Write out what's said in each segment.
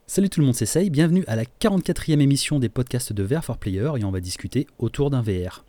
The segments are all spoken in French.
Salut tout le monde, c'est Sei, bienvenue à la 44e émission des podcasts de VR for Player et on va discuter autour d'un VR.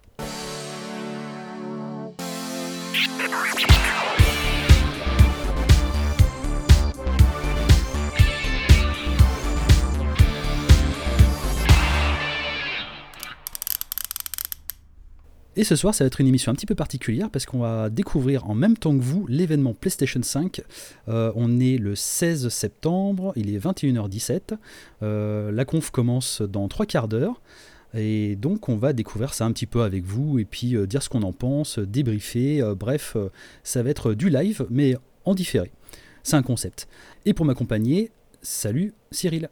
Et ce soir, ça va être une émission un petit peu particulière parce qu'on va découvrir en même temps que vous l'événement PlayStation 5. On est le 16 septembre, il est 21h17. La conf commence dans 3 quarts d'heure. Et donc on va découvrir ça un petit peu avec vous et puis dire ce qu'on en pense, débriefer. Bref, ça va être du live mais en différé. C'est un concept. Et pour m'accompagner, salut Cyril.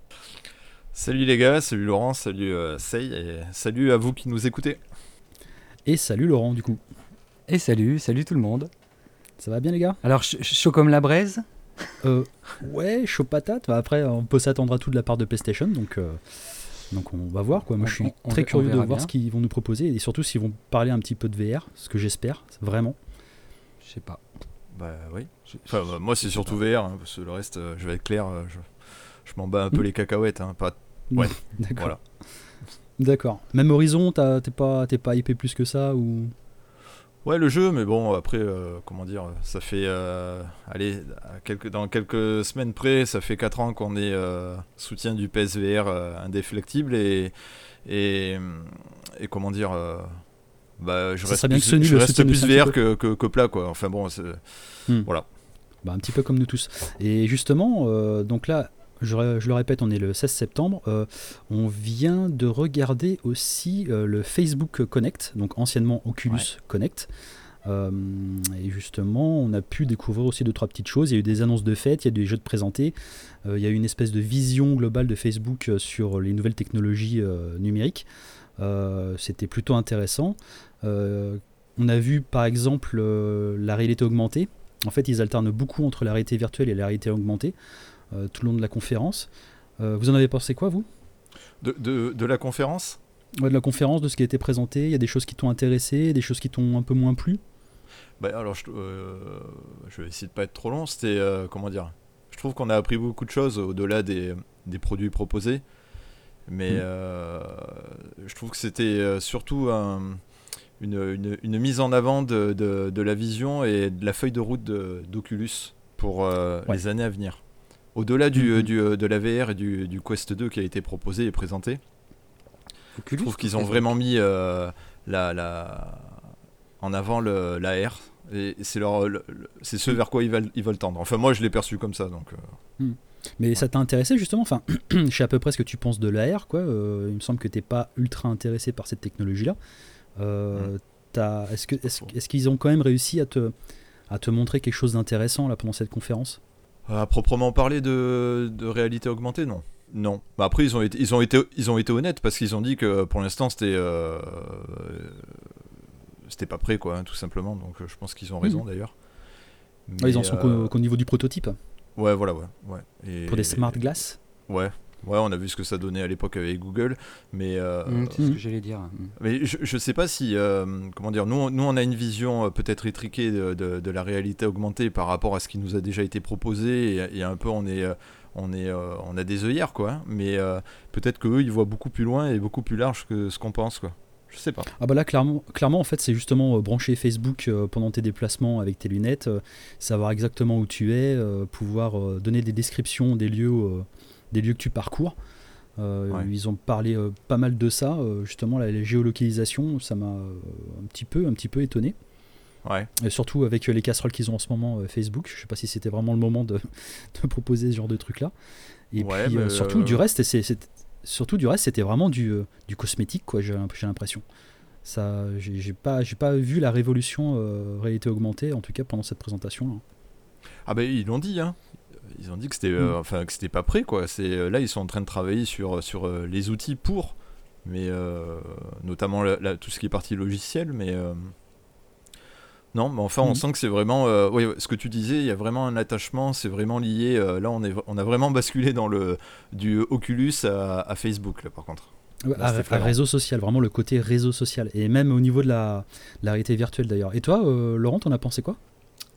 Salut les gars, salut Laurent, salut Sei et salut à vous qui nous écoutez. Et salut Laurent du coup. Et salut tout le monde. Ça va bien les gars ? Alors chaud comme la braise ? Ouais, chaud patate. Après on peut s'attendre à tout de la part de PlayStation, donc on va voir quoi. Moi je suis très curieux de voir bien ce qu'ils vont nous proposer et surtout s'ils vont parler un petit peu de VR, ce que j'espère, vraiment. Je sais pas. Bah oui. Moi c'est surtout VR, hein, parce que le reste, je vais être clair, je m'en bats un peu les cacahuètes. Hein, pas... Ouais, d'accord. Voilà. D'accord. Même Horizon, t'es pas hypé plus que ça ou... Ouais, le jeu, mais bon, après, ça fait... dans quelques semaines près, ça fait 4 ans qu'on est soutien du PSVR indéflectible et comment dire... je reste plus VR que plat, quoi. Enfin bon, voilà. Bah, un petit peu comme nous tous. Et justement, donc là... Je le répète, on est le 16 septembre. On vient de regarder aussi le Facebook Connect, donc anciennement Oculus Connect. Et justement, on a pu découvrir aussi 2-3 petites choses. Il y a eu des annonces de fête, il y a des jeux de présentés. Il y a eu une espèce de vision globale de Facebook sur les nouvelles technologies numériques. C'était plutôt intéressant. On a vu par exemple la réalité augmentée. En fait, ils alternent beaucoup entre la réalité virtuelle et la réalité augmentée. Tout le long de la conférence. Vous en avez pensé quoi, vous ? De la conférence ? Ouais, de la conférence, de ce qui a été présenté. Il y a des choses qui t'ont intéressé, des choses qui t'ont un peu moins plu ? Alors, je vais essayer de pas être trop long. C'était, je trouve qu'on a appris beaucoup de choses au-delà des produits proposés. Mais je trouve que c'était surtout une mise en avant de la vision et de la feuille de route d'Oculus pour les années à venir. Au-delà de la VR et du Quest 2 qui a été proposé et présenté, Oculus, je trouve qu'ils ont vraiment mis en avant la R. Et c'est ce vers quoi ils veulent tendre. Enfin, moi, je l'ai perçu comme ça. Donc, Mais ça t'a intéressé justement ? Enfin, je sais à peu près ce que tu penses de l'AR, quoi. Il me semble que t'es pas ultra intéressé par cette technologie-là. Est-ce qu'ils ont quand même réussi à te montrer quelque chose d'intéressant là pendant cette conférence ? À proprement parler de réalité augmentée, non. Non. Après, ils ont été honnêtes parce qu'ils ont dit que pour l'instant c'était pas prêt, quoi, hein, tout simplement. Donc, je pense qu'ils ont raison d'ailleurs. Mais, ils en sont qu'au niveau du prototype. Ouais, voilà, ouais. Et, pour des smart glass. Ouais, on a vu ce que ça donnait à l'époque avec Google, mais c'est ce que j'allais dire. Mais je sais pas si nous on a une vision peut-être étriquée de la réalité augmentée par rapport à ce qui nous a déjà été proposé et un peu on a des œillères, quoi, hein, mais peut-être qu'eux ils voient beaucoup plus loin et beaucoup plus large que ce qu'on pense, quoi. Je sais pas. Ah bah là clairement en fait c'est justement brancher Facebook pendant tes déplacements avec tes lunettes, savoir exactement où tu es, pouvoir donner des descriptions des lieux que tu parcours. Ils ont parlé pas mal de ça, justement la géolocalisation, ça m'a un petit peu étonné. Ouais. Et surtout avec les casseroles qu'ils ont en ce moment Facebook, je sais pas si c'était vraiment le moment de proposer ce genre de truc là. Et puis surtout du reste c'était vraiment du cosmétique, quoi, j'ai l'impression. Ça, j'ai pas vu la révolution réalité augmentée, en tout cas pendant cette présentation là. Ah bah ils l'ont dit, hein. Ils ont dit que c'était pas prêt, quoi. Là ils sont en train de travailler sur les outils pour, mais notamment tout ce qui est partie logicielle, mais non, mais enfin on sent que c'est vraiment ce que tu disais, il y a vraiment un attachement, c'est vraiment lié, là on a vraiment basculé dans du Oculus à Facebook là, par contre. À réseau social, vraiment le côté réseau social, et même au niveau de la réalité virtuelle d'ailleurs. Et toi Laurent, t'en as pensé quoi ?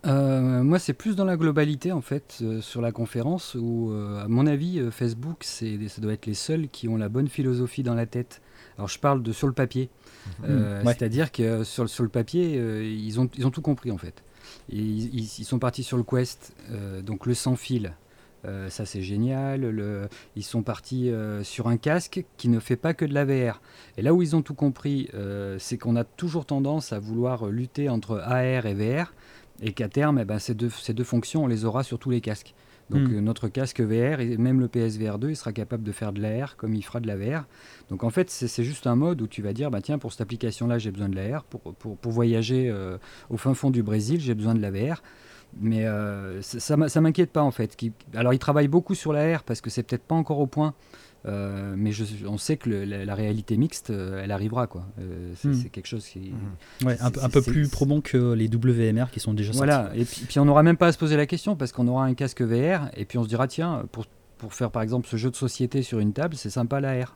Moi, c'est plus dans la globalité, en fait, sur la conférence, où, à mon avis, Facebook, ça doit être les seuls qui ont la bonne philosophie dans la tête. Alors, je parle de sur le papier. Ouais. C'est-à-dire que sur le papier, ils ont tout compris, en fait. Et ils sont partis sur le Quest, donc le sans fil. Ça, c'est génial. Ils sont partis sur un casque qui ne fait pas que de la VR. Et là où ils ont tout compris, c'est qu'on a toujours tendance à vouloir lutter entre AR et VR, et qu'à terme, ces deux fonctions, on les aura sur tous les casques. Donc notre casque VR, et même le PSVR 2, il sera capable de faire de l'AR comme il fera de la VR. Donc en fait, c'est juste un mode où tu vas dire, tiens, pour cette application-là, j'ai besoin de l'AR. Pour voyager au fin fond du Brésil, j'ai besoin de la VR. Mais ça m'inquiète pas, en fait. Alors ils travaillent beaucoup sur l'AR parce que c'est peut-être pas encore au point. Mais on sait que la réalité mixte, elle arrivera, quoi. C'est quelque chose qui... Ouais, un peu plus probant que les WMR qui sont déjà sortis. Voilà, et puis on n'aura même pas à se poser la question parce qu'on aura un casque VR et puis on se dira, tiens, pour faire par exemple ce jeu de société sur une table, c'est sympa l'AR.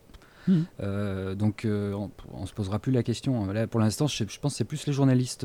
Donc on se posera plus la question. Là, pour l'instant, je pense que c'est plus les journalistes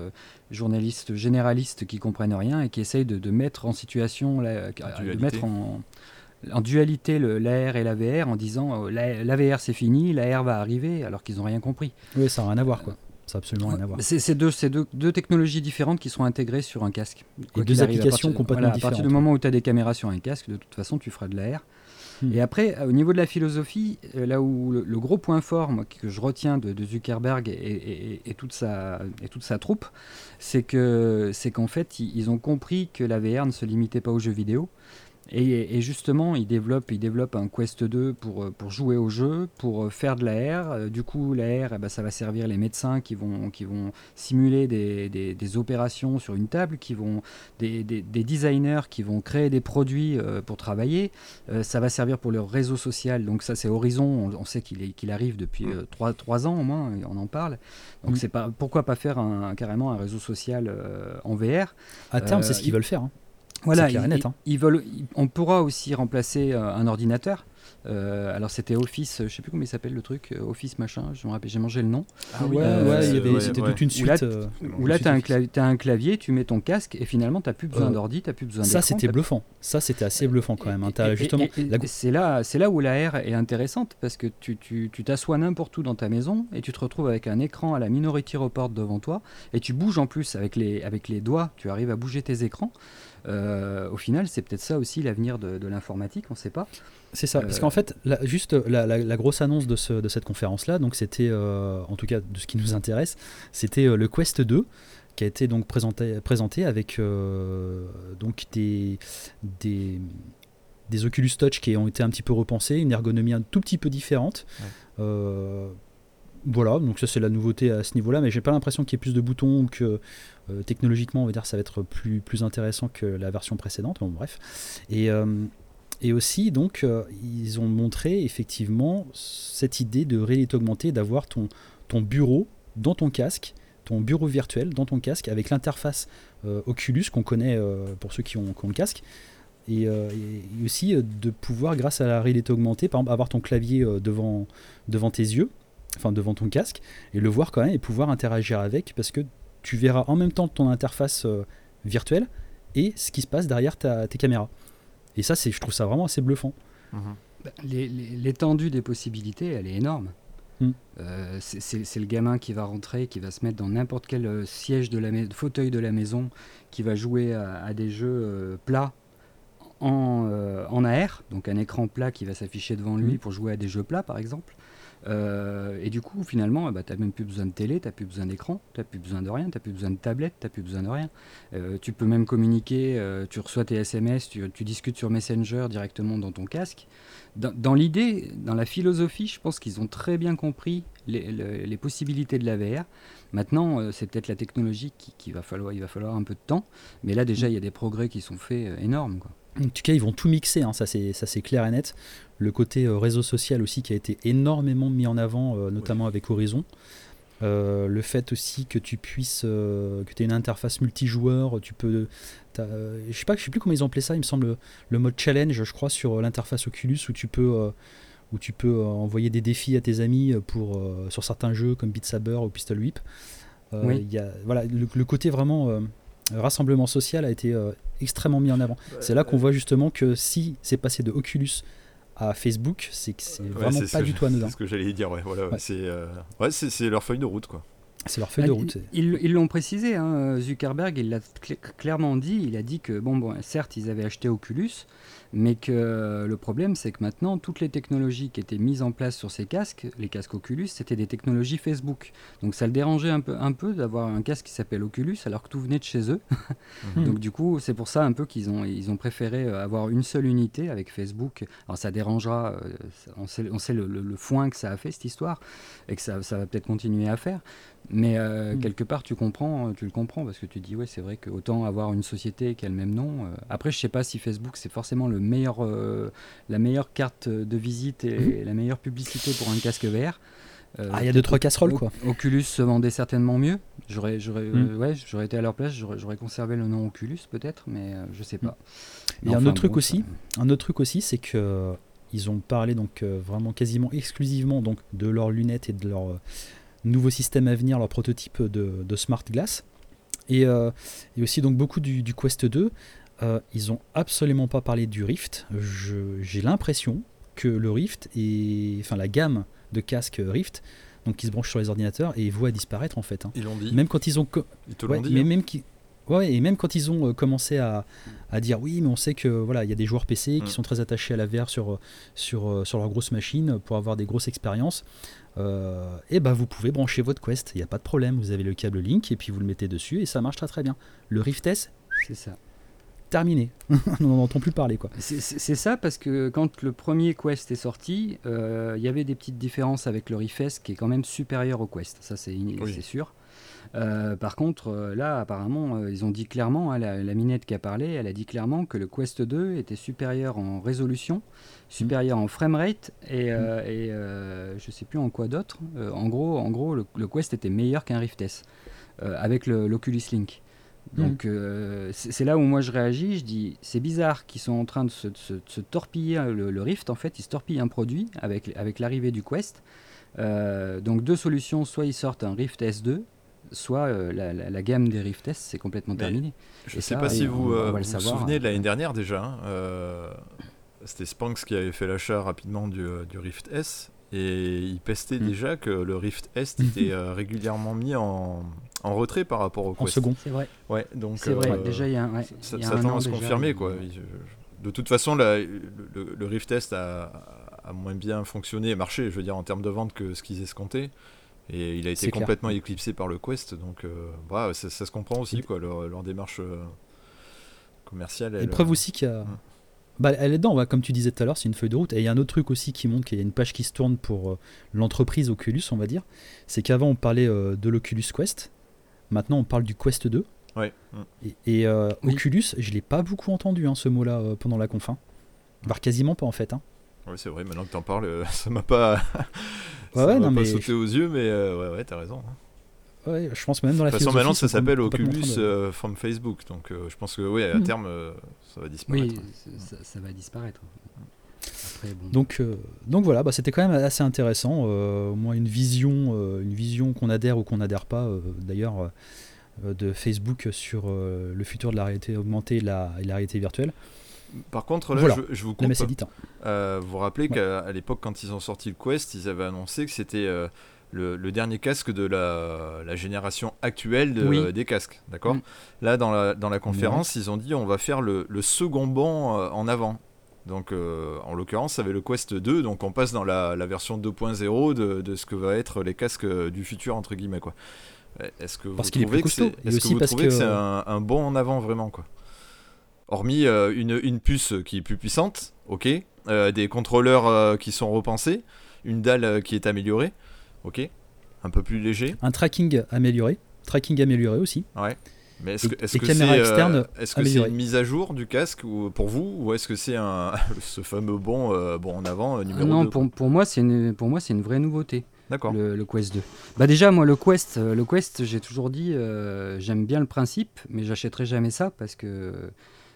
généralistes qui comprennent rien et qui essayent de mettre en situation, de mettre en dualité l'AR et la VR en disant la VR c'est fini, l'AR va arriver, alors qu'ils n'ont rien compris. Oui, ça n'a rien à voir, quoi. Ça n'a absolument rien à voir. C'est deux technologies différentes qui seront intégrées sur un casque. Et deux applications complètement différentes. À partir du moment où tu as des caméras sur un casque, de toute façon, tu feras de l'AR. Et après, au niveau de la philosophie, là où le gros point fort, moi, que je retiens de Zuckerberg et toute sa troupe, c'est qu'en fait, ils ont compris que la VR ne se limitait pas aux jeux vidéo. Et justement, il développe un Quest 2 pour jouer au jeu, pour faire de l'AR. Du coup, l'AR, ça va servir les médecins qui vont simuler des opérations sur une table, des designers qui vont créer des produits pour travailler. Ça va servir pour leur réseau social. Donc ça, c'est Horizon. On sait qu'il arrive depuis 3 ans au moins, on en parle. Donc pourquoi pas faire carrément un réseau social en VR. À terme, c'est ce qu'ils veulent faire, hein. Voilà, on pourra aussi remplacer un ordinateur. Alors c'était Office, je sais plus comment il s'appelle le truc, Office machin, j'ai mangé le nom. C'était toute une suite. Où là, tu as un clavier, tu mets ton casque et finalement tu n'as plus besoin d'ordi, tu n'as plus besoin d'écran. Ça c'était bluffant, ça c'était assez bluffant quand même. C'est là où la R est intéressante parce que tu t'assois n'importe où dans ta maison et tu te retrouves avec un écran à la Minority Report devant toi et tu bouges en plus avec les doigts, tu arrives à bouger tes écrans. Au final, c'est peut-être ça aussi l'avenir de l'informatique, on ne sait pas. C'est ça, parce qu'en fait, la grosse annonce de cette conférence-là, donc c'était, en tout cas de ce qui nous intéresse, c'était le Quest 2, qui a été donc présenté avec donc des Oculus Touch qui ont été un petit peu repensés, une ergonomie un tout petit peu différente. Ouais. Voilà, donc ça c'est la nouveauté à ce niveau-là, mais j'ai pas l'impression qu'il y ait plus de boutons ou que technologiquement on va dire ça va être plus intéressant que la version précédente. Bon bref. Et aussi donc ils ont montré effectivement cette idée de réalité augmentée, d'avoir ton bureau dans ton casque, ton bureau virtuel dans ton casque avec l'interface Oculus qu'on connaît pour ceux qui ont le casque. Et aussi de pouvoir, grâce à la réalité augmentée, par exemple avoir ton clavier devant tes yeux, enfin devant ton casque, et le voir quand même et pouvoir interagir avec, parce que tu verras en même temps ton interface virtuelle et ce qui se passe derrière tes caméras. Et ça, je trouve ça vraiment assez bluffant. L'étendue des possibilités, elle est énorme. C'est le gamin qui va rentrer, qui va se mettre dans n'importe quel siège fauteuil de la maison, qui va jouer à des jeux plats en AR, donc un écran plat qui va s'afficher devant lui pour jouer à des jeux plats par exemple. Et du coup, finalement, tu n'as même plus besoin de télé, tu n'as plus besoin d'écran, tu n'as plus besoin de rien, tu n'as plus besoin de tablette, tu n'as plus besoin de rien. Tu peux même communiquer, tu reçois tes SMS, tu discutes sur Messenger directement dans ton casque. Dans l'idée, dans la philosophie, je pense qu'ils ont très bien compris les possibilités de la VR. Maintenant, c'est peut-être la technologie il va falloir un peu de temps, mais là déjà, il y a des progrès qui sont faits énormes, quoi. En tout cas, ils vont tout mixer, hein, ça c'est clair et net. Le côté réseau social aussi qui a été énormément mis en avant, notamment avec Horizon. Le fait aussi que tu puisses, que tu aies une interface multijoueur, je sais plus comment ils ont appelé ça, il me semble le mode challenge, je crois, sur l'interface Oculus où tu peux envoyer des défis à tes amis sur certains jeux comme Beat Saber ou Pistol Whip. Oui. Y a, voilà, le côté vraiment rassemblement social a été extrêmement mis en avant. C'est là qu'on voit justement que si c'est passé de Oculus à Facebook, c'est que c'est vraiment pas du tout anodin. C'est ce que j'allais dire, voilà, Ouais. c'est leur feuille de route, quoi. C'est leur feuille de route. Ils l'ont précisé, hein, Zuckerberg, il l'a clairement dit. Il a dit que, certes, ils avaient acheté Oculus, mais que le problème, c'est que maintenant, toutes les technologies qui étaient mises en place sur ces casques, les casques Oculus, c'était des technologies Facebook. Donc ça le dérangeait un peu d'avoir un casque qui s'appelle Oculus, alors que tout venait de chez eux. Donc du coup, c'est pour ça un peu qu'ils ont préféré avoir une seule unité avec Facebook. Alors ça dérangera, on sait le foin que ça a fait, cette histoire, et que ça va peut-être continuer à faire. Mais quelque part, tu le comprends, parce que tu dis, ouais, c'est vrai qu'autant avoir une société qui a le même nom. Après, je sais pas si Facebook, c'est forcément la meilleure carte de visite et la meilleure publicité pour un casque VR. Il y a 2-3 casseroles, quoi. Oculus se vendait certainement mieux. J'aurais été à leur place, j'aurais conservé le nom Oculus peut-être, mais je sais pas. Il y a un autre truc aussi, c'est que ils ont parlé donc vraiment quasiment exclusivement donc de leurs lunettes et de leur nouveau système à venir, leur prototype de Smart Glass, et aussi donc beaucoup du Quest 2. Ils ont absolument pas parlé du Rift. J'ai l'impression que le Rift la gamme de casques Rift, donc qui se branchent sur les ordinateurs, et voient disparaître en fait. Ils l'ont dit. Même quand ils ont Ils te l'ont dit. mais même quand ils ont commencé à dire oui, mais on sait que voilà, il y a des joueurs PC qui sont très attachés à la VR sur leur grosse machine pour avoir des grosses expériences. Et vous pouvez brancher votre Quest, il n'y a pas de problème, vous avez le câble Link et puis vous le mettez dessus et ça marche très très bien. Le Rift S, c'est ça. Terminé, on n'en entend plus parler, quoi. C'est ça, parce que quand le premier Quest est sorti, il y avait des petites différences avec le Rift S qui est quand même supérieur au Quest, ça c'est sûr. Par contre, là, apparemment, ils ont dit clairement, hein, la minette qui a parlé, elle a dit clairement que le Quest 2 était supérieur en résolution, supérieur en framerate et je sais plus en quoi d'autre. En gros, le Quest était meilleur qu'un Rift S avec l'Oculus Link. Donc c'est là où moi je réagis, je dis c'est bizarre qu'ils sont en train de se torpiller le Rift, en fait ils se torpillent un produit avec l'arrivée du Quest. Donc deux solutions, soit ils sortent un Rift S2, soit la gamme des Rift S c'est complètement terminé. Je ne sais pas si vous vous souvenez de l'année dernière déjà, c'était Spanx qui avait fait l'achat rapidement du Rift S. Et il pestait déjà que le Rift S était régulièrement mis en retrait par rapport au Quest. En second. C'est vrai. Ouais, donc c'est vrai. Déjà, il y a ça tend à se confirmer, quoi. De toute façon, le Rift S a moins bien fonctionné et marché, je veux dire, en termes de vente que ce qu'ils escomptaient. Et il a été complètement éclipsé par le Quest. Donc, ça se comprend aussi, quoi, leur démarche commerciale. Et preuve aussi qu'il y a... elle est dedans, comme tu disais tout à l'heure, c'est une feuille de route. Et il y a un autre truc aussi qui montre qu'il y a une page qui se tourne pour l'entreprise Oculus, on va dire. C'est qu'avant, on parlait de l'Oculus Quest. Maintenant, on parle du Quest 2. Ouais. Et Oculus, je ne l'ai pas beaucoup entendu, ce mot-là, pendant la conf. Voire quasiment pas, en fait. Oui, c'est vrai, maintenant que tu en parles, ça m'a pas, sauté aux yeux, mais ouais, t'as raison. Ouais, je pense même dans la philosophie. De toute façon, maintenant, ça s'appelle Oculus from Facebook. Donc, je pense que, à terme, ça va disparaître. Oui, ça va disparaître. Après, bon. Donc voilà, c'était quand même assez intéressant. Au moins une vision qu'on adhère ou qu'on n'adhère pas, d'ailleurs, de Facebook sur le futur de la réalité augmentée et la réalité virtuelle. Par contre, là, voilà. je vous coupe. Vous vous rappelez qu'à l'époque, quand ils ont sorti le Quest, ils avaient annoncé que c'était le dernier casque de la génération actuelle des casques, d'accord ? Là, dans la conférence, ils ont dit on va faire le second bond en avant. Donc, en l'occurrence, ça avait le Quest 2, donc on passe dans la version 2.0 de ce que va être les casques du futur, entre guillemets, quoi. Est-ce que vous trouvez que c'est un bond en avant, vraiment, quoi ? Hormis une puce qui est plus puissante, ok, des contrôleurs qui sont repensés, une dalle qui est améliorée, ok, un peu plus léger. Un tracking amélioré aussi. Ouais. Mais est-ce que c'est une mise à jour du casque pour vous, ou est-ce que c'est ce fameux bond en avant numéro 2 ? Non, pour moi c'est une vraie nouveauté. D'accord. Le Quest 2. Déjà, moi, le Quest, j'ai toujours dit, j'aime bien le principe, mais j'achèterai jamais ça parce que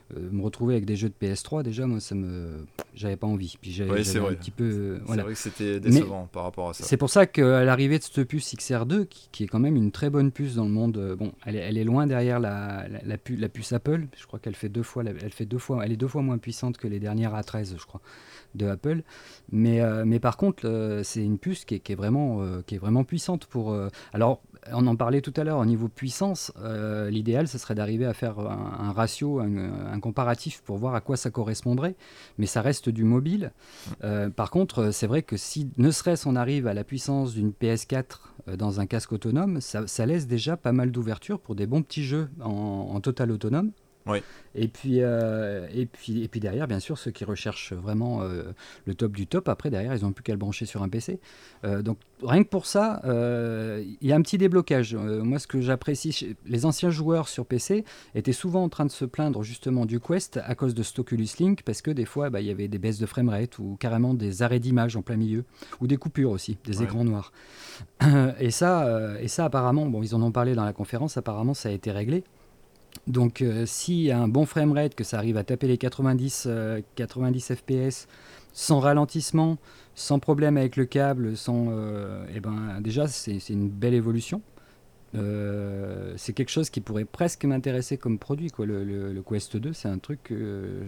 me retrouver avec des jeux de PS3, déjà, moi, j'avais pas envie. Puis j'avais c'est vrai. un petit peu, C'est voilà. vrai que c'était décevant par rapport à ça. C'est pour ça qu'à l'arrivée de cette puce XR2, qui est quand même une très bonne puce dans le monde, bon, elle est loin derrière la puce Apple. Je crois qu'elle fait elle est 2 fois moins puissante que les dernières A13, je crois, de Apple. Mais par contre, c'est une puce qui est vraiment puissante pour. Alors, on en parlait tout à l'heure, au niveau puissance, l'idéal, ce serait d'arriver à faire un ratio, un comparatif pour voir à quoi ça correspondrait, mais ça reste du mobile. Par contre, c'est vrai que si, ne serait-ce on arrive à la puissance d'une PS4 dans un casque autonome, ça laisse déjà pas mal d'ouverture pour des bons petits jeux en total autonome. Oui. Et puis derrière, bien sûr, ceux qui recherchent vraiment le top du top, après derrière, ils n'ont plus qu'à le brancher sur un PC. Donc rien que pour ça, il y a un petit déblocage. Moi, ce que j'apprécie, les anciens joueurs sur PC étaient souvent en train de se plaindre justement du Quest à cause de cet Oculus Link, parce que des fois, il y avait des baisses de framerate ou carrément des arrêts d'image en plein milieu, ou des coupures aussi, des écrans noirs. Et ça, apparemment, bon, ils en ont parlé dans la conférence, apparemment ça a été réglé. Donc s'il y a un bon framerate, que ça arrive à taper les 90 fps sans ralentissement, sans problème avec le câble, déjà c'est une belle évolution. C'est quelque chose qui pourrait presque m'intéresser comme produit, quoi. Le Quest 2, c'est un truc que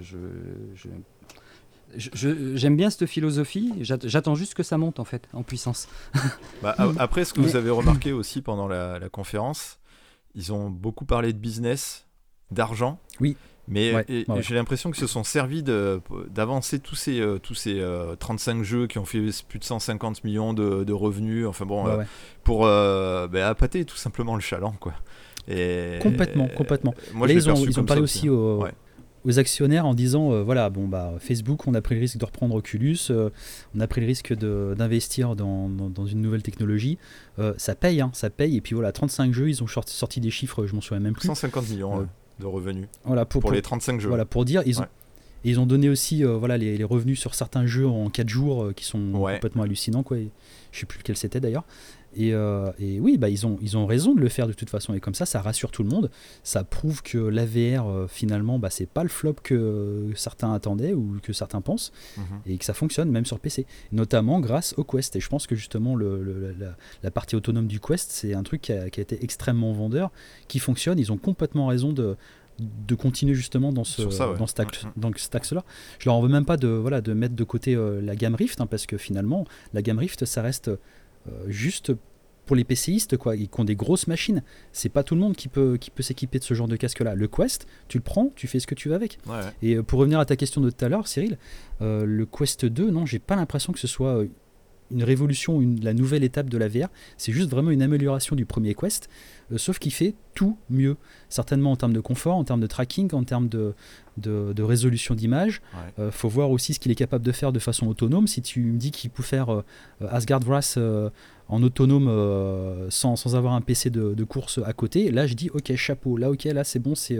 j'aime bien cette philosophie. J'attends juste que ça monte en fait en puissance. Après, ce que vous avez remarqué aussi pendant la conférence, ils ont beaucoup parlé de business, d'argent. Oui. Mais j'ai l'impression qu'ils se sont servis d'avancer tous ces 35 jeux qui ont fait plus de 150 millions de revenus. Enfin bon, pour appâter tout simplement le chaland, quoi. Complètement. Moi, là, ils ont parlé aussi aux actionnaires en disant Facebook, on a pris le risque de reprendre Oculus, on a pris le risque d'investir dans une nouvelle technologie. Ça paye. Et puis voilà, 35 jeux, ils ont sorti des chiffres, je m'en souviens même plus. 150 millions de revenus pour les 35 jeux. Voilà, pour dire, ils ont donné aussi les revenus sur certains jeux en 4 jours qui sont complètement hallucinants, quoi. Je sais plus lequel c'était d'ailleurs. Et oui, ils ont raison de le faire de toute façon, et comme ça rassure tout le monde. Ça prouve que l'AVR finalement c'est pas le flop que certains attendaient ou que certains pensent, et que ça fonctionne même sur PC, notamment grâce au Quest. Et je pense que justement la partie autonome du Quest, c'est un truc qui a été extrêmement vendeur, qui fonctionne. Ils ont complètement raison de continuer justement dans cet axe-là. Je leur en veux même pas de mettre de côté la gamme Rift, parce que finalement la gamme Rift, ça reste juste pour les PCistes, quoi, qui ont des grosses machines. C'est pas tout le monde qui peut s'équiper de ce genre de casque-là. Le Quest, tu le prends, tu fais ce que tu veux avec. Et pour revenir à ta question de tout à l'heure, Cyril, le Quest 2, non, j'ai pas l'impression que ce soit une révolution, la nouvelle étape de la VR. C'est juste vraiment une amélioration du premier Quest, sauf qu'il fait tout mieux, certainement en termes de confort, en termes de tracking, en termes de résolution d'image. Faut voir aussi ce qu'il est capable de faire de façon autonome. Si tu me dis qu'il peut faire Asgard Wrath en autonome sans avoir un PC de course à côté, là je dis ok, chapeau, là c'est bon, c'est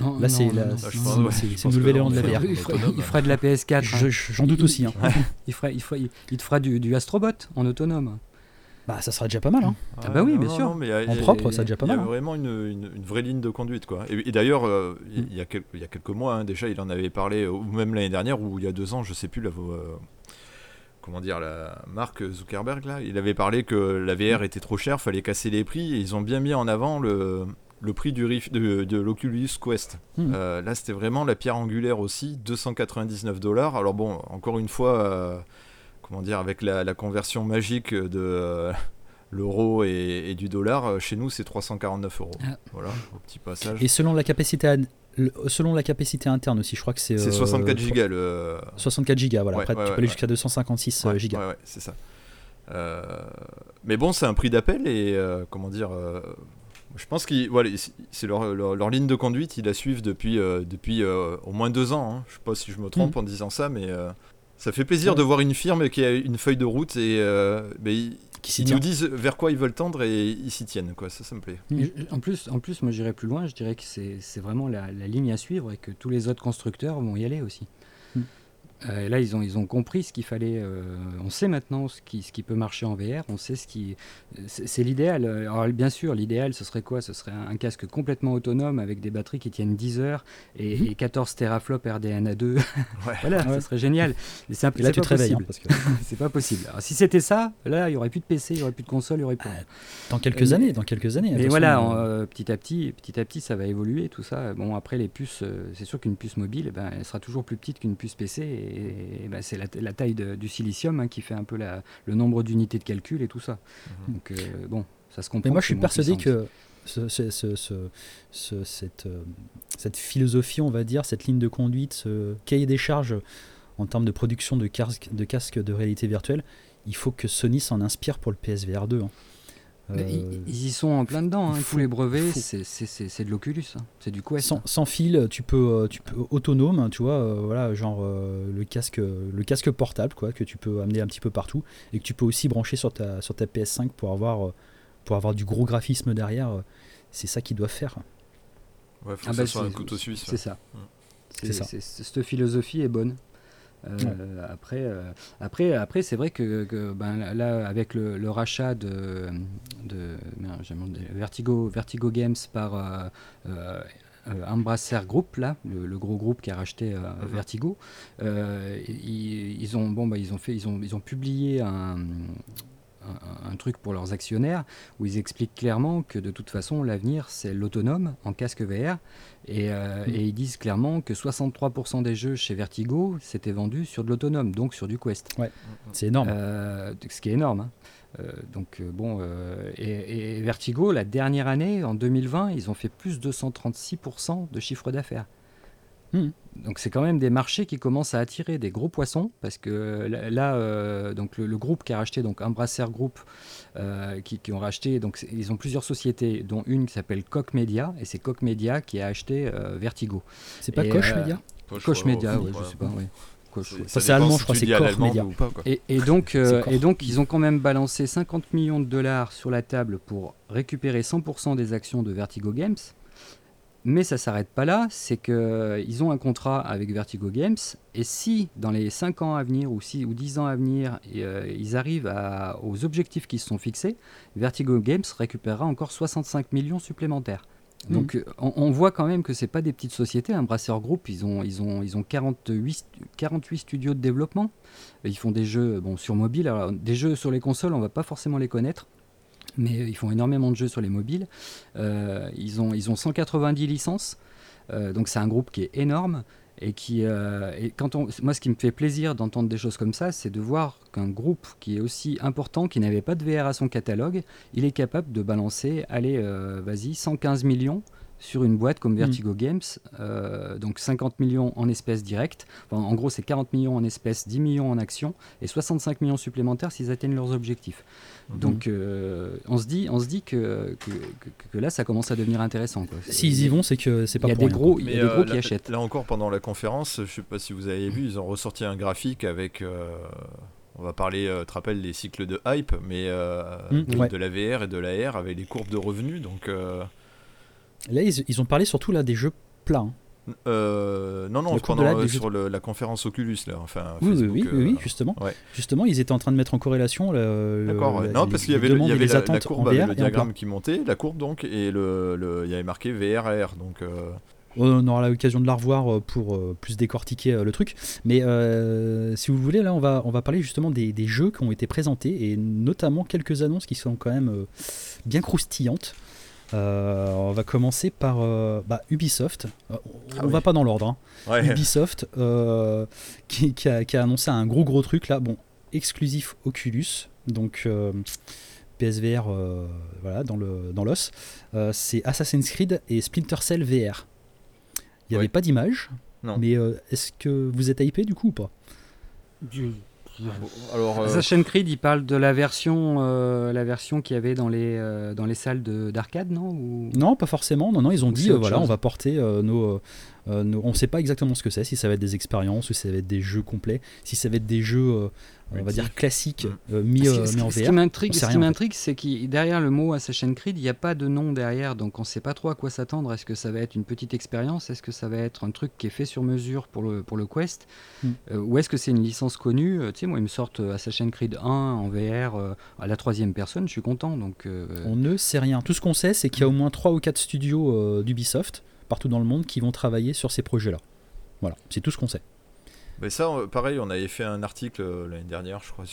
le nouvel élan de la VR. Il fera de la PS4. J'en doute aussi. Il te fera du Astrobot en autonome. Ça sera déjà pas mal. Oui, bien sûr. En propre, ça déjà pas mal. Il y a vraiment une vraie ligne de conduite, quoi. Et d'ailleurs, il y a quelques mois, déjà, il en avait parlé, ou même l'année dernière, ou il y a 2 ans, je sais plus, la marque Zuckerberg, là, il avait parlé que la VR était trop chère, fallait casser les prix, et ils ont bien mis en avant le prix de l'Oculus Quest. Là, c'était vraiment la pierre angulaire aussi, $299. Alors bon, encore une fois... avec la conversion magique de l'euro et du dollar, chez nous c'est 349 €. Voilà, au petit passage. Et selon la capacité interne aussi, je crois que c'est 64 gigas 64 gigas, voilà. Après tu peux aller jusqu'à 256 gigas. Ouais, c'est ça. Mais bon, c'est un prix d'appel et je pense que c'est leur ligne de conduite, ils la suivent depuis au moins 2 ans. Je sais pas si je me trompe en disant ça, mais ça fait plaisir de voir une firme qui a une feuille de route et ils nous disent vers quoi ils veulent tendre et ils s'y tiennent, quoi. Ça me plaît. En plus, moi j'irais plus loin, je dirais que c'est vraiment la ligne à suivre et que tous les autres constructeurs vont y aller aussi. Là, ils ont compris ce qu'il fallait. On sait maintenant ce qui peut marcher en VR. On sait c'est l'idéal. Alors, bien sûr, l'idéal, ce serait quoi? Ce serait un casque complètement autonome avec des batteries qui tiennent 10 heures et 14 teraflops RDNA2. Ouais. Voilà, ce serait génial. Mais Et là, tu te réveilles. Parce que... c'est pas possible. Alors, si c'était ça, là, il n'y aurait plus de PC, il n'y aurait plus de console, il n'y aurait plus rien. Dans quelques années. Mais voilà, petit à petit, ça va évoluer, tout ça. Bon, après, les puces, c'est sûr qu'une puce mobile, elle sera toujours plus petite qu'une puce PC. Et c'est la taille du silicium qui fait un peu le nombre d'unités de calcul et tout ça. Donc, bon, ça se comprend. Mais moi, je suis persuadé que cette philosophie, on va dire, cette ligne de conduite, ce cahier des charges en termes de production de casques de réalité virtuelle, il faut que Sony s'en inspire pour le PSVR 2. Ils y sont en plein dedans. Tous les brevets, c'est de l'Oculus, c'est du Quest. Sans fil, tu peux autonome, tu vois, voilà, genre le casque portable, quoi, que tu peux amener un petit peu partout et que tu peux aussi brancher sur ta PS5 pour avoir du gros graphisme derrière. C'est ça qu'ils doivent faire. Ouais, faut que ça soit un couteau suisse. C'est ça. C'est ça. Cette philosophie est bonne. Après, c'est vrai que là, avec le rachat de Vertigo Games par Embracer Group, là, le gros groupe qui a racheté Vertigo, ils ont publié un truc pour leurs actionnaires où ils expliquent clairement que de toute façon l'avenir c'est l'autonome en casque VR et ils disent clairement que 63% des jeux chez Vertigo s'étaient vendus sur de l'autonome, donc sur du Quest. Ouais, c'est énorme. Ce qui est énorme. Et Vertigo, la dernière année, en 2020, ils ont fait plus de 136% de chiffre d'affaires. Donc c'est quand même des marchés qui commencent à attirer des gros poissons parce que là donc le groupe qui a racheté, donc Embracer Group, qui ont racheté, donc ils ont plusieurs sociétés dont une qui s'appelle Koch Media, et c'est Koch Media qui a acheté Vertigo. C'est pas Koch Media? Koch Media, je sais pas. Ouais. C'est allemand, je crois, c'est Koch Media. Et donc ils ont quand même balancé 50 millions de dollars sur la table pour récupérer 100% des actions de Vertigo Games. Mais ça ne s'arrête pas là, c'est qu'ils ont un contrat avec Vertigo Games, et si dans les 5 ans à venir ou 10 ans à venir, ils arrivent aux objectifs qui se sont fixés, Vertigo Games récupérera encore 65 millions supplémentaires. Donc on voit quand même que ce n'est pas des petites sociétés. Embracer Group, ils ont 48 studios de développement. Ils font des jeux sur mobile. Alors, des jeux sur les consoles, on ne va pas forcément les connaître. Mais ils font énormément de jeux sur les mobiles. Ils ont 190 licences. Donc c'est un groupe qui est énorme. Et moi, ce qui me fait plaisir d'entendre des choses comme ça, c'est de voir qu'un groupe qui est aussi important, qui n'avait pas de VR à son catalogue, il est capable de balancer, 115 millions sur une boîte comme Vertigo Games, donc 50 millions en espèces directes. Enfin, en gros, c'est 40 millions en espèces, 10 millions en actions et 65 millions supplémentaires s'ils atteignent leurs objectifs. Donc, on se dit que là, ça commence à devenir intéressant. S'ils y vont, c'est que c'est pas pour rien. Il y a des gros qui achètent. Là encore, pendant la conférence, je sais pas si vous avez vu, ils ont ressorti un graphique avec... on va parler, tu te rappelles, les cycles de hype, mais de la VR et de l'AR avec les courbes de revenus. Donc... Là, ils ont parlé surtout là des jeux plats. Non, sur la conférence Oculus là. Enfin, oui, justement. Ouais. Justement, ils étaient en train de mettre en corrélation. D'accord. Non, parce qu'il y avait la courbe avec le diagramme qui montait, la courbe donc, et il y avait marqué VR AR. Donc. On aura l'occasion de la revoir pour plus décortiquer le truc. Mais si vous voulez, là, on va parler justement des jeux qui ont été présentés et notamment quelques annonces qui sont quand même bien croustillantes. On va commencer par Ubisoft. On va pas dans l'ordre. Hein. Ouais. Ubisoft qui a annoncé un gros truc là. Bon, exclusif Oculus. Donc PSVR voilà, dans l'os. C'est Assassin's Creed et Splinter Cell VR. Il n'y avait pas d'image. Mais est-ce que vous êtes hypé du coup ou pas? Alors, Assassin's Creed, il parle de la version qu'il y avait dans les salles d'arcade, non? Non, pas forcément. Non, ils ont dit on va porter On ne sait pas exactement ce que c'est, si ça va être des expériences, ou si ça va être des jeux complets, si ça va être des jeux, on va dire classiques, mis en VR. Ce qui m'intrigue, c'est que derrière le mot Assassin's Creed, il n'y a pas de nom derrière, donc on ne sait pas trop à quoi s'attendre. Est-ce que ça va être une petite expérience? Est-ce que ça va être un truc qui est fait sur mesure pour le Quest? Ou est-ce que c'est une licence connue? Tu sais, moi, ils me sortent Assassin's Creed 1 en VR à la 3e personne, je suis content. Donc, On ne sait rien. Tout ce qu'on sait, c'est qu'il y a au moins 3 ou 4 studios d'Ubisoft partout dans le monde qui vont travailler sur ces projets-là. Voilà, c'est tout ce qu'on sait. Mais ça, pareil, on avait fait un article l'année dernière, je crois,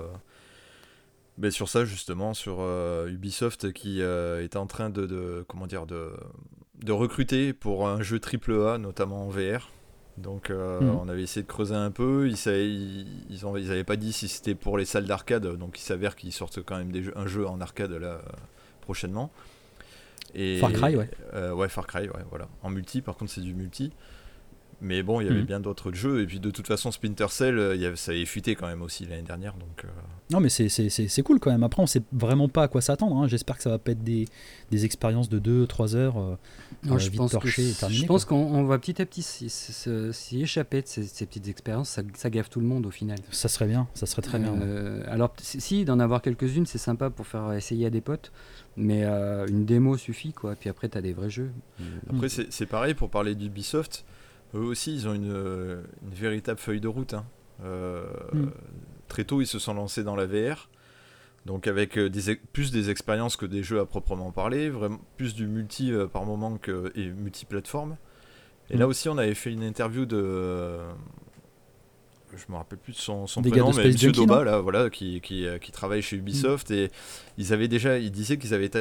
sur ça justement, sur Ubisoft qui est en train de recruter pour un jeu AAA, notamment en VR. Donc on avait essayé de creuser un peu. Ils avaient pas dit si c'était pour les salles d'arcade, donc il s'avère qu'ils sortent quand même un jeu en arcade là prochainement. Et, Far Cry, ouais. Far Cry, ouais, voilà. En multi, par contre, c'est du multi. Mais bon, il y avait bien d'autres jeux. Et puis, de toute façon, Splinter Cell, ça avait fuité quand même aussi l'année dernière. Donc, Non, mais c'est cool quand même. Après, on sait vraiment pas à quoi s'attendre. Hein. J'espère que ça va pas être des expériences de 2-3 heures. Non, je pense quoi. qu'on va petit à petit s'y échapper de ces petites expériences. Ça gaffe tout le monde au final. Ça serait bien, ça serait très bien. Alors, si, d'en avoir quelques-unes, c'est sympa pour faire essayer à des potes. Mais une démo suffit, quoi. Puis après, tu as des vrais jeux. Après, c'est pareil pour parler d'Ubisoft. Eux aussi, ils ont une véritable feuille de route. Hein. Très tôt, ils se sont lancés dans la VR. Donc avec plus des expériences que des jeux à proprement parler. Vraiment, plus du multi par moment et multiplateforme. Et là aussi, on avait fait une interview de... je me rappelle plus de son prénom, mais Monsieur Doba, là, voilà, qui travaille chez Ubisoft, et ils disaient qu'ils avaient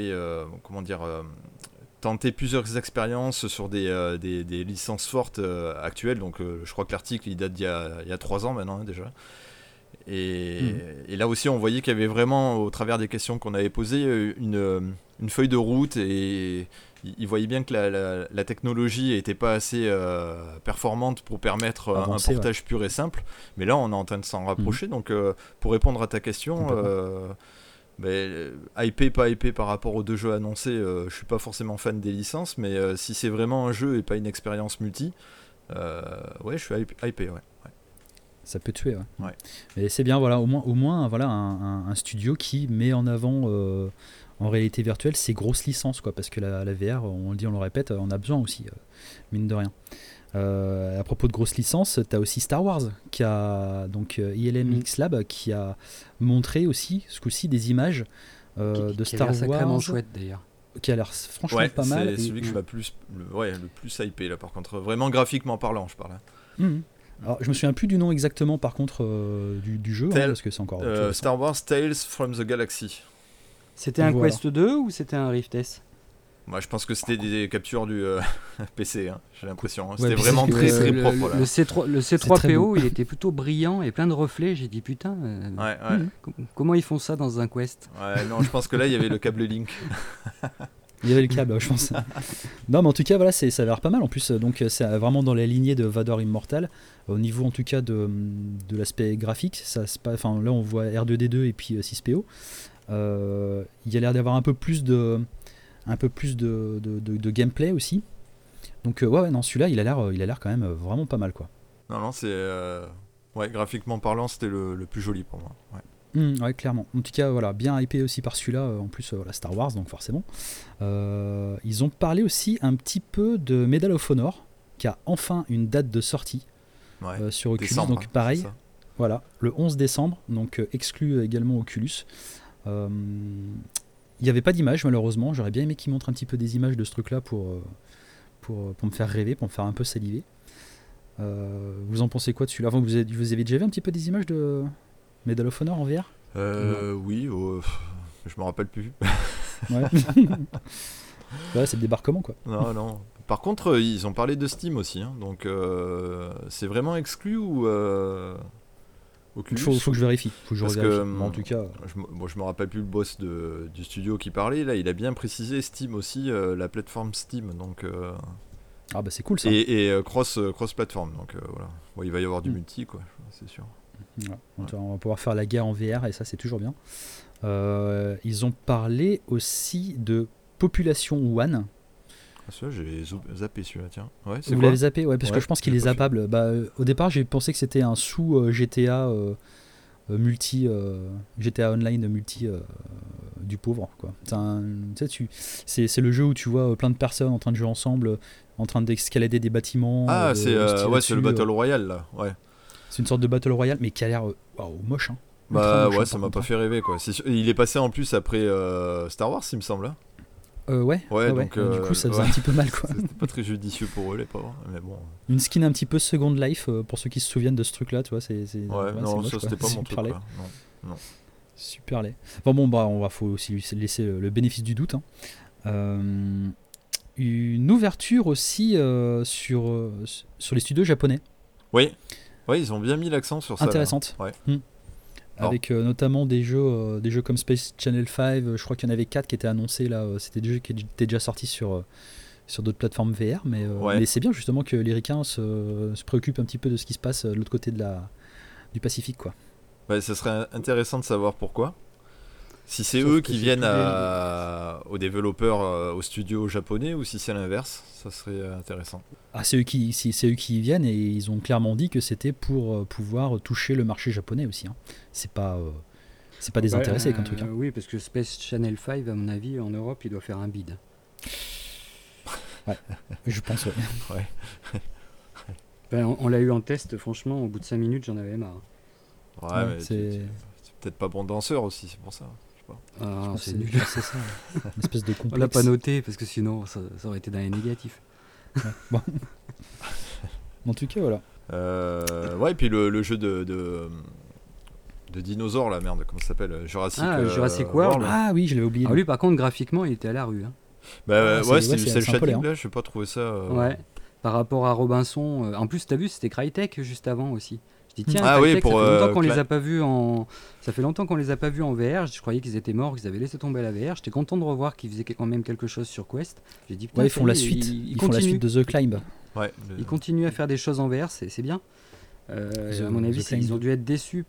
tenté plusieurs expériences sur des licences fortes actuelles. Donc je crois que l'article il date d'il y a 3 ans maintenant, hein, déjà. Et là aussi, on voyait qu'il y avait vraiment, au travers des questions qu'on avait posées, une feuille de route, et ils voyaient bien que la technologie n'était pas assez performante pour permettre un portage pur et simple. Mais là, on est en train de s'en rapprocher. Donc, pour répondre à ta question, hypé, pas hypé par rapport aux 2 jeux annoncés, je suis pas forcément fan des licences, mais si c'est vraiment un jeu et pas une expérience multi, je suis hypé, ouais. Ça peut tuer, ouais. Et c'est bien, voilà, au moins voilà, un studio qui met en avant en réalité virtuelle ces grosses licences, quoi, parce que la VR, on le dit, on le répète, on a besoin aussi, mine de rien. À propos de grosses licences, tu as aussi Star Wars, qui a donc ILM X Lab, qui a montré aussi, ce coup-ci, des images de Star Wars. Sacrément chouette d'ailleurs. Qui a l'air franchement pas mal. C'est celui que je m'a le plus hypé là, par contre, vraiment graphiquement parlant, je parle. Alors, je me souviens plus du nom exactement, par contre, du jeu, parce que c'est encore Star Wars Tales from the Galaxy. C'était un Quest 2 ou c'était un Rift S? Moi, je pense que c'était des captures du PC, hein, j'ai l'impression. C'était vraiment très très propre. Le C3PO, il était plutôt brillant et plein de reflets. J'ai dit putain, comment ils font ça dans un Quest? Ouais, non, je pense que là, il y avait le câble Link. Il y avait le câble, je pense. Non, mais en tout cas, voilà, ça a l'air pas mal. En plus, donc c'est vraiment dans la lignée de Vador Immortal. Au niveau, en tout cas, de l'aspect graphique, là, on voit R2D2 et puis 6PO. Il y a l'air d'avoir un peu plus de gameplay aussi. Donc non, celui-là, il a l'air quand même vraiment pas mal, quoi. Non, c'est graphiquement parlant, c'était le plus joli pour moi. Ouais, clairement. En tout cas, voilà, bien hypé aussi par celui-là. En plus, Star Wars, donc forcément. Ils ont parlé aussi un petit peu de Medal of Honor, qui a enfin une date de sortie sur Oculus. Décembre, donc pareil, voilà, le 11 décembre, donc exclu également Oculus. Il n'y avait pas d'image, malheureusement. J'aurais bien aimé qu'ils montrent un petit peu des images de ce truc-là pour me faire rêver, pour me faire un peu saliver. Vous en pensez quoi de celui-là? Vous avez déjà vu un petit peu des images de Medal of Honor en VR? Oui, je me rappelle plus. Ouais. C'est le débarquement, quoi. Non. Par contre, ils ont parlé de Steam aussi, hein, donc c'est vraiment exclu ou Oculus? Faut que je vérifie. Parce que, en tout cas, je me rappelle plus le boss du studio qui parlait. Là, il a bien précisé Steam aussi, la plateforme Steam, donc. Ah bah c'est cool ça. Et cross plateforme, donc voilà. Bon, il va y avoir du multi, quoi, c'est sûr. On va pouvoir faire la guerre en VR et ça c'est toujours bien. Ils ont parlé aussi de Population One. Ah, celui-là, j'ai zappé celui-là, tiens. Ouais, c'est Vous quoi? l'avez zappé? Ouais, parce que Ouais, je pense qu'il j'ai est pas zappable. Au départ, j'ai pensé que c'était un sous GTA GTA Online multi du pauvre, quoi. Tu sais, c'est le jeu où tu vois plein de personnes en train de jouer ensemble, en train d'escalader des bâtiments, Ah, de se tirer ouais, c'est le dessus. Battle Royale là. Ouais. C'est une sorte de Battle Royale, mais qui a l'air waouh, moche, hein. Ultra Bah moche, ouais, hein, ça par m'a contre, pas hein. fait rêver quoi. Il est passé en plus après Star Wars, il me semble, hein. Ouais, Ouais, ouais, ouais. donc Du coup, ça faisait ouais. un petit peu mal, quoi. C'était pas très judicieux pour eux les pauvres, mais bon. Une skin un petit peu Second Life, pour ceux qui se souviennent de ce truc-là, tu vois, Ouais, ouais, c'est non, moche, ça quoi. c'était pas mon truc Super laid. quoi. Non, non. Super laid. Enfin bon, faut aussi lui laisser le bénéfice du doute, hein. Une ouverture aussi sur les studios japonais, Oui, ouais, ils ont bien mis l'accent sur ça là. intéressante. Ouais. Alors, Avec notamment des jeux comme Space Channel 5, je crois qu'il y en avait 4 qui étaient annoncés là, c'était des jeux qui étaient déjà sortis sur d'autres plateformes VR, ouais. mais c'est bien justement que les ricains se préoccupent un petit peu de ce qui se passe de l'autre côté du Pacifique, quoi. Bah, ça serait intéressant de savoir pourquoi. Si c'est Sauf eux que qui c'est viennent tous les- aux développeurs, aux studios japonais, ou si c'est l'inverse, ça serait intéressant. Ah, c'est eux qui y viennent et ils ont clairement dit que c'était pour pouvoir toucher le marché japonais aussi, hein. C'est pas, euh, c'est pas désintéressé comme truc, hein. Oui, parce que Space Channel 5, à mon avis, en Europe, il doit faire un bid. Je pense, ouais. Ouais, Ben, on l'a eu en test, franchement, au bout de 5 minutes, j'en avais marre. ouais, Ouais, mais c'est c'est peut-être pas bon danseur aussi, c'est pour ça. Je sais pas. je Ah, pense c'est que nul. c'est ça, ouais. Une espèce de On l'a pas complexe. noté, parce que sinon, ça aurait été dans les négatifs. Ouais. Bon. En tout cas, voilà. Ouais, et puis le jeu de dinosaures, là, merde, comment ça s'appelle? Jurassic World. Ah oui, je l'avais oublié. Ah, lui, par contre, graphiquement, il était à la rue. Hein. Bah Ah, ouais, c'est c'est le un peu laid, shading, hein. là, j'ai pas trouvé ça. Ouais. Par rapport à Robinson. En plus, t'as vu, c'était Crytek juste avant aussi. Je dis, tiens, Ah oui, Crytek, pour, ça fait longtemps qu'on les Cla- a pas vus en. Ça fait longtemps qu'on les a pas vus en VR. Je croyais qu'ils étaient morts, qu'ils avaient laissé tomber la VR. J'étais content de revoir qu'ils faisaient quand même quelque chose sur Quest. J'ai dit, putain, Ouais, ils ça font y la est, suite. Ils Ils font la suite continuent. de The Climb. Ouais, Ils continuent à faire des choses en VR, c'est bien. À mon avis, The Climb ils ont 2. dû être déçus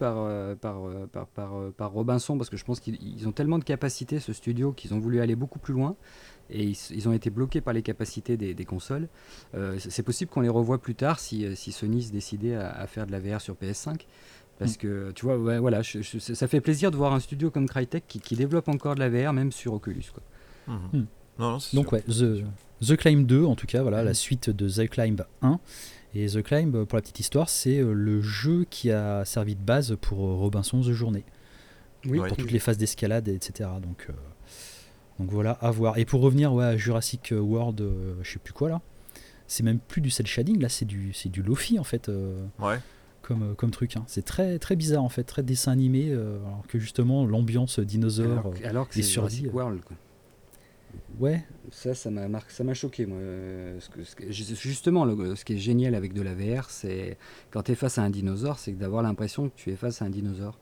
par Robinson parce que je pense qu'ils ont tellement de capacités, ce studio, qu'ils ont voulu aller beaucoup plus loin et ils ont été bloqués par les capacités des consoles. C'est possible qu'on les revoie plus tard si Sony se décidait à faire de la VR sur PS5. Parce que tu vois, ouais, voilà, ça fait plaisir de voir un studio comme Crytek qui développe encore de la VR, même sur Oculus, quoi. Mhm. Non, c'est Donc sûr. ouais, The Climb 2, en tout cas, voilà, la suite de The Climb 1. Et The Climb, pour la petite histoire, c'est le jeu qui a servi de base pour Robinson The Journey, Oui, Ouais. pour toutes les phases d'escalade, etc. Donc voilà, à voir. Et pour revenir à Jurassic World, je sais plus quoi là, c'est même plus du cel shading, là c'est du Lofi en fait, Ouais. comme truc, hein. C'est très, très bizarre en fait, très dessin animé, alors que justement l'ambiance dinosaure, alors que les c'est survies, Jurassic World, quoi. ouais, Ça m'a choqué, moi. Justement, ce qui est génial avec de la VR, c'est quand tu es face à un dinosaure, c'est d'avoir l'impression que tu es face à un dinosaure.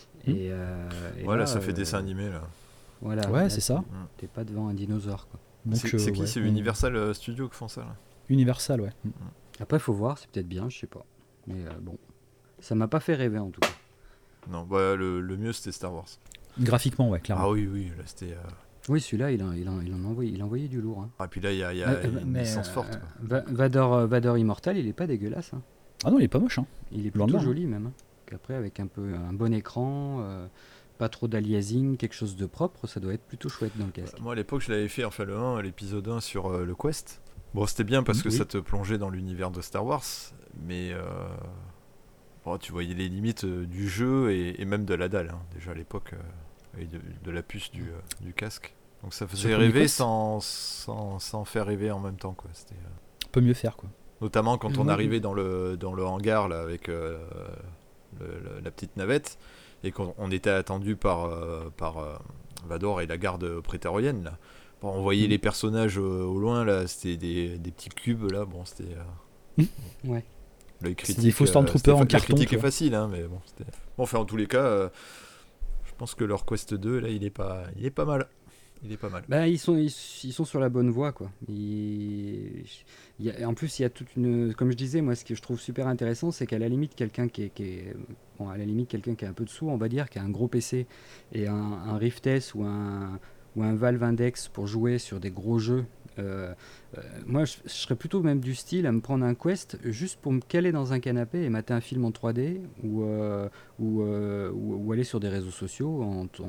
Et Ouais, là, là, ça fait dessin animé, là. voilà, ouais, là, c'est ça. t'es pas devant un dinosaure, quoi. Donc, C'est qui? ouais, C'est Universal Studios qui font ça, là? Universal, ouais. Après, faut voir, c'est peut-être bien, je sais pas. Mais bon, ça m'a pas fait rêver en tout cas. Non, bah, le mieux, c'était Star Wars. Graphiquement, ouais, clairement. Ah oui, oui, là, c'était... Oui, celui-là, il a envoyé du lourd. Hein. Ah, puis là, il y a une Mais, licence forte, quoi. Vador Immortal, il est pas dégueulasse. Hein. Ah non, il est pas moche, hein. Il est Loin de plutôt là, hein. joli même. Hein. Après, avec un bon écran, pas trop d'aliasing, quelque chose de propre, ça doit être plutôt chouette dans le casque. Moi, à l'époque, je l'avais fait, enfin, l'épisode 1 sur le Quest. Bon, c'était bien parce que Oui. ça te plongeait dans l'univers de Star Wars, mais bon, tu voyais les limites du jeu et même de la dalle, hein, déjà à l'époque, et de la puce du casque. Donc ça faisait Sur le rêver Quest sans faire rêver en même temps, quoi. C'était, On peut mieux faire, quoi. notamment quand on Ouais. arrivait dans le hangar là, avec la petite navette et qu'on était attendu par Vador et la garde prétorienne là. Bon, on voyait les personnages au loin là, c'était des petits cubes là, bon c'était Ouais. l'œil C'était critique. des faux Stormtroopers en la carton, critique tu est vois. facile hein, mais bon c'était. Bon, enfin en tous les cas, je pense que leur Quest 2 là, il est pas mal. Il est pas mal. Bah, ils sont sur la bonne voie, quoi. En plus, il y a toute une. Comme je disais, moi, ce que je trouve super intéressant, c'est qu'à la limite, quelqu'un bon, à la limite, quelqu'un qui a un peu de sous, on va dire, qui a un gros PC et un Rift S ou un Valve Index pour jouer sur des gros jeux Moi, je serais plutôt même du style à me prendre un Quest juste pour me caler dans un canapé et mater un film en 3D ou aller sur des réseaux sociaux,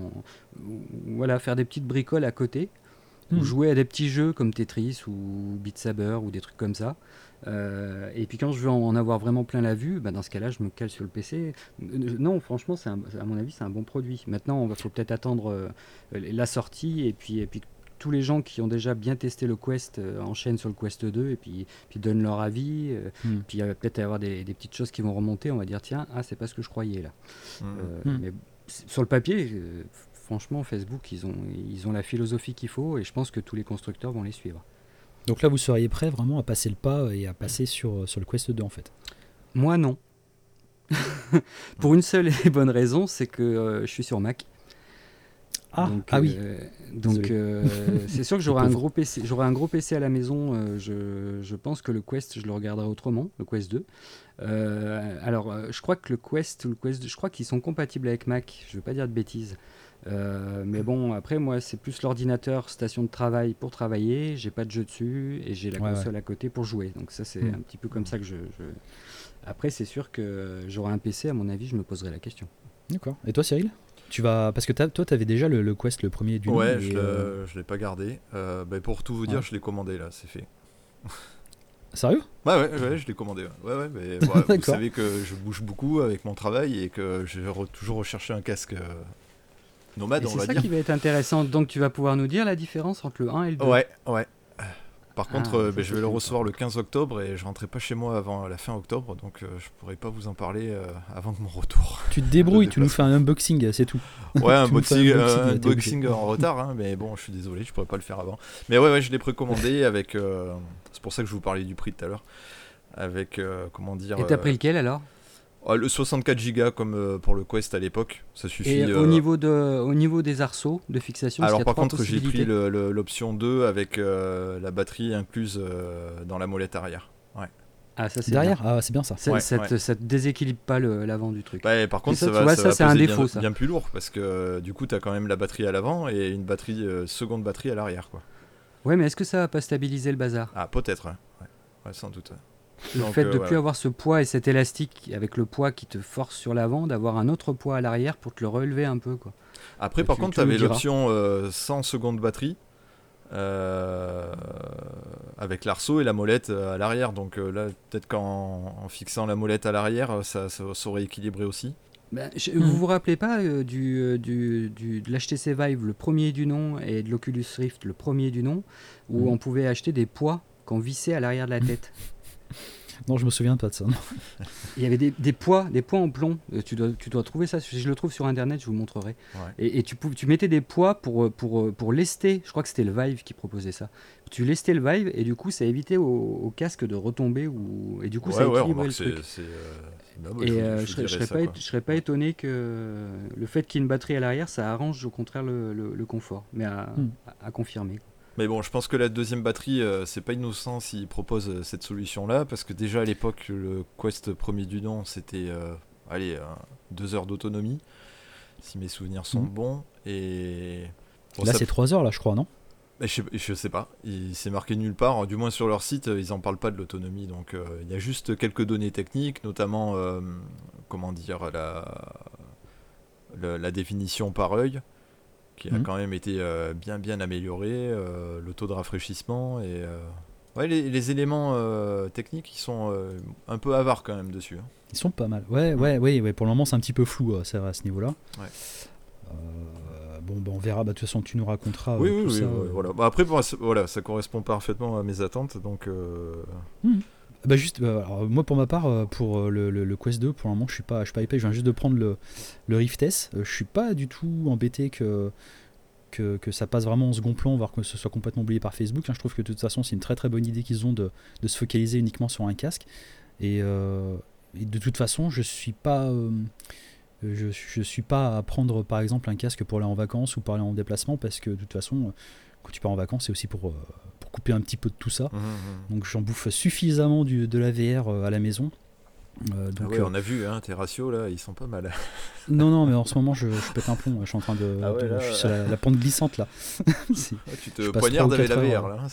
voilà, faire des petites bricoles à côté, ou jouer à des petits jeux comme Tetris ou Beat Saber ou des trucs comme ça. Et puis quand je veux en avoir vraiment plein la vue, dans ce cas-là, je me cale sur le PC. Non, franchement, à mon avis, c'est un bon produit. Maintenant, il faut peut-être attendre la sortie et puis tous les gens qui ont déjà bien testé le Quest enchaînent sur le Quest 2 et puis donnent leur avis. Puis il va peut-être y avoir des petites choses qui vont remonter. On va dire tiens, c'est pas ce que je croyais là. Mais sur le papier, franchement, Facebook, ils ont la philosophie qu'il faut et je pense que tous les constructeurs vont les suivre. Donc là, vous seriez prêt vraiment à passer le pas et à passer sur le Quest 2 en fait? Moi, non. Pour une seule et bonne raison, c'est que je suis sur Mac. Oui. Donc c'est sûr que j'aurai un gros PC. J'aurai un gros PC à la maison. Je pense que le Quest, je le regarderai autrement, le Quest 2. Alors, je crois que le Quest ou le Quest 2, je crois qu'ils sont compatibles avec Mac. Je ne veux pas dire de bêtises. Mais bon, après, moi, c'est plus l'ordinateur station de travail pour travailler. J'ai pas de jeu dessus et j'ai la console à côté pour jouer. Donc ça, c'est un petit peu comme ça que je... Après, c'est sûr que j'aurai un PC. À mon avis, je me poserai la question. D'accord. Et toi, Cyril? Parce que toi, tu avais déjà le Quest, le premier du nom. Ouais, je l'ai pas gardé. Pour tout vous dire, je l'ai commandé là, c'est fait. Sérieux? Ouais, je l'ai commandé. Ouais, mais vous savez que je bouge beaucoup avec mon travail et que j'ai toujours recherché un casque nomade, on va dire. C'est ça qui va être intéressant. Donc tu vas pouvoir nous dire la différence entre le 1 et le 2. Ouais. Par contre, je vais le recevoir le 15 octobre et je rentrerai pas chez moi avant la fin octobre, donc je pourrai pas vous en parler avant de mon retour. Tu te débrouilles, tu nous fais un unboxing, c'est tout. Ouais, un unboxing en retard, hein, mais bon, je suis désolé, je pourrais pas le faire avant. Mais ouais, je l'ai précommandé avec... c'est pour ça que je vous parlais du prix tout à l'heure. Avec, comment dire... Et t'as pris lequel alors ? Le 64 Go comme pour le Quest à l'époque, ça suffit. Et au niveau des arceaux de fixation, alors par contre j'ai pris l'option 2 avec la batterie incluse dans la molette arrière. Ouais. Ah ça c'est derrière bien. Ah c'est bien ça. Ça te déséquilibre pas l'avant du truc. Ouais, par contre ça, ça va c'est un défaut bien plus lourd parce que du coup t'as quand même la batterie à l'avant et une batterie seconde batterie à l'arrière quoi. Ouais, mais est-ce que ça va pas stabiliser le bazar ? Ah peut-être. Ouais, sans doute. Le fait de ne plus avoir ce poids et cet élastique avec le poids qui te force sur l'avant, d'avoir un autre poids à l'arrière pour te le relever un peu quoi. Après par contre tu avais l'option 100 secondes batterie avec l'arceau et la molette à l'arrière, donc là peut-être qu'en fixant la molette à l'arrière ça saurait équilibrer aussi. Vous vous rappelez pas de l'HTC Vive le premier du nom et de l'Oculus Rift le premier du nom où on pouvait acheter des poids qu'on vissait à l'arrière de la tête. Non, je me souviens pas de ça. Non. Il y avait des poids en plomb. Tu dois trouver ça. Si je le trouve sur internet, je vous le montrerai. Ouais. Et tu mettais des poids pour lester. Je crois que c'était le Vive qui proposait ça. Tu lestais le Vive et du coup, ça évitait au casque de retomber et du coup, ça équilibrait le truc. Je serais pas étonné que le fait qu'il y ait une batterie à l'arrière, ça arrange au contraire le confort, mais à confirmer. Mais bon, je pense que la deuxième batterie, c'est pas innocent s'ils proposent cette solution-là, parce que déjà à l'époque, le Quest premier du nom, c'était 2 heures d'autonomie, si mes souvenirs sont bons. Et bon, là, c'est 3 heures, là, je crois, non ? Je sais pas, c'est marqué nulle part, du moins sur leur site, ils en parlent pas de l'autonomie, donc il y a juste quelques données techniques, notamment, la définition par œil, qui a quand même été bien amélioré, le taux de rafraîchissement et les éléments techniques ils sont un peu avares quand même dessus. Ils sont pas mal. Ouais, pour le moment c'est un petit peu flou c'est vrai, à ce niveau-là. Ouais. On verra, de toute façon tu nous raconteras tout ça. Voilà. Après ça correspond parfaitement à mes attentes donc alors, moi pour ma part pour le Quest 2 pour le moment je suis pas hypé, je viens juste de prendre le Rift S, je suis pas du tout embêté que ça passe vraiment en second plan, voire que ce soit complètement oublié par Facebook. Je trouve que de toute façon c'est une très très bonne idée qu'ils ont de se focaliser uniquement sur un casque et de toute façon je suis pas à prendre par exemple un casque pour aller en vacances ou pour aller en déplacement, parce que de toute façon quand tu pars en vacances c'est aussi pour couper un petit peu de tout ça. Donc j'en bouffe suffisamment de la VR à la maison Donc, on a vu, tes ratios là, ils sont pas mal. non, mais en ce moment, je pète un plomb. Je suis en train de. Je suis sur la pente glissante là. Tu te poignardes avec la VR là.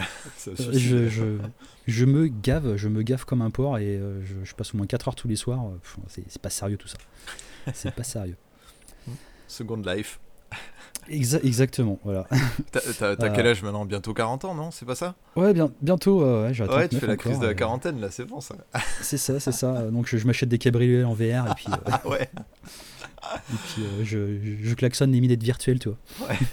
Je me gave comme un porc et je passe au moins 4 heures tous les soirs. C'est pas sérieux tout ça. C'est pas sérieux. Second Life. Exactement, voilà. T'as quel âge maintenant? Bientôt 40 ans, non? C'est pas ça? Ouais, bientôt. J'ai 39 tu fais la crise de la encore, quarantaine là, c'est bon ça. C'est ça. Donc je m'achète des cabriolets en VR et puis. Ouais. Et puis je klaxonne les minettes virtuelles, tu vois. Ouais.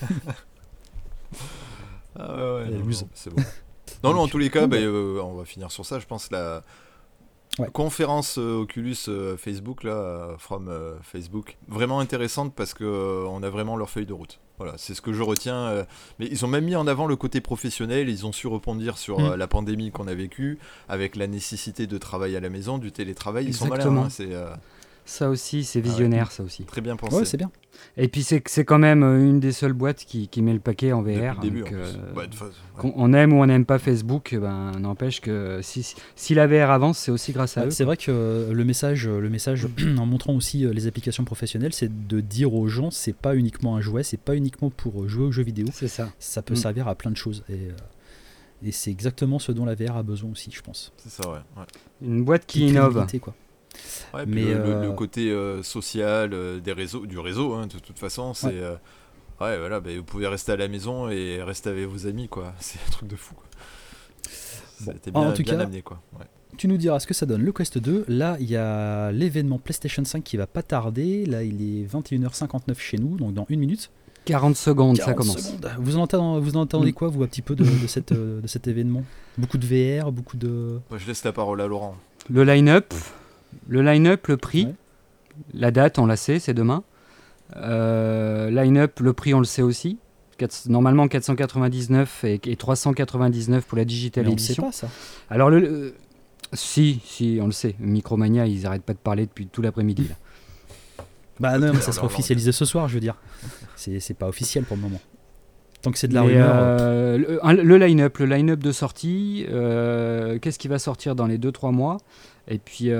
Ouais, non, c'est bon. Non, en tous les cas, on va finir sur ça, je pense. La conférence Oculus Facebook, là, from Facebook, vraiment intéressante parce qu'on a vraiment leur feuille de route. Voilà, c'est ce que je retiens. Mais ils ont même mis en avant le côté professionnel, ils ont su rebondir sur la pandémie qu'on a vécue, avec la nécessité de travail à la maison, du télétravail. Exactement. Ils sont malins. Ça aussi, c'est visionnaire, ça aussi. Très bien pensé. Ouais, c'est bien. Et puis c'est quand même une des seules boîtes qui met le paquet en VR. Depuis le début, on aime ou on n'aime pas Facebook, n'empêche que si la VR avance, c'est aussi grâce à eux. C'est vrai que le message en montrant aussi les applications professionnelles, c'est de dire aux gens, c'est pas uniquement un jouet, c'est pas uniquement pour jouer aux jeux vidéo. C'est ça. Ça peut servir à plein de choses. Et c'est exactement ce dont la VR a besoin aussi, je pense. C'est ça, ouais. Une boîte qui innove. Quoi. Ouais, mais le côté social du réseau, hein, de toute façon, c'est vous pouvez rester à la maison et rester avec vos amis, quoi. C'est un truc de fou, quoi. C'était bien, en tout cas, amené, quoi. Ouais. Tu nous diras ce que ça donne le Quest 2. Là, il y a l'événement PlayStation 5 qui va pas tarder. Là, il est 21h59 chez nous, donc dans 1 minute. 40 secondes, ça commence. Secondes. Vous en entendez quoi, vous, un petit peu de cet événement? Beaucoup de VR, beaucoup de... Moi, je laisse la parole à Laurent. Le line-up, le prix, la date, on la sait, c'est demain. Line-up, le prix, on le sait aussi. Normalement 499 et 399 pour la Digital Edition. On ne sait pas ça. Alors, si, on le sait. Micromania, ils n'arrêtent pas de parler depuis tout l'après-midi. Là. Bah non, mais ça sera officialisé ce soir, je veux dire. C'est pas officiel pour le moment. Tant que c'est de la rumeur. Le line-up de sortie, qu'est-ce qui va sortir dans les 2-3 mois? Et puis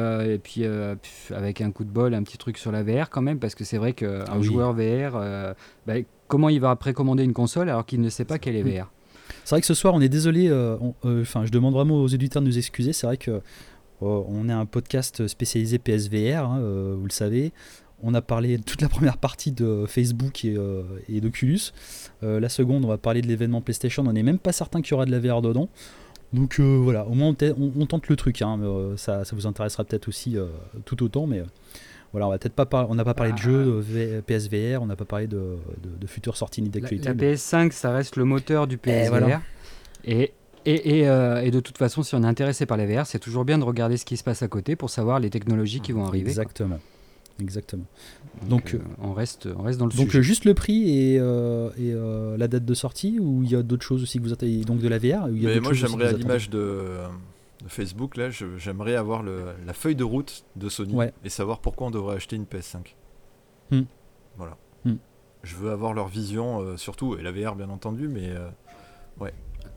avec un coup de bol, un petit truc sur la VR quand même, parce que c'est vrai qu'un joueur VR, comment il va précommander une console alors qu'il ne sait pas qu'elle est VR? C'est vrai que ce soir, on est désolé, je demande vraiment aux éditeurs de nous excuser, c'est vrai que on est un podcast spécialisé PSVR, vous le savez. On a parlé de toute la première partie de Facebook et d'Oculus. La seconde, on va parler de l'événement PlayStation. On n'est même pas certain qu'il y aura de la VR dedans. Donc voilà, au moins on tente le truc. Ça vous intéressera peut-être aussi tout autant. Mais voilà, on n'a pas parlé de jeux PSVR, on n'a pas parlé de futures sorties ni d'actualité. La PS5, ça reste le moteur du PSVR. Et de toute façon, si on est intéressé par la VR, c'est toujours bien de regarder ce qui se passe à côté pour savoir les technologies qui vont arriver. Exactement. Donc on reste dans le sujet. Donc juste le prix et la date de sortie, ou il y a d'autres choses aussi que vous attendez, donc de la VR? Mais moi j'aimerais, à l'image de Facebook, là, j'aimerais avoir la feuille de route de Sony et savoir pourquoi on devrait acheter une PS5. Voilà. Je veux avoir leur vision surtout, et la VR bien entendu, mais ouais.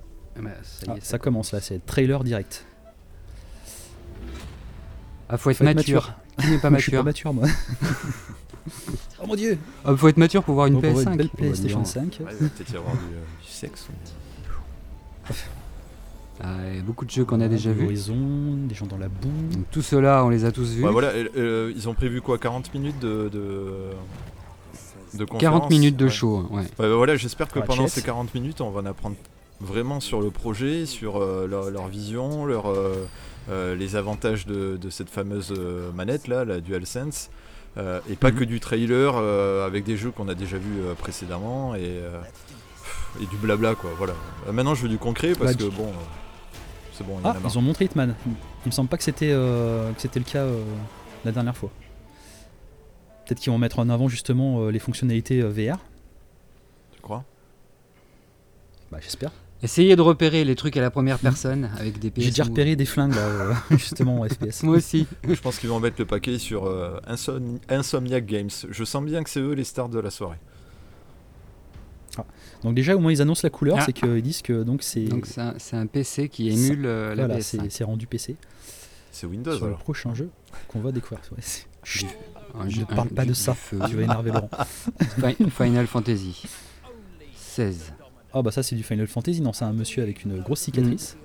Ça commence là, c'est trailer direct. Faut être mature. Qui n'est pas mature? Je suis pas mature, moi. Oh mon dieu! Faut être mature pour voir une PS5. Une belle PlayStation 5. Il va peut-être y avoir du sexe. Il y a beaucoup de jeux qu'on a déjà vus. Horizon, des gens dans la boue. Donc, tout cela, on les a tous vus. Voilà, ils ont prévu quoi? 40 minutes de conférence? 40 minutes de show, ouais. Voilà, j'espère que pendant ces 40 minutes, on va en apprendre vraiment sur le projet, sur leur vision, les avantages de cette fameuse manette là, la DualSense, et pas que du trailer avec des jeux qu'on a déjà vus précédemment et du blabla, quoi. Voilà. Maintenant je veux du concret parce que bon, c'est bon. Ils ont montré Hitman. Il me semble pas que c'était le cas la dernière fois. Peut-être qu'ils vont mettre en avant justement les fonctionnalités VR. Tu crois? J'espère. Essayez de repérer les trucs à la première personne avec des PS. J'ai déjà repéré des flingues là, justement en FPS. Moi aussi. Je pense qu'ils vont mettre le paquet sur Insomniac Games. Je sens bien que c'est eux les stars de la soirée. Donc déjà au moins ils annoncent la couleur, c'est qu'ils disent que donc c'est un PC qui émule la PS5. C'est rendu PC. C'est Windows sur le alors. prochain jeu qu'on va découvrir. Ouais, Chut, Un je jeu- ne parle un pas jeu de du ça, feu. tu vas énerver Laurent. Final Fantasy 16. Ah bah ça c'est du Final Fantasy, non, c'est un monsieur avec une grosse cicatrice.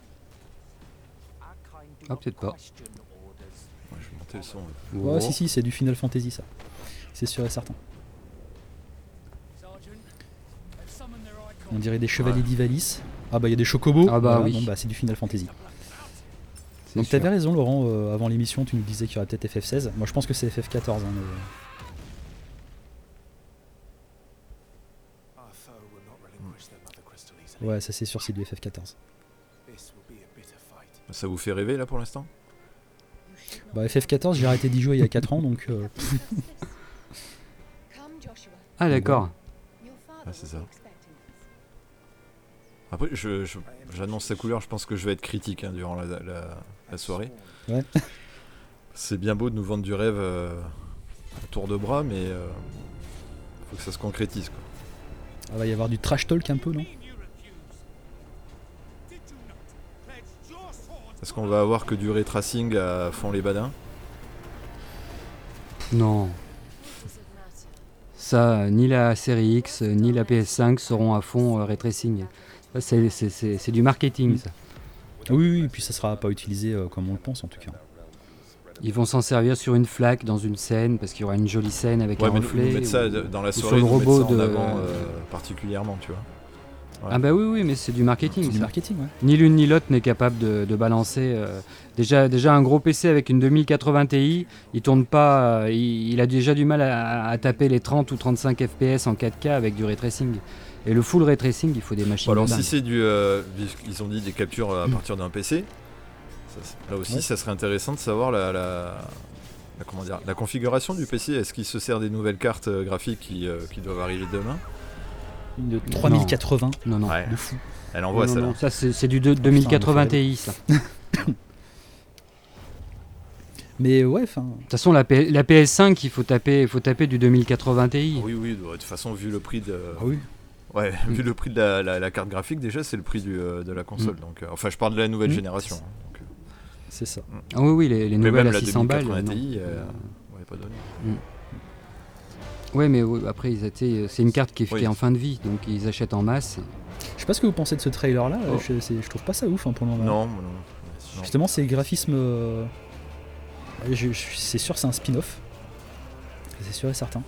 Ah, peut-être pas. Ouais, je vais monter le son. Ouais, si, c'est du Final Fantasy ça. C'est sûr et certain. On dirait des chevaliers d'Ivalice. Ah bah il y a des chocobos. Ah bah oui. Bon, bah c'est du Final Fantasy. C'est Donc sûr. t'avais raison Laurent, avant l'émission tu nous disais qu'il y aurait peut-être FF16. Moi je pense que c'est FF14. Hein, mais... Ouais ça c'est sûr c'est du FF14. Ça vous fait rêver là pour l'instant? Bah FF14 j'ai arrêté d'y jouer il y a 4 ans donc... Ah, d'accord. Ah, c'est ça. Après, j'annonce sa couleur, je pense que je vais être critique hein, durant la soirée. Ouais. C'est bien beau de nous vendre du rêve à tour de bras, mais faut que ça se concrétise, quoi. Ah, va y avoir du trash talk un peu non? Est-ce qu'on va avoir que du ray tracing à fond les badins? Non. Ça, ni la série X, ni la PS5 seront à fond ray tracing. Ça, c'est du marketing, ça. Ah oui, et puis ça sera pas utilisé comme on le pense en tout cas. Ils vont s'en servir sur une flaque dans une scène, parce qu'il y aura une jolie scène avec Ouais, un mais reflet. nous mettre ça ou- dans la sur soirée, le nous mettre robot ça en de- avant particulièrement, tu vois. Ouais. Ah bah oui, mais c'est du marketing. C'est du ça. marketing, ouais. Ni l'une ni l'autre n'est capable de balancer. Déjà un gros PC avec une 2080 Ti, il tourne pas. Il a déjà du mal à taper les 30 ou 35 FPS en 4K avec du ray tracing. Et le full ray tracing, il faut des machines. Bon, alors de si dingue. c'est du... ils ont dit des captures à partir d'un PC, là aussi Ouais. ça serait intéressant de savoir comment dire, la configuration du PC. Est-ce qu'il se sert des nouvelles cartes graphiques qui doivent arriver demain? Une de 3080, Non, non. Ouais, de fou. elle envoie Non, ça. non, là. ça c'est du 2080 Ti, ça. De Mais ouais, enfin... toute façon, la PS5, il faut taper du 2080 Ti. Oui, oui, de toute façon, vu le prix de... Ah oui. Ouais, vu le prix de la carte graphique, déjà, c'est le prix de la console. Donc, enfin, je parle de la nouvelle génération. Hein, donc, C'est ça. Ah oui, oui, les mais nouvelles même à la 600 balles. 2080 non. Ti, ouais, pas donné. Ouais, mais après, c'est une carte qui est Oui. en fin de vie, donc ils achètent en masse. Je sais pas ce que vous pensez de ce trailer là, Oh. je trouve pas ça ouf hein, pour le moment. Non, non. Justement, ces graphismes. C'est sûr, c'est un spin-off. C'est sûr et certain.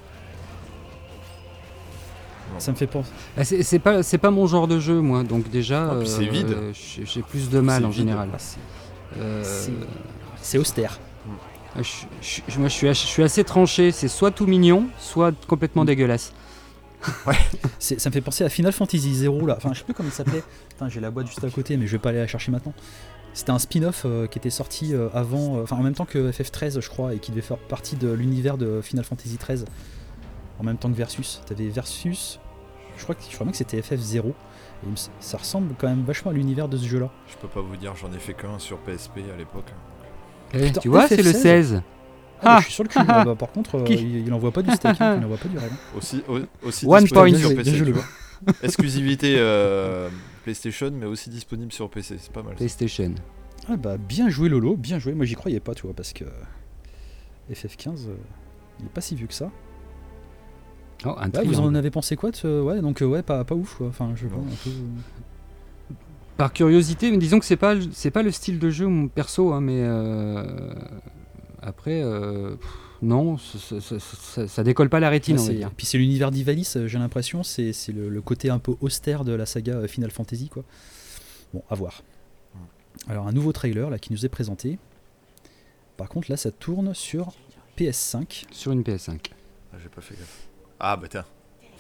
Non. Ça me fait penser. Ah, c'est pas mon genre de jeu, moi, donc déjà. Ouais, puis c'est vide. J'ai plus de mal C'est en vide. général. Ah, c'est austère. Moi, je suis assez tranché. C'est soit tout mignon, soit complètement dégueulasse. Ça me fait penser à Final Fantasy 0 là. Enfin, je sais plus comment il s'appelait. Putain, j'ai la boîte juste à côté, mais je vais pas aller la chercher maintenant. C'était un spin-off qui était sorti avant, en même temps que FF13, je crois, et qui devait faire partie de l'univers de Final Fantasy 13. En même temps que Versus. T'avais Versus. Je crois même que c'était FF0. Et ça ressemble quand même vachement à l'univers de ce jeu-là. Je peux pas vous dire, j'en ai fait qu'un sur PSP à l'époque. Putain, Tu vois, c'est le FF16. 16. Ah, je suis sur le cul. Par contre, Qui il envoie pas du steak, il envoie pas du rêve. Aussi One disponible point. sur Bien PC. joué, tu le vois. Exclusivité PlayStation, mais aussi disponible sur PC. C'est pas mal. ça. PlayStation. Ah bah bien joué Lolo, bien joué. Moi j'y croyais pas, tu vois, parce que FF15, il est pas si vieux que ça. Oh, un Ouais, vous triangle. en avez pensé quoi Ouais, donc ouais, pas ouf quoi. Enfin, je sais pas, Non. un peu... Par curiosité, mais disons que c'est pas le style de jeu mon perso, hein, mais après, non, ça décolle pas la rétine, Ouais, on va dire. Puis c'est l'univers d'Ivalice, j'ai l'impression, c'est le côté un peu austère de la saga Final Fantasy quoi. Bon, à voir. Alors un nouveau trailer là qui nous est présenté. Par contre là ça tourne sur PS5. Sur une PS5. Ah, j'ai pas fait gaffe. Ah bah tiens.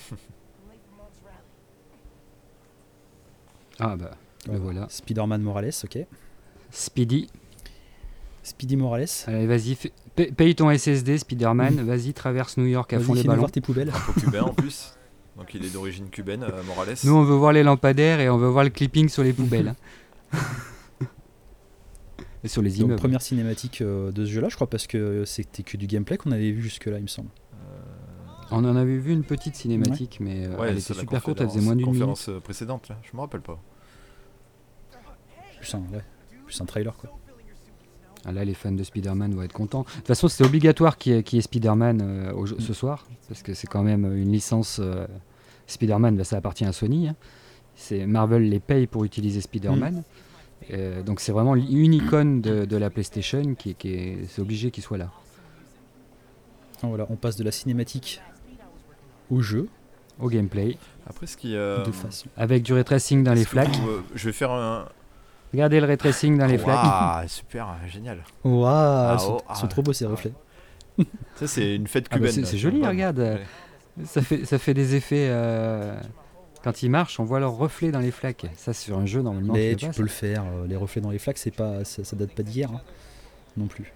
Ah bah, le voilà. Spider-Man Morales, ok. Speedy. Speedy Morales. Allez, vas-y, paye ton SSD, Spider-Man. Vas-y, traverse New York à fond Vas-y, les fais-nous ballons. voir tes poubelles. Au cubain en plus. Donc il est d'origine cubaine, Morales. Nous, on veut voir les lampadaires et on veut voir le clipping sur les poubelles. hein. Et sur les Donc immeubles. première cinématique de ce jeu-là, je crois, parce que c'était que du gameplay qu'on avait vu jusque-là, il me semble. On en avait vu une petite cinématique, mais Ouais, elle c'est était la super courte, elle faisait moins d'une minute. conférence précédente là, je me rappelle pas. Plus un trailer, quoi. Ah, là, les fans de Spider-Man vont être contents. De toute façon, c'est obligatoire qu'il y ait Spider-Man ce soir, parce que c'est quand même une licence. Spider-Man, ça appartient à Sony. Hein. Marvel les paye pour utiliser Spider-Man. Donc c'est vraiment une icône de la PlayStation c'est obligé qu'il soit là. Voilà, on passe de la cinématique au jeu. Au gameplay. Après, ce qui. De façon. Avec du ray tracing dans les flaques. Je vais faire un. Regardez le ray tracing dans les flaques. Ah, super, génial. Waouh, ils sont trop beaux ces reflets. Ça, c'est une fête Bah, cubaine. c'est joli, regarde. Ouais. Ça fait des effets. Quand ils marchent, on voit leurs reflets dans les flaques. Ça, sur un jeu, normalement. Mais tu peux le faire. Les reflets dans les flaques, ça date pas d'hier hein, non plus.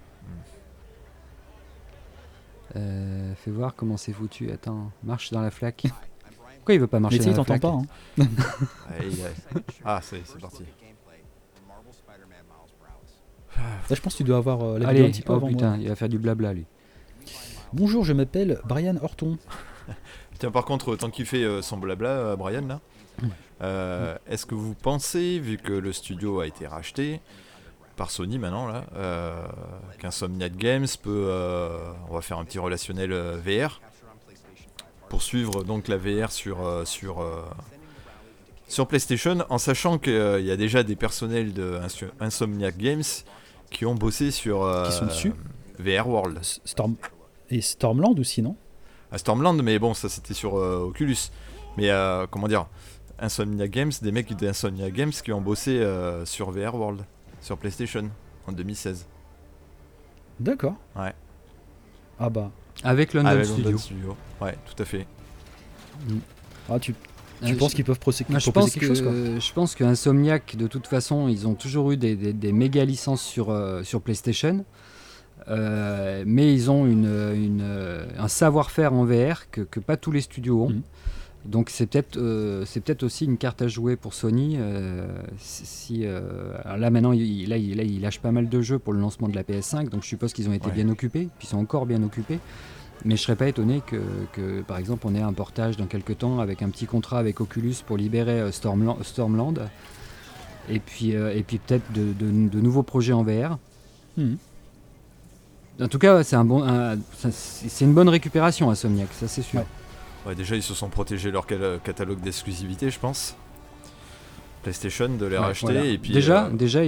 Fais voir comment c'est foutu. Attends, marche dans la flaque. Pourquoi il veut pas marcher dans la flaque? Mais tu t'entends pas. Hein. Ah, c'est parti. Là, je pense que tu dois avoir la vidéo Allez, un petit peu avant putain, moi. il va faire du blabla lui. Bonjour, je m'appelle Brian Horton. Tiens, par contre, tant qu'il fait son blabla, Brian, là, est-ce que vous pensez, vu que le studio a été racheté par Sony maintenant, là, qu'Insomniac Games peut... on va faire un petit relationnel VR, pour suivre donc la VR sur PlayStation, en sachant qu'il y a déjà des personnels de Insomniac Games qui ont bossé sur Qui sont dessus VR World. Et Stormland aussi, non? À Stormland, mais bon, ça c'était sur Oculus. Mais comment dire, Insomniac Games, des mecs d'Insomniac Games qui ont bossé sur VR World, sur PlayStation, en 2016. D'accord. Ouais. Ah bah. Avec London Avec Studio. London Studio. Ouais, tout à fait. Ah, tu penses qu'ils peuvent proposer Moi, quelque chose quoi. Je pense que Insomniac, de toute façon, ils ont toujours eu des méga licences sur PlayStation. Mais ils ont un savoir-faire en VR que pas tous les studios ont. Donc c'est peut-être aussi une carte à jouer pour Sony. Alors là maintenant, il lâche pas mal de jeux pour le lancement de la PS5, donc je suppose qu'ils ont été bien occupés, puis ils sont encore bien occupés. Mais je serais pas étonné que par exemple on ait un portage dans quelques temps avec un petit contrat avec Oculus pour libérer Stormland. Et puis peut-être de nouveaux projets en VR. En tout cas, c'est une bonne récupération à Insomniac, ça c'est sûr. Ouais, déjà ils se sont protégés leur catalogue d'exclusivité, je pense. PlayStation de les racheter voilà. et puis déjà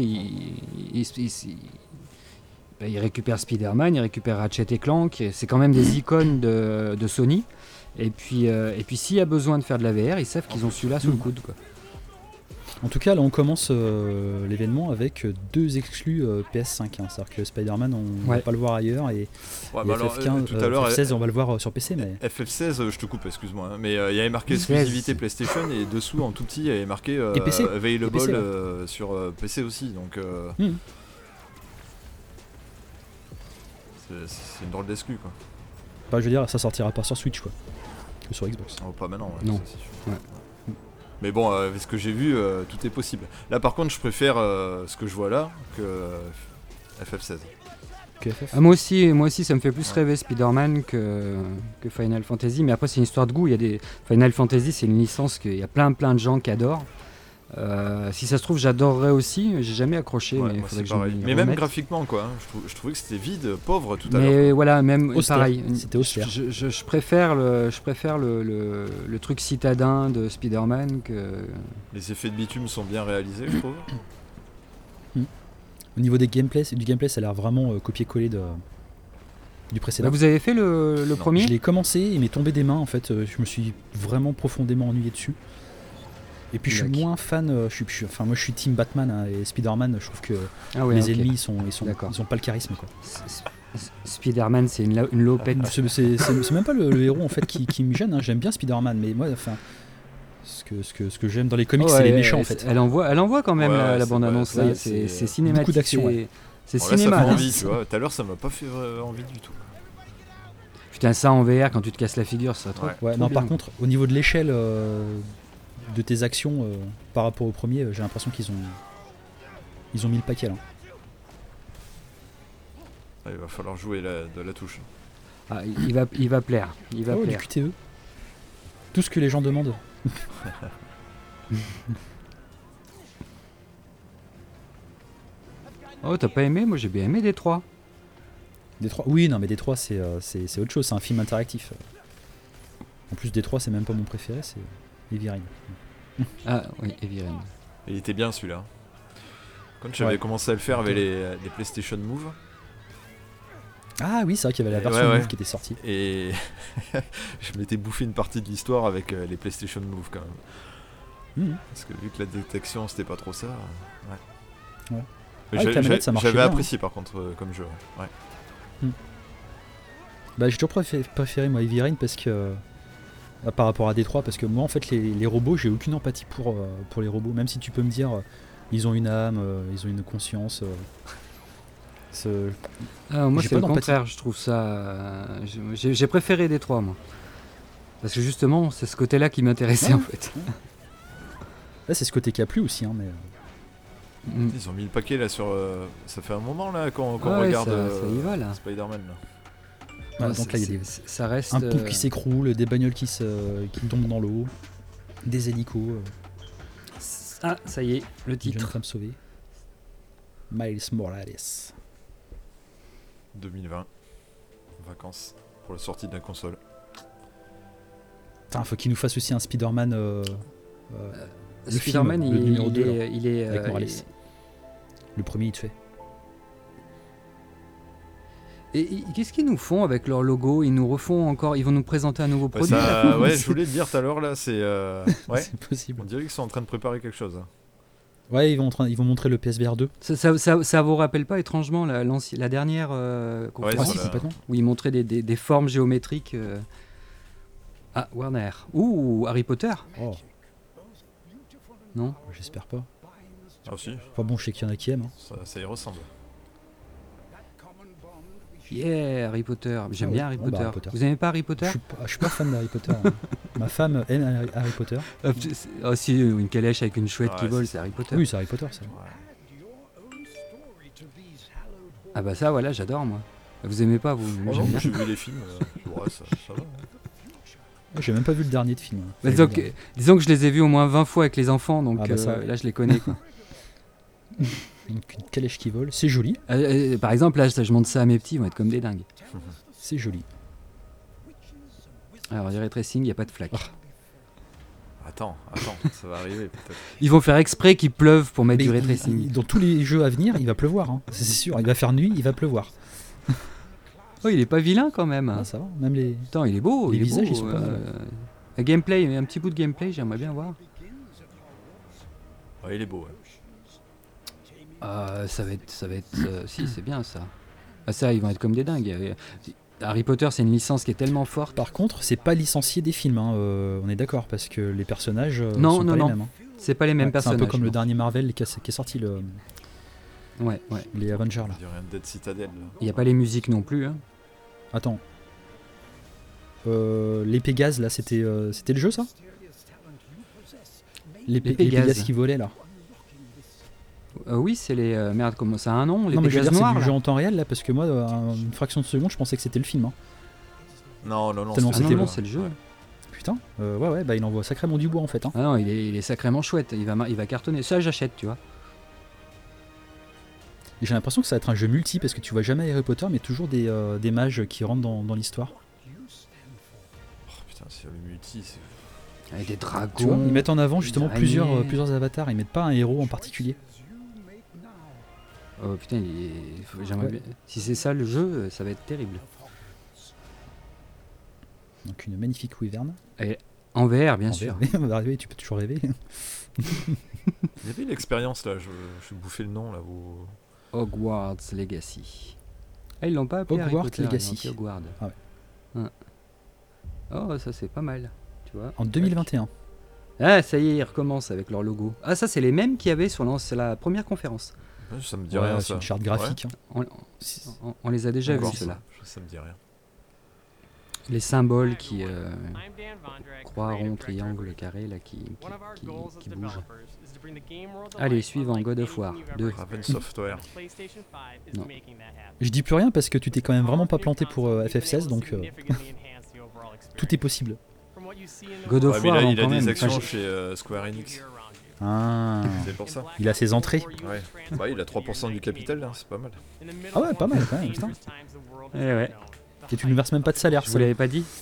ils récupèrent Spider-Man, ils récupèrent Ratchet et Clank, c'est quand même des icônes de Sony. Et puis s'il y a besoin de faire de la VR, ils savent qu'ils ont celui-là sous le coude, quoi. En tout cas, là, on commence l'événement avec 2 exclus PS5. Hein. C'est-à-dire que Spider-Man, on va pas le voir ailleurs. Et FF15, tout à l'heure, FF16, on va le voir sur PC. Mais... FF16, je te coupe, excuse-moi. Hein, mais il y avait marqué exclusivité PlayStation et dessous, en tout petit, il y avait marqué Available PC, sur PC aussi. Donc, c'est une drôle d'exclus, quoi. Bah, je veux dire, ça sortira pas sur Switch, quoi. Que sur Xbox. Oh, pas maintenant, non. Ça, c'est sûr. Mais bon, avec ce que j'ai vu, tout est possible. Là, par contre, je préfère ce que je vois là que FF16. Moi aussi, ça me fait plus rêver Spider-Man que Final Fantasy. Mais après, c'est une histoire de goût. Final Fantasy, c'est une licence qu'il y a plein de gens qui adorent. Si ça se trouve, j'adorerais aussi. J'ai jamais accroché, mais moi, faudrait que pareil. je Mais même graphiquement, quoi. Je trouvais que c'était vide, pauvre tout à l'heure. Mais voilà, même austère. pareil. C'était austère. Je préfère le truc citadin de Spider-Man que. Les effets de bitume sont bien réalisés, je trouve. Au niveau du gameplay, ça a l'air vraiment copier-coller du précédent. Bah, vous avez fait le premier ? Je l'ai commencé, il m'est tombé des mains en fait. Je me suis vraiment profondément ennuyé dessus. Et puis je suis moins fan. Moi je suis team Batman hein, et Spider-Man. Je trouve que les ennemis ils ont pas le charisme quoi. Spider-Man c'est une lopette. C'est même pas le héros en fait qui me gêne. Hein. J'aime bien Spider-Man, mais moi enfin. Ce que j'aime dans les comics, c'est les méchants en fait. Elle envoie quand même la bande-annonce là. C'est cinématique. Beaucoup d'action. C'est cinéma. Ça fait envie, tu vois. Tout à l'heure, ça m'a pas fait envie du tout. Putain, ça en VR quand tu te casses la figure, ça trop. Ouais, non, par contre, au niveau de l'échelle de tes actions par rapport au premier, j'ai l'impression qu'ils ont mis le paquet là. Ah, il va falloir jouer de la touche. Ah, il va plaire. Il va plaire. Du QTE. Tout ce que les gens demandent. Oh, t'as pas aimé? Moi, j'ai bien aimé Détroit. Détroit. Oui, non, mais Détroit, c'est autre chose. C'est un film interactif. En plus, Détroit, c'est même pas mon préféré. C'est Heavy Rain. Ah oui, Heavy Rain. Il était bien celui-là. Quand j'avais commencé à le faire avec les PlayStation Move. Ah oui, c'est vrai qu'il y avait la Ouais, version ouais. Move qui était sortie. Et je m'étais bouffé une partie de l'histoire avec les PlayStation Move quand même. Mhm. Parce que vu que la détection c'était pas trop ça. Ouais. Ouais. Mais Avec la manette, ça marchait j'avais bien, apprécié par contre comme jeu. Ouais. Bah, j'ai toujours préféré moi Heavy Rain parce que par rapport à Détroit, parce que moi en fait les robots, j'ai aucune empathie pour les robots, même si tu peux me dire ils ont une âme, ils ont une conscience. Moi, J'ai c'est pas le d'empathie. contraire. Je trouve ça. J'ai préféré Détroit, moi. Parce que justement, c'est ce côté-là qui m'intéressait Ouais. en fait. Là, c'est ce côté qui a plu aussi, hein, mais Mm. Ils ont mis le paquet là sur. Ça fait un moment là qu'on Ah ouais, regarde ça y va là. Spider-Man là. voilà, Ouais, donc là il y a ça reste. un pont qui s'écroule, des bagnoles qui tombent dans l'eau, des hélicos, Ah, ça y est, le une jeune titre. femme sauvée. Miles Morales. 2020. Vacances. Pour la sortie de la console. Putain, faut qu'il nous fasse aussi un Spider-Man. Le Spider-Man, film, le numéro 2, il est. avec Morales. il- Le premier, il te fait. Et qu'est-ce qu'ils nous font avec leur logo? Ils nous refont encore. Ils vont nous présenter un nouveau Ouais, produit. ça- là ouais, je voulais te dire tout à l'heure là, c'est. Ouais. C'est possible. On dirait qu'ils sont en train de préparer quelque chose. Hein. Ouais, ils vont montrer le PSVR 2. Ça vous rappelle pas étrangement la dernière Ouais, conférence voilà. complètement. où ils montraient des formes géométriques. Ah, Warner. Ouh, Harry Potter. Oh, Non. j'espère pas. Ah aussi, Enfin bon, je sais qu'il y en a qui aiment. Hein. ça y ressemble. Yeah, Harry Potter. J'aime Ah ouais. bien Harry Bon, bah, Potter. Harry Potter. Vous aimez pas Harry Potter? Je suis pas fan d'Harry Potter. Hein. Ma femme aime Harry Potter. Ah si, une calèche avec une chouette qui Ouais, vole, c'est c'est Harry Potter. Oui, c'est Harry Potter, ça. Ouais. Ah bah ça, voilà, j'adore moi. Vous aimez pas, vous? Oh J'aime non, bien. j'ai vu les films, ouais, ça va. Hein. J'ai même pas vu le dernier de film. Bah, disons que je les ai vus au moins 20 fois avec les enfants, donc Ah bah ça, ouais. là je les connais. Quoi. Donc une calèche qui vole, c'est joli. Par exemple, là je montre ça à mes petits, ils vont être comme des dingues. C'est joli. Alors, du ray tracing, il n'y a pas de flaque. Attends, ça va arriver peut-être. Ils vont faire exprès qu'il pleuve pour mettre Mais du ray tracing. dans tous les jeux à venir, il va pleuvoir. Hein. C'est sûr, il va faire nuit, il va pleuvoir. Oh, il est pas vilain quand même. Ah, ça va, même les. Attends, il est beau. Les il est visages, beau, ils sont pas mal. Gameplay, un petit bout de gameplay, j'aimerais bien voir. Ouais, il est beau. Ouais. Ça va être. Si, c'est bien ça. Ah, ça, ils vont être comme des dingues. Harry Potter, c'est une licence qui est tellement forte. Par contre, c'est pas licencié des films, hein, on est d'accord, parce que les personnages Non, sont non, pas non. les mêmes. Hein. C'est pas les mêmes Ouais, c'est un personnages. peu comme le non. dernier Marvel qui est sorti, Ouais. les Avengers là. On dirait un Dead Citadel. Là. Il n'y a pas les musiques non plus. Hein. Attends. Les Pégases là, c'était le jeu ça? Les Pégases qui volaient là. Oui, c'est les. Merde, comment ça a un nom? Les Non mais je veux Pégases dire, c'est noirs. du là. jeu en temps réel là, parce que moi, une fraction de seconde, je pensais que c'était le film. Hein. Non, Tellement Ah c'était non, bon. c'est le jeu. Ouais. Putain, ouais, bah il envoie sacrément du bois en fait. Hein. Ah non, il est sacrément chouette. Il va cartonner. Ça, j'achète, tu vois. Et j'ai l'impression que ça va être un jeu multi parce que tu vois jamais Harry Potter, mais toujours des mages qui rentrent dans l'histoire. Oh putain, c'est le multi. C'est... Avec des Tu vois, dragons. ils mettent en avant justement araignées. plusieurs avatars, ils mettent pas un héros en particulier. Oh putain, j'aimerais Ouais. bien. Si c'est ça le jeu, ça va être terrible. Donc une magnifique wyvern. En VR, bien En sûr. VR. On va arriver, tu peux toujours rêver. Il y avait une expérience là, je vais bouffer le nom là. Hogwarts Legacy. Ah, ils l'ont pas appelé Harry Hogwarts Potter, ils l'ont Legacy. appelé Hogwarts. Ah ouais. Oh, ça c'est pas mal, tu vois. En 2021. Ah, ça y est, ils recommencent avec leur logo. Ah, ça c'est les mêmes qu'il y avait sur la première conférence. Ouais, ça me dit Ouais, rien c'est ça. une charte graphique. Hein. On les a déjà D'accord, vus, ceux-là. ça me dit rien. Les symboles qui croix, rond, triangle, carré, là, qui bougent. Allez, suivant, God of War 2. Raven Software. Non. Je dis plus rien parce que tu t'es quand même vraiment pas planté pour FF16, donc tout est possible. God of Ouais, mais War, là, non, il a quand des même. actions Enfin, chez Square Enix. Ah, C'est pour ça. il a ses entrées. Ouais. Bah, il a 3% du capital, là, c'est pas mal. Ah ouais, pas mal quand même, putain. Ouais. Et tu ne verses même pas de salaire, Je vous ça. l'avais pas dit.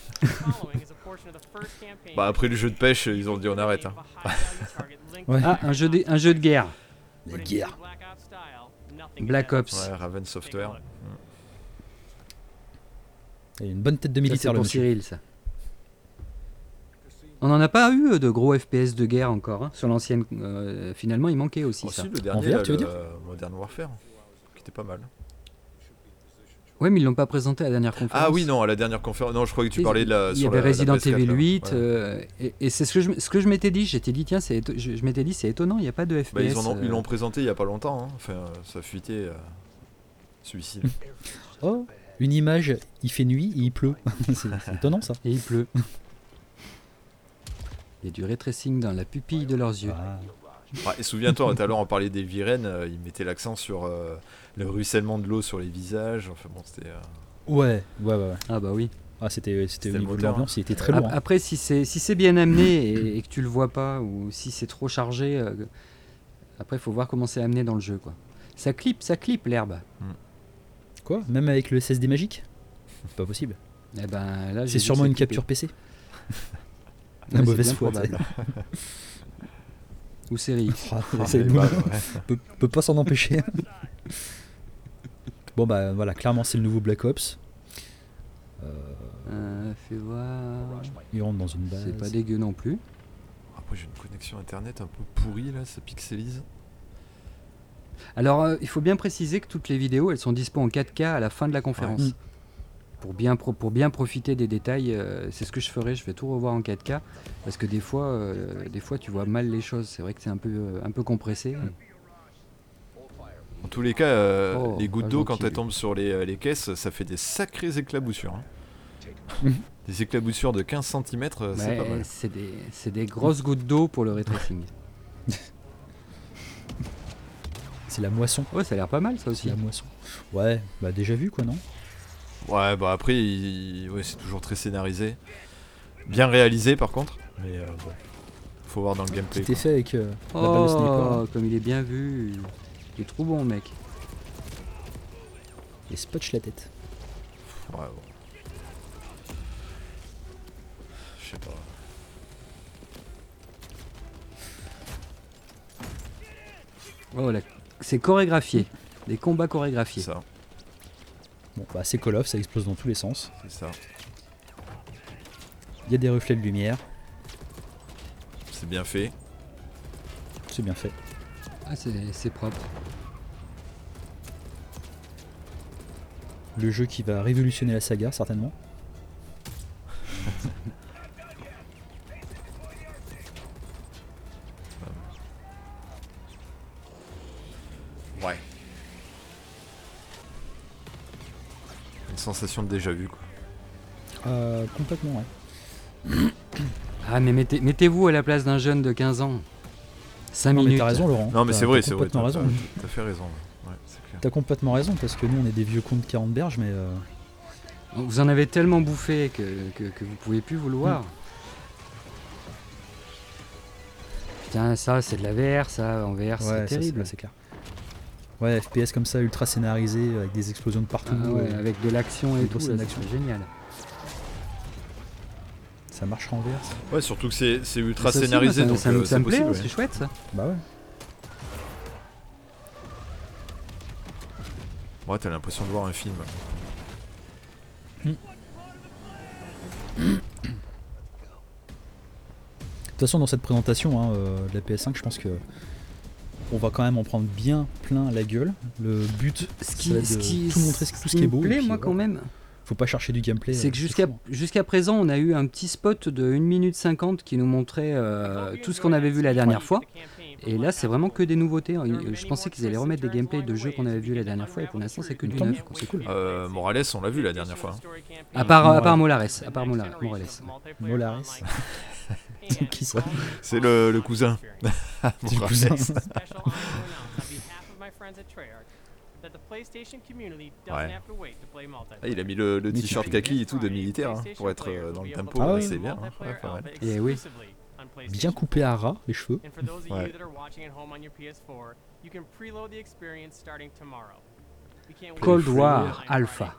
Bah, après le jeu de pêche, ils ont dit on arrête. Hein. Ouais. Ah, un jeu de guerre. La guerre. Black Ops. Ouais, Raven Software. Il a une bonne tête de Ça, c'est militaire, le pour monsieur. Cyril, ça. On n'en a pas eu de gros FPS de guerre encore. Hein. Sur l'ancienne, finalement, il manquait aussi Oh, ça. si, le dernier, VR, là, tu veux le dire Modern Warfare, qui était pas mal. Ouais, mais ils l'ont pas présenté à la dernière conférence. Ah oui, non, à la dernière conférence. Non, je croyais que tu parlais de la. Il y sur avait la Resident PS4, Evil là. 8, Ouais. et c'est ce que je m'étais dit. J'étais dit, tiens, je m'étais dit, c'est étonnant, il n'y a pas de FPS. Bah, ils l'ont présenté il y a pas longtemps. Hein. Enfin, ça fuitait. Celui-ci. Là. Oh, une image, il fait nuit et il pleut. C'est étonnant ça. Et il pleut. Il y a du ray tracing dans la pupille de leurs yeux. Ah. Ouais, et souviens-toi, tout à l'heure on parlait des Viren, ils mettaient l'accent sur le ruissellement de l'eau sur les visages. Enfin bon, c'était. Ouais. Ah bah oui. Ah, c'était C'était au le niveau de moteur, l'ambiance, il était très lourd. Hein. Après, si c'est bien amené et que tu le vois pas, ou si c'est trop chargé, après il faut voir comment c'est amené dans le jeu, quoi. Ça clip l'herbe. Quoi? Même avec le SSD magique? C'est pas possible. Eh ben là, j'ai C'est vu sûrement ça une clipper. capture PC. Ouais, La c'est mauvaise bien foi. probable. Ou série. C'est les balles, ouais. peut pas s'en empêcher. Bon bah voilà, clairement c'est le nouveau Black Ops. Fais voir. Il rentre dans une base. C'est pas dégueu non plus. Après, j'ai une connexion internet un peu pourrie là, ça pixelise. Alors, il faut bien préciser que toutes les vidéos, elles sont dispo en 4K à la fin de la conférence. Ouais. Pour bien profiter des détails, c'est ce que je ferai. Je vais tout revoir en 4K parce que des fois, tu vois mal les choses. C'est vrai que c'est un peu compressé. En tous les cas, Oh, les gouttes pas d'eau gentil, quand elles lui. tombent sur les caisses, ça fait des sacrées éclaboussures. Hein. Des éclaboussures de 15 cm, c'est pas mal. C'est des grosses gouttes d'eau pour le ray tracing. C'est la moisson. Ouais, ça a l'air pas mal ça C'est aussi. la moisson. Ouais, bah déjà vu quoi, non? Ouais, bah après, ouais, c'est toujours très scénarisé. Bien réalisé par contre. Mais bon, faut voir dans le gameplay. C'était quoi. fait avec la balle de sniper. Oh, comme il est bien vu. Il est trop bon, mec. Et spotch la tête. Ouais, bon. Je sais pas. Oh, c'est chorégraphié. Des combats chorégraphiés. C'est ça, Bon bah c'est Call of, ça explose dans tous les sens. c'est ça. Il y a des reflets de lumière, C'est bien fait. c'est bien fait. Ah, c'est propre. Le jeu qui va révolutionner la saga certainement. Ouais. Une sensation de déjà vu quoi. Complètement ouais. Ah, mais mettez-vous à la place d'un jeune de 15 ans. 5 Non mais minutes. t'as raison Laurent. Non mais c'est vrai, T'as c'est vrai. complètement raison. T'as fait raison. Ouais, c'est clair. T'as complètement raison parce que nous on est des vieux cons de 40 berges mais Vous en avez tellement bouffé que vous pouvez plus vous le voir. Putain, ça c'est de la VR, ça en VR ouais, c'est ça, terrible. c'est clair. Ouais, FPS comme ça ultra scénarisé avec des explosions de partout. Ah ouais, avec de l'action et des tout, grosses là, scènes d'action. c'est génial. Ça marchera en VR. Ça. Ouais, surtout que c'est ultra Ça aussi, scénarisé, moi, donc ça me c'est plaît, possible. hein, ouais. c'est chouette ça. Bah ouais. Ouais, t'as l'impression de voir un film. De toute façon, dans cette présentation hein, de la PS5, je pense que on va quand même en prendre bien plein la gueule. Le but, Ce ça va être de tout montrer tout ce qui est beau. me et plaît, puis, moi, voilà. quand même, Faut pas chercher du gameplay. c'est que fou. jusqu'à présent, on a eu un petit spot de 1 minute 50 qui nous montrait tout ce qu'on avait vu la dernière fois. Et là, c'est vraiment que des nouveautés. Je pensais qu'ils allaient remettre des gameplays de jeux qu'on avait vus la dernière fois, et pour l'instant, c'est que du Tant neuf. mieux, c'est cool. Morales, on l'a vu la dernière fois. À part Morales. Morales. Molares. Qui ça? C'est le cousin. C'est le cousin. Ah, il a mis le t-shirt tu- kaki et tout de militaire hein, pour être dans le tempo, Ah ouais. c'est bien. Hein. Ouais, pas mal. Et oui. bien coupé à ras, les cheveux. Ouais. Cold Free. War Alpha.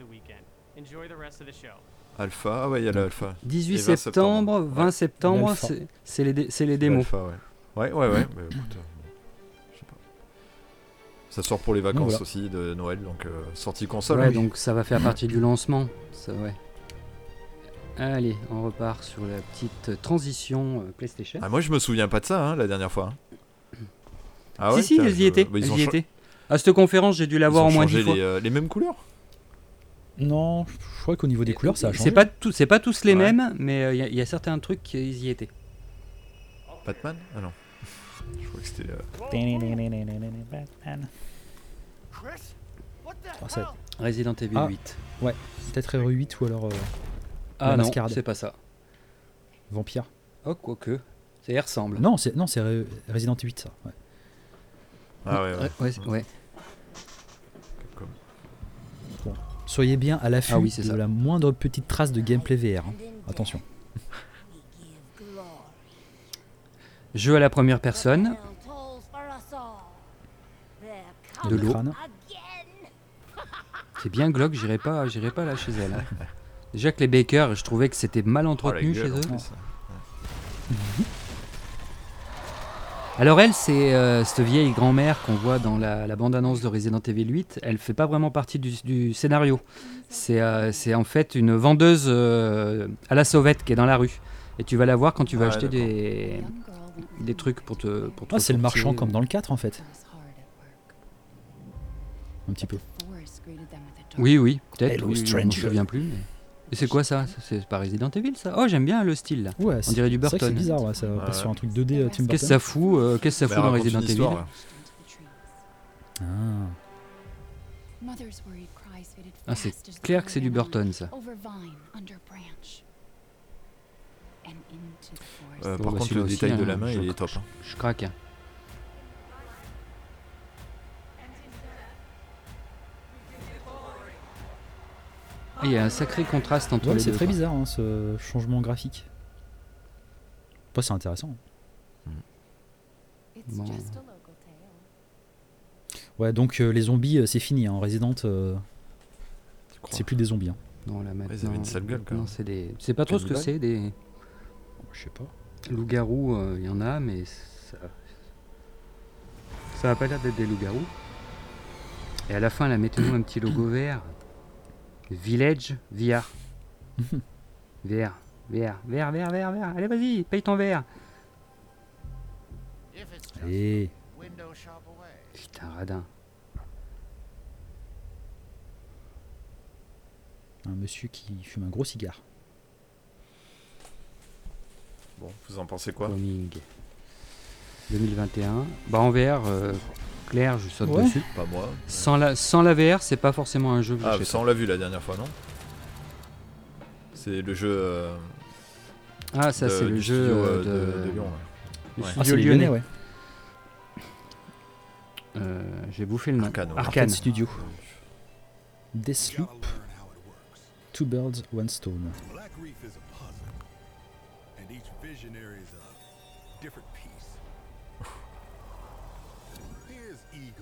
Alpha, ah ouais, il y a l'alpha. 18 Et 20 septembre, 20 septembre, L'alpha. c'est les démos. L'alpha, ouais. Ouais. Mais écoute, je sais pas. Ça sort pour les vacances Voilà. aussi de Noël, donc sortie console. Ouais, oui. donc ça va faire partie du lancement. Ça, ouais. Allez, on repart sur la petite transition PlayStation. Ah, moi je me souviens pas de ça la dernière fois. Ah si, tiens, elles y étaient. bah, Elles ils ont y étaient. À cette conférence, j'ai dû la ils voir ont au moins changé 10 fois. les mêmes couleurs. Non, je crois qu'au niveau des couleurs, ça a changé. C'est pas tous les Ouais. mêmes, mais il y a certains trucs qui y étaient. Batman? Ah non. Je crois que c'était. Batman. Ah, ça- Resident Evil Ah. 8. Peut-être RE8 ou alors Ah La non, Mascarade. c'est pas ça. Vampire. Oh, quoique. Ça y ressemble. Non, c'est Resident 8, ça. Ouais. Ah ouais. Ouais. Capcom. Soyez bien à l'affût Ah oui, c'est de ça. la moindre petite trace de gameplay VR. hein. Attention. Jeu à la première personne. De l'eau. Crâne. C'est bien glauque, j'irai pas là chez elle. hein. Déjà que les Bakers, je trouvais que c'était mal Oh, la entretenu gueule, chez en eux. plus. Alors elle, c'est cette vieille grand-mère qu'on voit dans la bande-annonce de Resident Evil 8. Elle fait pas vraiment partie du scénario. C'est en fait une vendeuse à la sauvette qui est dans la rue. Et tu vas la voir quand tu vas Ouais, acheter d'accord. des trucs pour te Ah, c'est le marchand ressortir. comme dans le 4 en fait. Un petit peu. Oui, peut-être. Hello, Oui, je me stranger. souviens plus. Mais... Et c'est quoi ça? C'est pas Resident Evil ça? Oh, j'aime bien le style là. Ouais, On dirait du c'est vrai que Burton. C'est bizarre, ouais, ça passe Ouais. sur un truc 2D Tim Qu'est-ce que Burton. ça fout? Qu'est-ce que ça Bah, fout dans raconte Resident une Evil? histoire, là. Ah, c'est clair que c'est du Burton ça. Par bah, contre, celui-là le aussi, détail de la hein, main, je- il est top. hein. Je craque. Ah, il y a un sacré contraste entre Ouais, les c'est deux. très quoi. bizarre hein, ce changement graphique. Après, c'est intéressant. Bon. Ouais, donc les zombies, c'est fini. Hein. Resident, Tu crois c'est plus des zombies. Hein. Non, là maintenant. ils avaient une sale gueule, quand maintenant, même. c'est des. Je sais pas trop ce que Cannibales. c'est des Je sais pas. loups-garous. Il y en a, mais ça a pas l'air d'être des loups-garous. Et à la fin, là, mettez-nous un petit logo vert. Village VR. VR. Allez, vas-y, paye ton verre. Et Putain, radin. un monsieur qui fume un gros cigare. Bon, vous en pensez quoi? Coming 2021. Bah en VR, clair, je saute Ouais. dessus. Pas moi. Sans la VR, c'est pas forcément un jeu que Ah, j'achète. ça on l'a vu la dernière fois, non? C'est le jeu Ah, ça c'est le du jeu studio, de de Lyon. du Ouais. Ah, studio c'est les lyonnais. Lyonnais, ouais. J'ai bouffé le nom. Arcane, ouais. Arcane. Arcade Studio. Deathloop. Two birds, one stone. Black Reef is a puzzle, and each visionary is a different piece. Here's Igor.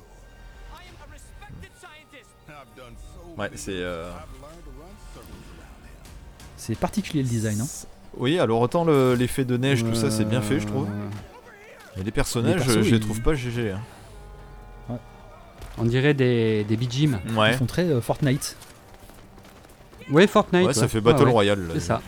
I've done so Ouais, many c'est. I've learned to run circles around him. C'est particulier le design. Hein. Oui, alors autant l'effet de neige, tout ça, c'est bien fait, je trouve. Mais les personnages, Les persos, je les ils- trouve pas GG. Hein. On dirait des Bijim. Ouais. Ils font très Fortnite. Ouais, Fortnite. Ouais, ça fait Battle Ah ouais, Royale. là. C'est ça.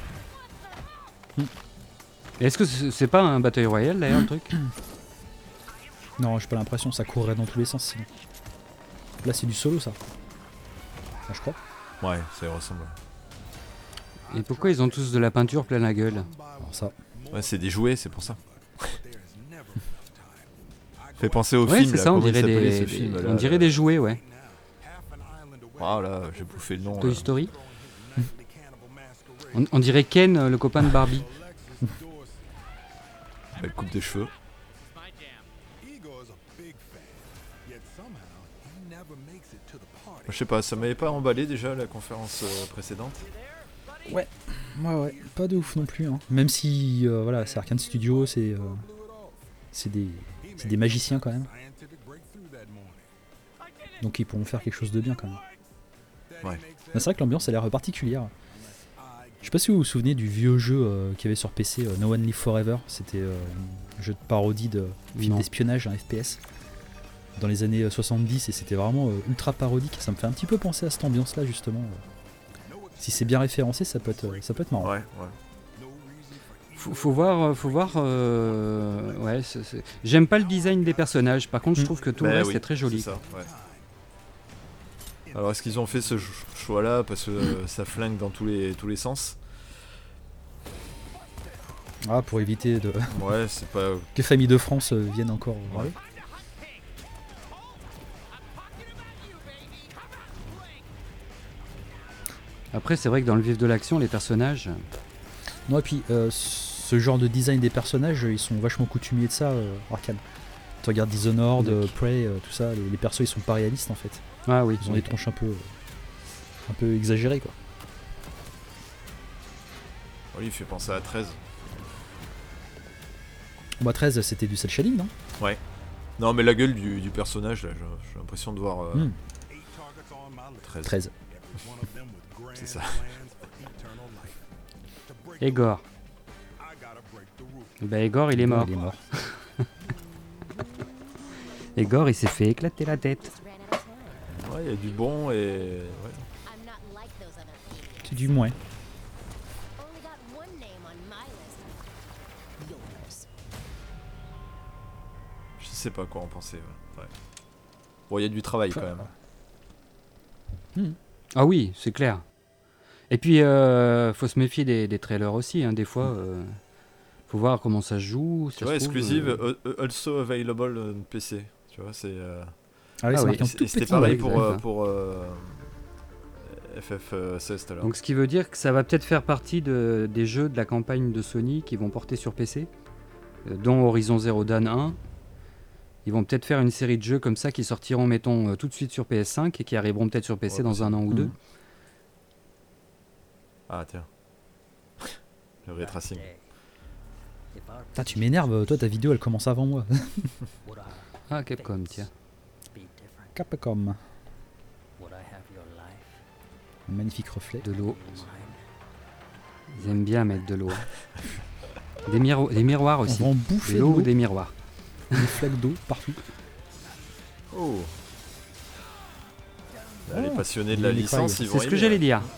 Et est-ce que c'est pas un Battle Royale d'ailleurs le truc? Non, j'ai pas l'impression, ça courrait dans tous les sens sinon. Là, c'est du solo ça. Enfin, je crois. Ouais, ça y ressemble. Et pourquoi ils ont tous de la peinture plein la gueule? Alors ça. Ouais, c'est des jouets, c'est pour ça. There is never enough time. Fait penser au Ouais, film. c'est là, ça, on comment il dirait s'appelait, des, ce film, là, on dirait des jouets, ouais. Half an island away. Ah là, j'ai bouffé le nom. Toy là. Story. Nightly cannibal masquerade. On dirait Ken, le copain de Barbie. Alexis Dorsey. Avec coupe de cheveux. Igor is a big fan, yet somehow he never makes it to the party. Je sais pas, ça m'avait pas emballé déjà la conférence précédente. Ouais, pas de ouf non plus. Hein. Même si, voilà, c'est Arkane Studio, c'est des magiciens quand même. Donc ils pourront faire quelque chose de bien quand même. Ouais. Mais c'est vrai que l'ambiance a l'air particulière. Je sais pas si vous vous souvenez du vieux jeu qu'il y avait sur PC, No One Live Forever. C'était un jeu de parodie de film Non. d'espionnage, un FPS, dans les années 70, et c'était vraiment ultra parodique. Ça me fait un petit peu penser à cette ambiance-là justement. Si c'est bien référencé, ça peut être marrant. Ouais. Faut voir. Ouais, j'aime pas le design des personnages. Par contre, je trouve que tout le reste est très joli. C'est ça, ouais. Alors est-ce qu'ils ont fait ce choix-là parce que ça flingue dans tous les sens? Ah, pour éviter Ouais, c'est pas. que Famille de France viennent encore. Ouais. Après, c'est vrai que dans le vif de l'action, les personnages. Non, et puis ce genre de design des personnages, ils sont vachement coutumiers de ça, Arkane. Tu regardes Dishonored, Prey, tout ça, les persos ils sont pas réalistes en fait. Ah oui. Ils ont des tronches un peu exagérées quoi. Oui, il fait penser à 13. Bah 13 c'était du cel shading, non? Non, mais la gueule du personnage, là, j'ai l'impression de voir 13. 13. C'est ça. Egor. Bah Egor, il est mort. Il est mort. Egor, il s'est fait éclater la tête. Ouais, il y a du bon et. Ouais. C'est du moins. Je sais pas quoi en penser. Ouais. Bon, il y a du travail quand même. Ah oui, c'est clair. Et puis, faut se méfier des trailers aussi. Hein. Des fois, faut voir comment ça se joue. Tu vois, exclusive, also available on PC. Tu vois, c'est. Ah oui, Ah c'est oui. marqué en Et tout c'était petit, pareil ouais, pour FF16 tout à l'heure. Donc, ce qui veut dire que ça va peut-être faire partie des jeux de la campagne de Sony qui vont porter sur PC, dont Horizon Zero Dawn 1. Ils vont peut-être faire une série de jeux comme ça qui sortiront, mettons, tout de suite sur PS5 et qui arriveront peut-être sur PC dans un an ou deux. Ah, tiens. Le ray tracing. Putain, tu m'énerves, toi ta vidéo elle commence avant moi. Ah, Capcom, tiens. Capcom. Un magnifique reflet. De l'eau. Ils aiment bien mettre de l'eau. Des miroirs On aussi. va en bouffer De de l'eau l'eau, ou des miroirs. des flaques d'eau partout. Oh. Là, les passionnés de la Devil May licence, Cry. ils vont C'est ce que aimer, j'allais hein. dire.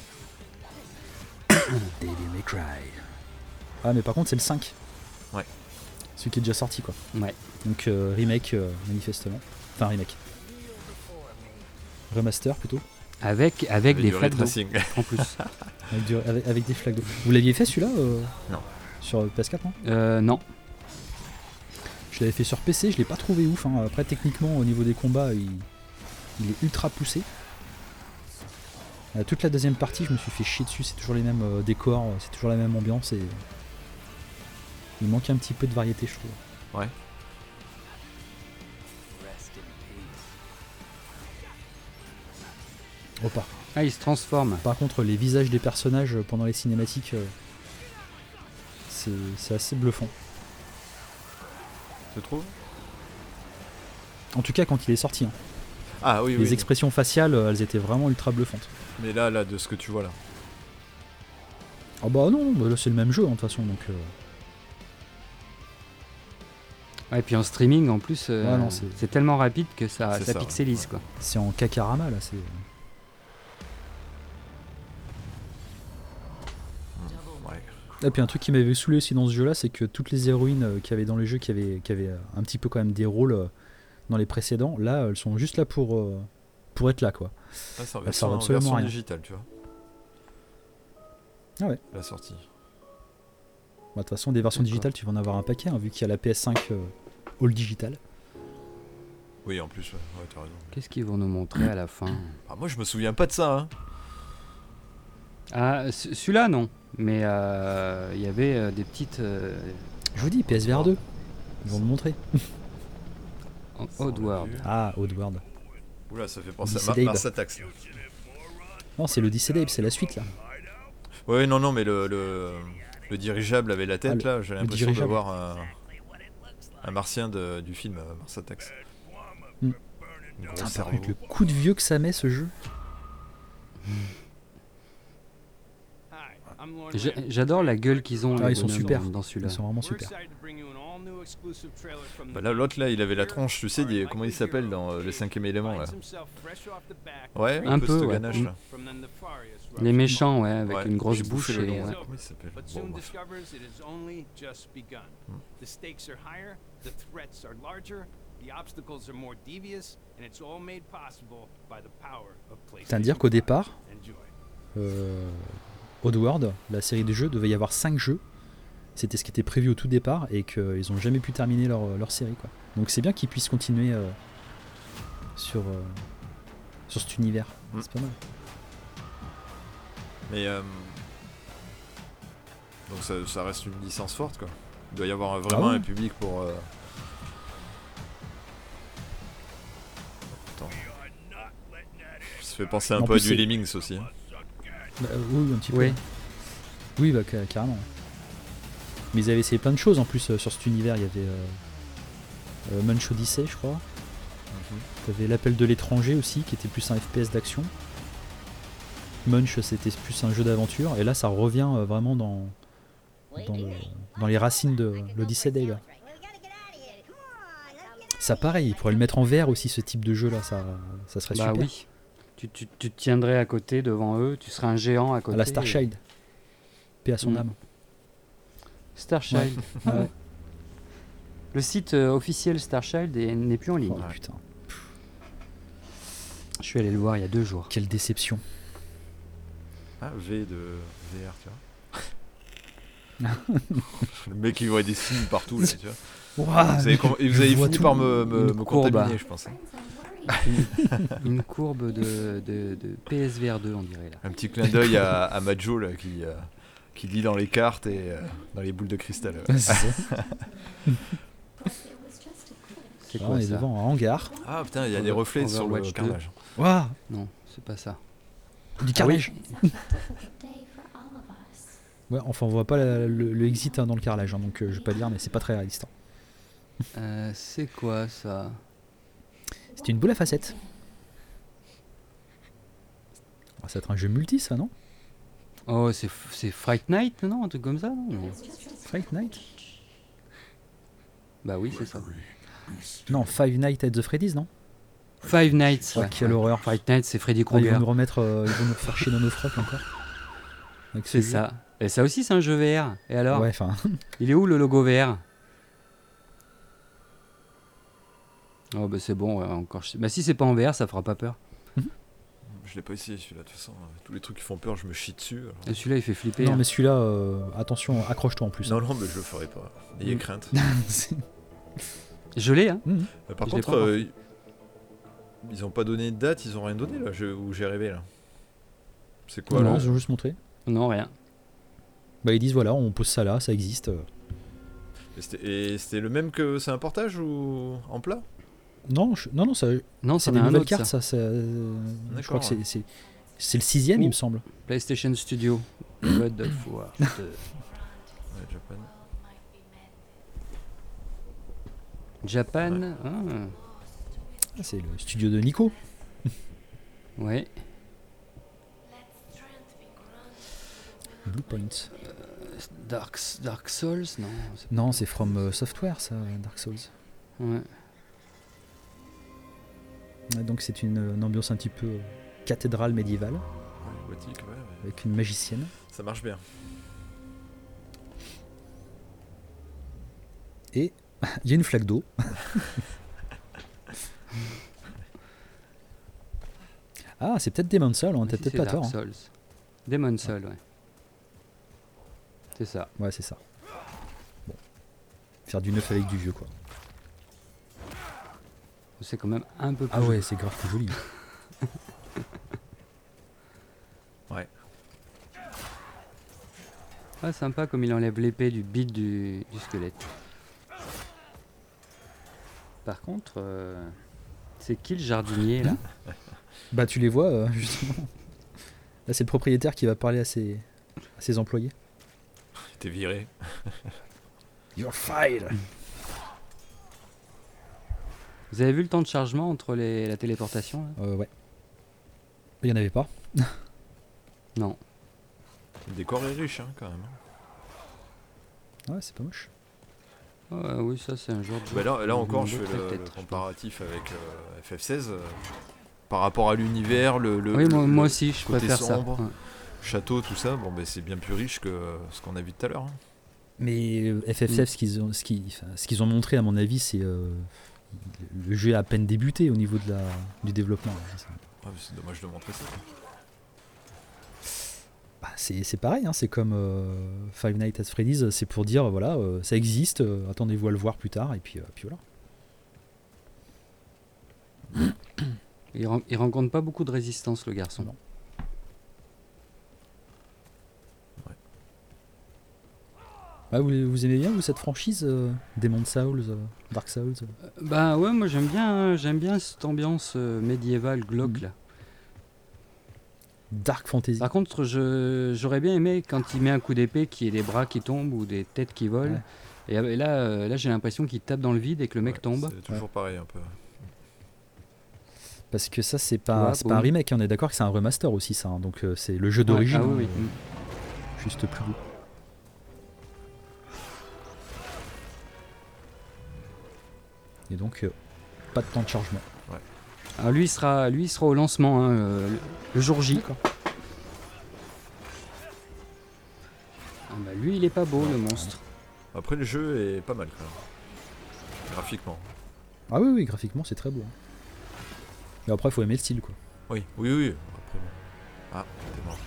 Devil May Cry. Ah mais par contre c'est le 5. Ouais. Celui qui est déjà sorti quoi. Ouais. Donc remake manifestement. Enfin remake. Remaster plutôt. Avec Avec des du ray flaques d'eau tracing. en plus. Avec des flaques d'eau. Vous l'aviez fait celui-là Non. Sur PS4 non? Non. Je l'avais fait sur PC, je l'ai pas trouvé ouf. Hein. Après techniquement au niveau des combats il est ultra poussé. Toute la deuxième partie je me suis fait chier dessus, c'est toujours les mêmes décors, c'est toujours la même ambiance et il manque un petit peu de variété je trouve. Ouais. Oh, Ah, il se transforme. par contre les visages des personnages pendant les cinématiques c'est assez bluffant. Tu trouves? En tout cas quand il est sorti. Hein. Ah oui, Les oui. expressions faciales elles étaient vraiment ultra bluffantes. Mais là, de ce que tu vois là. Ah bah non, bah là c'est le même jeu hein, de toute façon donc. Ouais, et puis en streaming en plus, non, c'est tellement rapide que ça C'est ça, pixelise ouais. quoi. C'est en Kakarama là, c'est. Ouais. Et puis un truc qui m'avait saoulé aussi dans ce jeu là, c'est que toutes les héroïnes qu'il y avait dans les jeux qui avaient un petit peu quand même des rôles dans les précédents, là elles sont juste là pour être là quoi. Là, c'est en Ça servent version, absolument version à rien. digitale, tu vois. Ah ouais. La sortie. Bah, de toute façon des versions D'accord. digitales tu vas en avoir un paquet hein, vu qu'il y a la PS5 all digital. Oui, en plus, ouais, t'as raison. Qu'est-ce qu'ils vont nous montrer à la fin? Ah, moi, je me souviens pas de ça, hein. Ah, celui-là non. Mais il y avait des petites Je vous dis PSVR 2. Ils vont le montrer. Oddworld. Ah, Oddworld. Oula, ça fait penser Odyssey à Dabe. Mars Attacks. Non, c'est l'Odyssey Dabe, c'est la suite là. Ouais, non, mais le dirigeable avait la tête, là. J'ai l'impression de dirigeable. voir un martien du film Mars Attacks. Hmm. Un gros Ah, par cerveau. contre, le coup de vieux que ça met, ce jeu. J'adore la gueule qu'ils ont. Ah, les ils sont bonhommes super. dans celui-là. Ils sont vraiment super. Bah là, l'autre, là, il avait la tronche, tu sais, comment il s'appelle dans le 5ème élément, là. Ouais, Un peu, ce ouais. ganache, là. Les méchants, ouais, avec Ouais, une grosse j'ai bouffé bouche. le Et, nom. ouais. Comment il s'appelle? But Bon, soon bref. discovers it has only just begun. The stakes are higher, the threats are larger, the obstacles are more devious, and it's all made possible by the power of PlayStation. C'est-à-dire qu'au 5. départ, Enjoy. Oddworld, la série des jeux, devait y avoir 5 jeux. C'était ce qui était prévu au tout départ et qu'ils n'ont jamais pu terminer leur série, quoi. Donc c'est bien qu'ils puissent continuer sur cet univers. Mm. C'est pas mal. Mais donc ça reste une licence forte, quoi. Il doit y avoir vraiment Ah ouais. un public pour. Attends. Ça fait penser un En peu plus, à du c'est- Lemmings aussi. Hein. Oui, un petit peu. Oui. Oui, bah, carrément. Mais ils avaient essayé plein de choses en plus sur cet univers. Il y avait Munch Odyssey, je crois. T'avais l'appel de l'étranger aussi, qui était plus un FPS d'action. Munch, c'était plus un jeu d'aventure. Et là, ça revient vraiment dans les racines de l'Odyssey Day, là. Ça, pareil, ils pourraient le mettre en VR aussi, ce type de jeu là, ça serait Bah super. oui. Tu te tiendrais à côté devant eux, tu serais un géant à côté. À la Starchild. Paix à son Mm. âme. Starchild. Ouais. Le site officiel Starchild n'est plus en ligne. Oh, putain, Je suis allé le voir il y a 2 jours. quelle déception. Ah, V de VR, tu vois. Le mec, il voit des signes partout, là, tu vois. Ouah, Vous avez, vous avez je vois fini tout. par me Une courbe. contaminer, je pense. Hein. Une courbe de PSVR 2, on dirait là. Un petit clin d'œil à Majo, là, qui lit dans les cartes et dans les boules de cristal. Ouais, c'est ça. C'est Là, quoi on est ça devant un hangar. Ah putain, il y a des reflets sur le Overwatch 2. carrelage. Waouh, Non, c'est pas ça. du carrelage. Ouais, enfin, on voit pas le exit hein, dans le carrelage, hein, donc je vais pas dire, mais c'est pas très réaliste. Hein. C'est quoi ça? C'était une boule à facettes. Ah, ça va être un jeu multi, ça, non? Oh, c'est Fright Night, non? Un truc comme ça, non? Fright Night? Bah oui, c'est ça. Non, Five Nights at the Freddy's, non? Five Nights. Oh, ouais. quelle horreur. Fright Night, c'est Freddy Ah, ils Krueger. vont nous remettre, ils vont nous faire chier dans nos frocs encore. Avec ce C'est jeu. ça. Et ça aussi, c'est un jeu VR. Et alors? Ouais, enfin. Il est où le logo VR? Oh bah c'est bon, ouais, encore. Bah si c'est pas en VR, ça fera pas peur. Je l'ai pas essayé celui-là, de toute façon. Tous les trucs qui font peur, je me chie dessus. alors. Et celui-là, il fait flipper. Non, hein. mais celui-là, attention, accroche-toi en plus. Non, mais je le ferai pas. Ayez crainte. C'est- Je l'ai, hein. Mhm. Par Je l'ai contre, pas encore. ils ont pas donné de date, ils ont rien donné là, où j'ai rêvé là. C'est quoi Non, là ils ont juste montré. Non, rien. Bah, ils disent voilà, on pose ça là, ça existe. Et c'était le même que c'est un portage ou en plat? Non, non, ça, Non, c'est c'en des est un nouvelles autre, cartes, ça. ça. Je D'accord, crois que ouais. c'est le 6ème, il Oh. me semble. PlayStation Studio. God of War 2. Ouais, Japan. Japan. Ah, c'est le studio de Nico. Ouais. Blue Point. Dark Souls, non. Non, c'est From Software, ça, Dark Souls. Ouais. Ouais, donc c'est une ambiance un petit peu cathédrale médiévale, Ouais, gothique, ouais, avec une magicienne. ça marche bien. Et il y a une flaque d'eau. Ah, c'est peut-être Demon's Souls, on Si, t'as peut-être c'est pas Dark tort. Hein. Souls. Demon's Souls, ouais. C'est ça. Ouais, c'est ça. Bon. Faire du neuf avec du vieux, quoi. C'est quand même un peu plus. Ah ouais, c'est grave plus joli. Ah, sympa comme il enlève l'épée du bide du squelette. Par contre, c'est qui le jardinier là? Bah, tu les vois, justement. Là, c'est le propriétaire qui va parler à ses à ses employés. T'es viré. You're fired. Vous avez vu le temps de chargement entre la téléportation là Ouais. Il n'y en avait pas. Non. Le décor est riche, hein, quand même. Ouais, c'est pas moche. Oui, ça c'est un genre de. Bah là encore, je fais très le peut-être, comparatif avec FF16. Par rapport à l'univers, Oui, moi aussi, je côté préfère sombre, ça. Ouais. château, tout ça, bon, c'est bien plus riche que ce qu'on a vu tout à l'heure. Hein. Mais FF7, ce qu'ils ont montré, à mon avis, c'est le jeu a à peine débuté au niveau du développement. Ouais, c'est dommage de montrer ça. Bah, c'est pareil, hein, c'est comme Five Nights at Freddy's, c'est pour dire voilà, ça existe, attendez-vous à le voir plus tard, et puis voilà. Il rencontre pas beaucoup de résistance, le garçon. Non. Ah, vous aimez bien, vous, cette franchise Demon's Souls, Dark Souls Bah ouais, moi j'aime bien cette ambiance médiévale glauque là. Dark Fantasy. Par contre, j'aurais bien aimé quand il met un coup d'épée qu'il y ait des bras qui tombent ou des têtes qui volent. Ouais. Et là j'ai l'impression qu'il tape dans le vide et que le mec tombe. C'est toujours pareil un peu. Parce que ça, c'est pas un remake, hein, on est d'accord que c'est un remaster aussi, ça. Hein, donc c'est le jeu d'origine, Ah oui, oui. juste plus beau. Et donc, pas de temps de chargement. Alors lui il sera au lancement, hein, le jour J. D'accord. Ah bah lui il est pas beau, le monstre. Après, le jeu est pas mal quand même. Graphiquement. Ah oui, graphiquement, c'est très beau. Hein. Mais après, il faut aimer le style, quoi. Oui. Après, bon. Ah, t'es mort.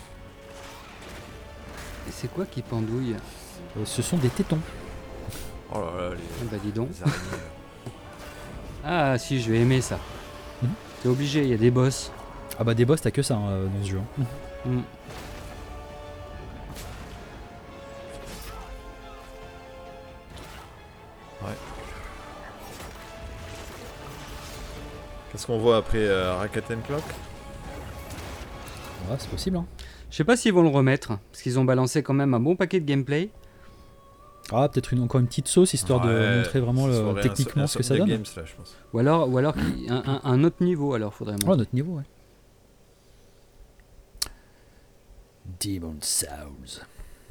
Et c'est quoi qui pendouille? Ce sont des tétons. Oh là là, Ah bah dis donc. les araignées. Ah si, je vais aimer ça. Mhm. T'es obligé, il y a des boss. Ah bah des boss, t'as que ça hein, dans ce jeu. Hein. Mm. Qu'est-ce qu'on voit après Rakuten Clock? Ouais, c'est possible. Hein. Je sais pas s'ils vont le remettre, parce qu'ils ont balancé quand même un bon paquet de gameplay. Ah, peut-être encore une petite sauce, histoire de montrer vraiment techniquement ce que ça donne. Games, là, je pense. Ou alors un autre niveau, alors faudrait Oh, montrer. notre niveau, ouais. Demon's Souls.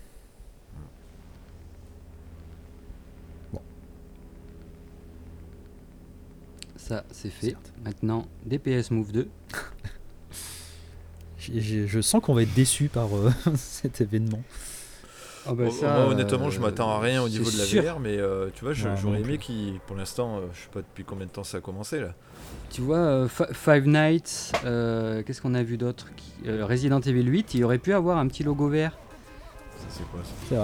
Bon. Ça, c'est fait. Certes. Maintenant, DPS Move 2. Je sens qu'on va être déçu par cet événement. Oh bah Moi, honnêtement, je m'attends à rien au niveau de la sûr. VR, mais tu vois, Ouais, moi j'aurais non aimé plus. qu'il, pour l'instant, je sais pas depuis combien de temps ça a commencé là. Tu vois, Five Nights, qu'est-ce qu'on a vu d'autre Resident Evil 8, il aurait pu avoir un petit logo vert. Ça, c'est quoi ça? C'est vrai.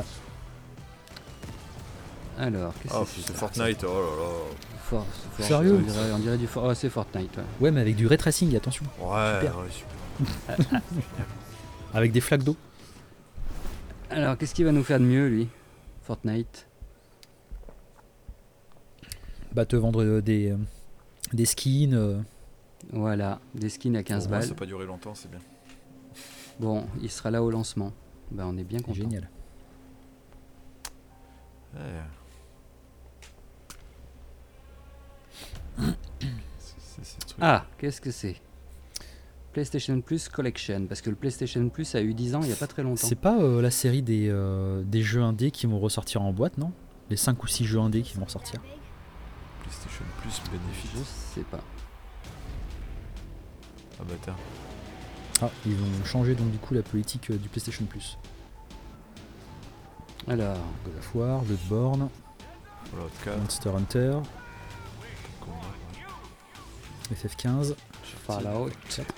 Alors, qu'est-ce Ah, que c'est c'est ça Fortnite, oh là Sérieux on dirait du c'est Fortnite. Ouais. Ouais, mais avec du ray tracing, attention. là. Super. Ouais, super. Avec des flaques d'eau. Alors, qu'est-ce qu'il va nous faire de mieux, lui Fortnite. Bah, te vendre des skins. Voilà, des skins à 15 Au moins, balles. ça n'a pas duré longtemps, c'est bien. Bon, il sera là au lancement. Bah, on est bien C'est content. génial. Ouais. C'est ces trucs. Ah, qu'est-ce que c'est PlayStation Plus Collection, parce que le PlayStation Plus a eu 10 ans il n'y a pas très longtemps. C'est pas la série des jeux indés qui vont ressortir en boîte, non? Les 5 ou 6 jeux indés qui vont ressortir. PlayStation Plus bénéfice. Je sais pas. Ah bah tiens. Ah, ils vont changer donc du coup la politique du PlayStation Plus. Alors, God of War, Bloodborne, Fallout 4. Monster Hunter, FF15, Fallout,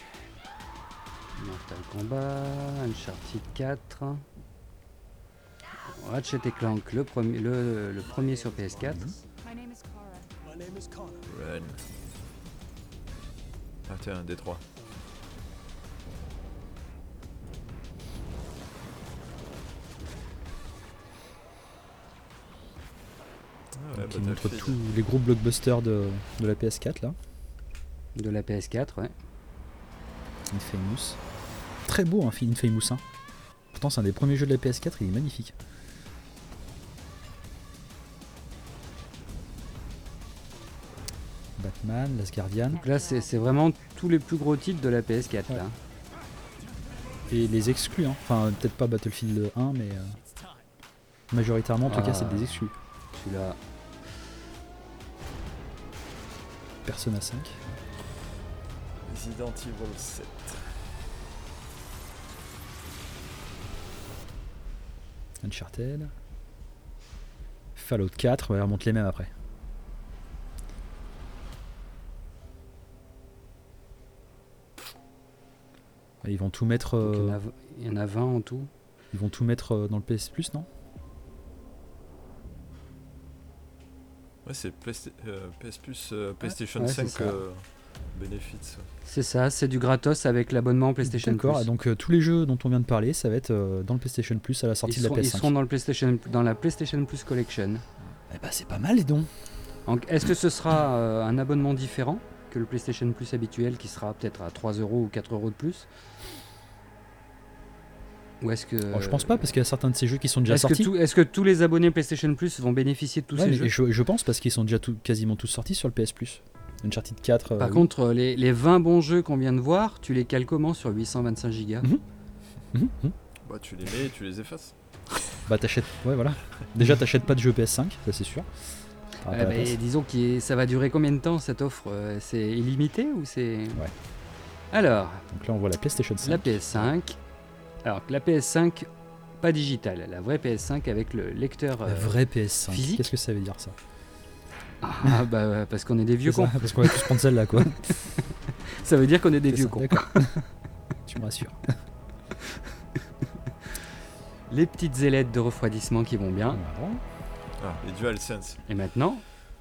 Mortal Kombat, Uncharted 4, Ratchet & Clank, le premier sur PS4. My name is Kara. My name is Connor. Run. Ah tiens, Détroit. Ah ouais, qui montre Battlefield. tous les gros blockbusters de la PS4 là. De la PS4, ouais. Infamous. Très beau, hein, Infamous 1. Pourtant, c'est un des premiers jeux de la PS4, il est magnifique. Batman, Last Guardian. Donc là, c'est vraiment tous les plus gros titres de la PS4. Là. Et les exclus, hein. Enfin, peut-être pas Battlefield 1, mais majoritairement, en tout cas, c'est des exclus. Celui-là, Persona 5. Resident Evil 7. Uncharted. Fallout 4, ouais, on remonte les mêmes après. Ils vont tout mettre. donc il y en a 20 en tout. Ils vont tout mettre dans le PS Plus, non? Ouais, c'est PS Plus, PlayStation Ouais, c'est 5 ça. Benefits. C'est ça, c'est du gratos avec l'abonnement PlayStation Plus. D'accord, donc tous les jeux dont on vient de parler, ça va être dans le PlayStation Plus à la sortie de la PS5. Ils seront dans la PlayStation Plus Collection. Eh ben, c'est pas mal, les dons. Donc, est-ce que ce sera un abonnement différent que le PlayStation Plus habituel qui sera peut-être à 3€ ou 4€ de plus? Ou est-ce que. Oh, je pense pas, parce qu'il y a certains de ces jeux qui sont déjà sortis. Est-ce que tous les abonnés PlayStation Plus vont bénéficier de tous ces mais jeux? je pense, parce qu'ils sont déjà quasiment tous sortis sur le PS Plus. Uncharted 4. Par oui. contre, les 20 bons jeux qu'on vient de voir, tu les cales comment sur 825 Go? Bah, tu les mets et tu les effaces. Bah, t'achètes. Ouais, voilà. Déjà, t'achètes pas de jeu PS5, ça c'est sûr. T'auras pas la place. Disons que ça va durer combien de temps cette offre? C'est illimité ou c'est. Ouais. Alors, Donc là, on voit la PlayStation 5. la PS5. Alors, la PS5, pas digitale, la vraie PS5 avec le lecteur. La vraie PS5. physique. Qu'est-ce que ça veut dire, ça? Ah bah parce qu'on est des vieux C'est ça, cons. parce qu'on va tous prendre celle-là, quoi. Ça veut dire qu'on est des C'est vieux ça, cons. D'accord. Tu me rassures. Les petites ailettes de refroidissement qui vont bien. Voilà. Ah, les DualSense. Et maintenant,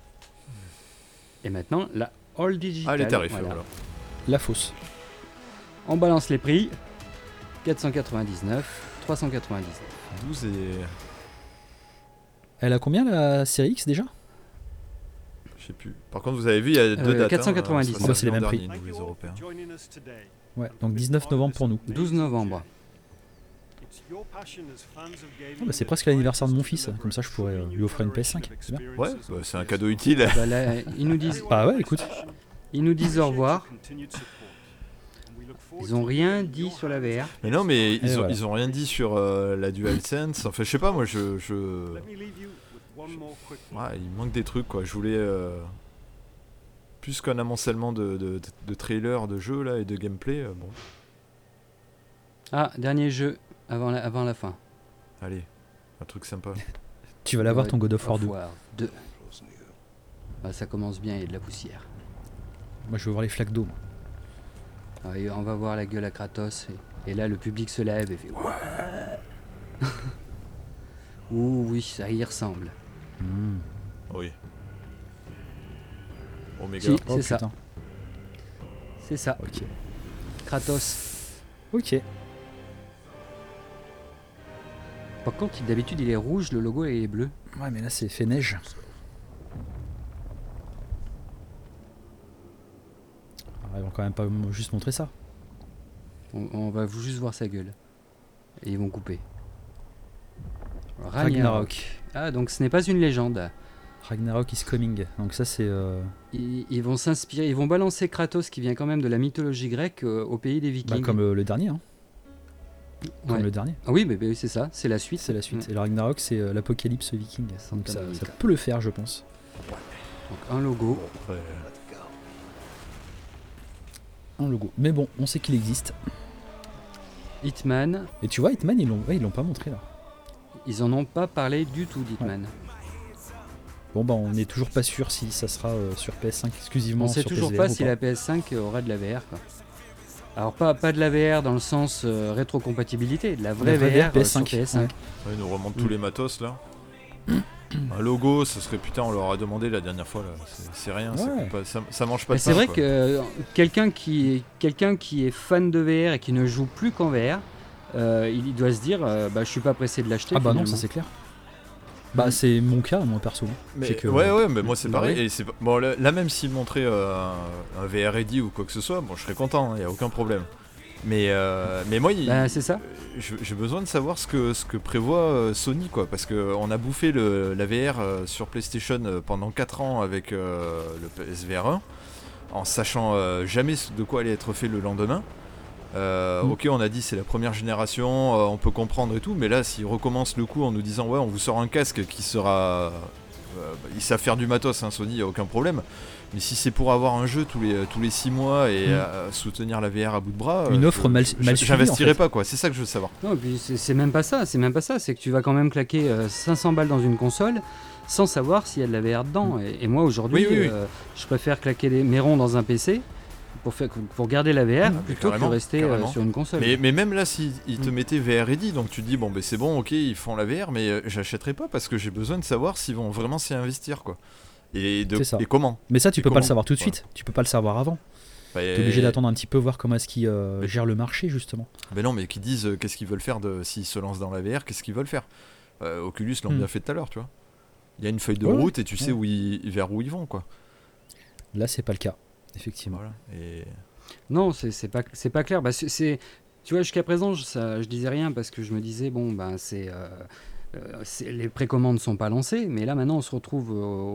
la All Digital. Ah, les tarifs, voilà. voilà. La fausse. On balance les prix. 499, 399. 12 et. Elle a combien, la série X, déjà? Je sais plus. Par contre, vous avez vu, il y a deux dates. 490. Ça, Bah, c'est les mêmes prix. dernier, nous, les Européens. Ouais, donc 19 novembre pour nous. 12 novembre. Bah, c'est presque l'anniversaire de mon fils, comme ça je pourrais lui offrir une PS5. C'est bien. Ouais, bah, c'est un cadeau utile. Bah là, ils nous disent Ah ouais, écoute. au revoir. Ils ont rien dit sur la VR. Mais non, mais voilà. ils ont rien dit sur la DualSense. Enfin, je sais pas, moi, ouais, il manque des trucs, quoi. Je voulais plus qu'un amoncellement de trailers, de jeux là et de gameplay. Bon, Ah, dernier jeu avant la fin. allez, un truc sympa. Tu vas l'avoir ton God of War 2. War 2. Ah, ça commence bien, il y a de la poussière. Moi je veux voir les flaques d'eau. moi. Ah, et on va voir la gueule à Kratos. Et là, le public se lève et fait ouais. Ouh, oui, ça y ressemble. Oui. Omega. Si. Oh C'est ça. putain. C'est ça, Ok. Kratos. Ok. Par contre, d'habitude, il est rouge, le logo est bleu. Ouais, mais là c'est fait neige. Alors, ils vont quand même pas juste montrer ça. On va juste voir sa gueule. Et ils vont couper. Ragnarok. Ah, donc ce n'est pas une légende. Ragnarok is coming. Donc ça c'est. Ils vont s'inspirer, ils vont balancer Kratos qui vient quand même de la mythologie grecque au pays des Vikings. Comme le dernier. Hein. Comme Ouais. le dernier. Ah oui, mais c'est ça, c'est la suite. C'est la suite. Mm. Et le Ragnarok c'est l'apocalypse viking. Donc ça Monica. peut le faire, je pense. Donc un logo. Après, Un logo. Mais bon, on sait qu'il existe. Hitman, Et tu vois, Hitman, ils l'ont pas montré là. ils en ont pas parlé du tout d'Hitman. Bon bah on n'est toujours pas sûr si ça sera sur PS5 exclusivement. On sait sur toujours PSVR pas ou si la PS5 aura de la VR. Quoi. Alors pas de la VR dans le sens rétrocompatibilité, de la vraie vraie VR sur PS5. PS5. Ouais. ouais, ils nous remontent tous les matos là. Un logo, ça serait putain, on leur a demandé la dernière fois là. C'est rien, ça Ouais. coûte pas- ça mange pas Mais de c'est pain, vrai quoi. que quelqu'un qui est fan de VR et qui ne joue plus qu'en VR, il doit se dire je suis pas pressé de l'acheter. Ah bah non, finalement. ça c'est clair. Bah c'est mon cas, moi perso. Mais, C'est que- ouais, mais moi c'est Bah pareil. oui. Et c'est bon, là même s'ils montraient un VR ready ou quoi que ce soit, bon, je serais content, il y a aucun problème. Mais moi, C'est ça. j'ai besoin de savoir ce que prévoit Sony, quoi, parce qu'on a bouffé la VR sur PlayStation pendant 4 ans avec le PSVR 1, en sachant jamais de quoi allait être fait le lendemain. Ok, on a dit c'est la première génération, on peut comprendre et tout, mais là, s'ils recommencent le coup en nous disant ouais, on vous sort un casque qui sera... ils savent faire du matos, hein, Sony, y a aucun problème. Mais si c'est pour avoir un jeu tous les 6 mois et soutenir la VR à bout de bras, Une offre mal suivie, j'investirai en fait. pas, quoi. C'est ça que je veux savoir. Non, et puis c'est même pas ça, c'est que tu vas quand même claquer 500 balles dans une console sans savoir s'il y a de la VR dedans. Et moi aujourd'hui, Oui. je préfère claquer mes ronds dans un PC pour garder la VR plutôt que rester sur une console. Mais même là, s'ils te mettaient VR ready, donc tu te dis bon, ben c'est bon, ok, ils font la VR, mais j'achèterai pas parce que j'ai besoin de savoir s'ils vont vraiment s'y investir, quoi. Et comment. Mais ça, tu peux pas comment. le savoir tout de suite. Tu peux pas le savoir avant. T'es obligé d'attendre un petit peu, voir comment est-ce qu'ils gèrent le marché, justement. Mais non, mais qu'ils disent qu'est-ce qu'ils veulent faire s'ils se lancent dans la VR, qu'est-ce qu'ils veulent faire. Oculus l'ont bien fait tout à l'heure, tu vois. Il y a une feuille de route et tu sais vers où ils vont, quoi. Là, c'est pas le cas, effectivement. Voilà. Et... Non, c'est pas clair. Bah, tu vois, jusqu'à présent, je disais rien parce que je me disais bon, ben les précommandes sont pas lancées, mais là maintenant on se retrouve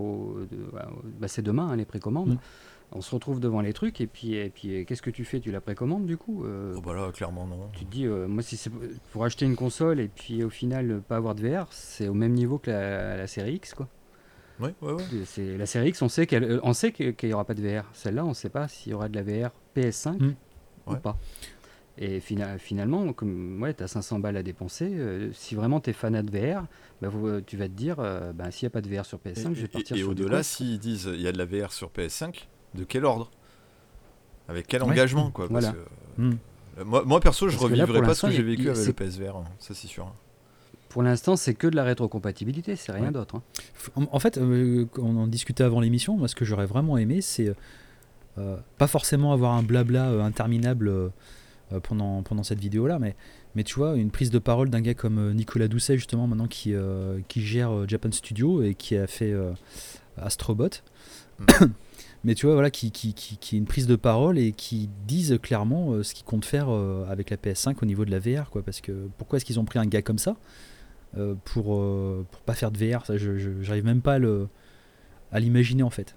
c'est demain, hein, les précommandes. On se retrouve devant les trucs et puis qu'est-ce que tu fais? Tu la précommandes du coup Oh bah là, clairement non. Tu te dis, moi si c'est pour acheter une console et puis au final pas avoir de VR, c'est au même niveau que la série X, quoi. Ouais. C'est la série X, on sait qu'il n'y aura pas de VR. Celle-là, on ne sait pas s'il y aura de la VR PS5 ou pas. Et finalement, comme tu as 500 balles à dépenser, si vraiment tu es fanat de VR, tu vas te dire, s'il n'y a pas de VR sur PS5, je vais partir sur du au-delà, Quest. s'ils disent il y a de la VR sur PS5, de quel ordre? Avec quel engagement, quoi, parce Voilà. que, moi perso, je Parce que là, revivrai pour pas ce que l'instant, j'ai vécu avec c'est- le PSVR, hein, ça c'est sûr. Pour l'instant, c'est que de la rétrocompatibilité, c'est rien d'autre. Hein. En fait, on en discutait avant l'émission. Moi, ce que j'aurais vraiment aimé, c'est pas forcément avoir un blabla interminable pendant cette vidéo-là, mais tu vois, une prise de parole d'un gars comme Nicolas Doucet, justement, maintenant qui gère Japan Studio et qui a fait Astrobot. Mais tu vois, voilà, qui est une prise de parole et qui disent clairement ce qu'ils comptent faire avec la PS5 au niveau de la VR, quoi. Parce que pourquoi est-ce qu'ils ont pris un gars comme ça pour pas faire de VR? Ça, j'arrive même pas à l'imaginer, en fait.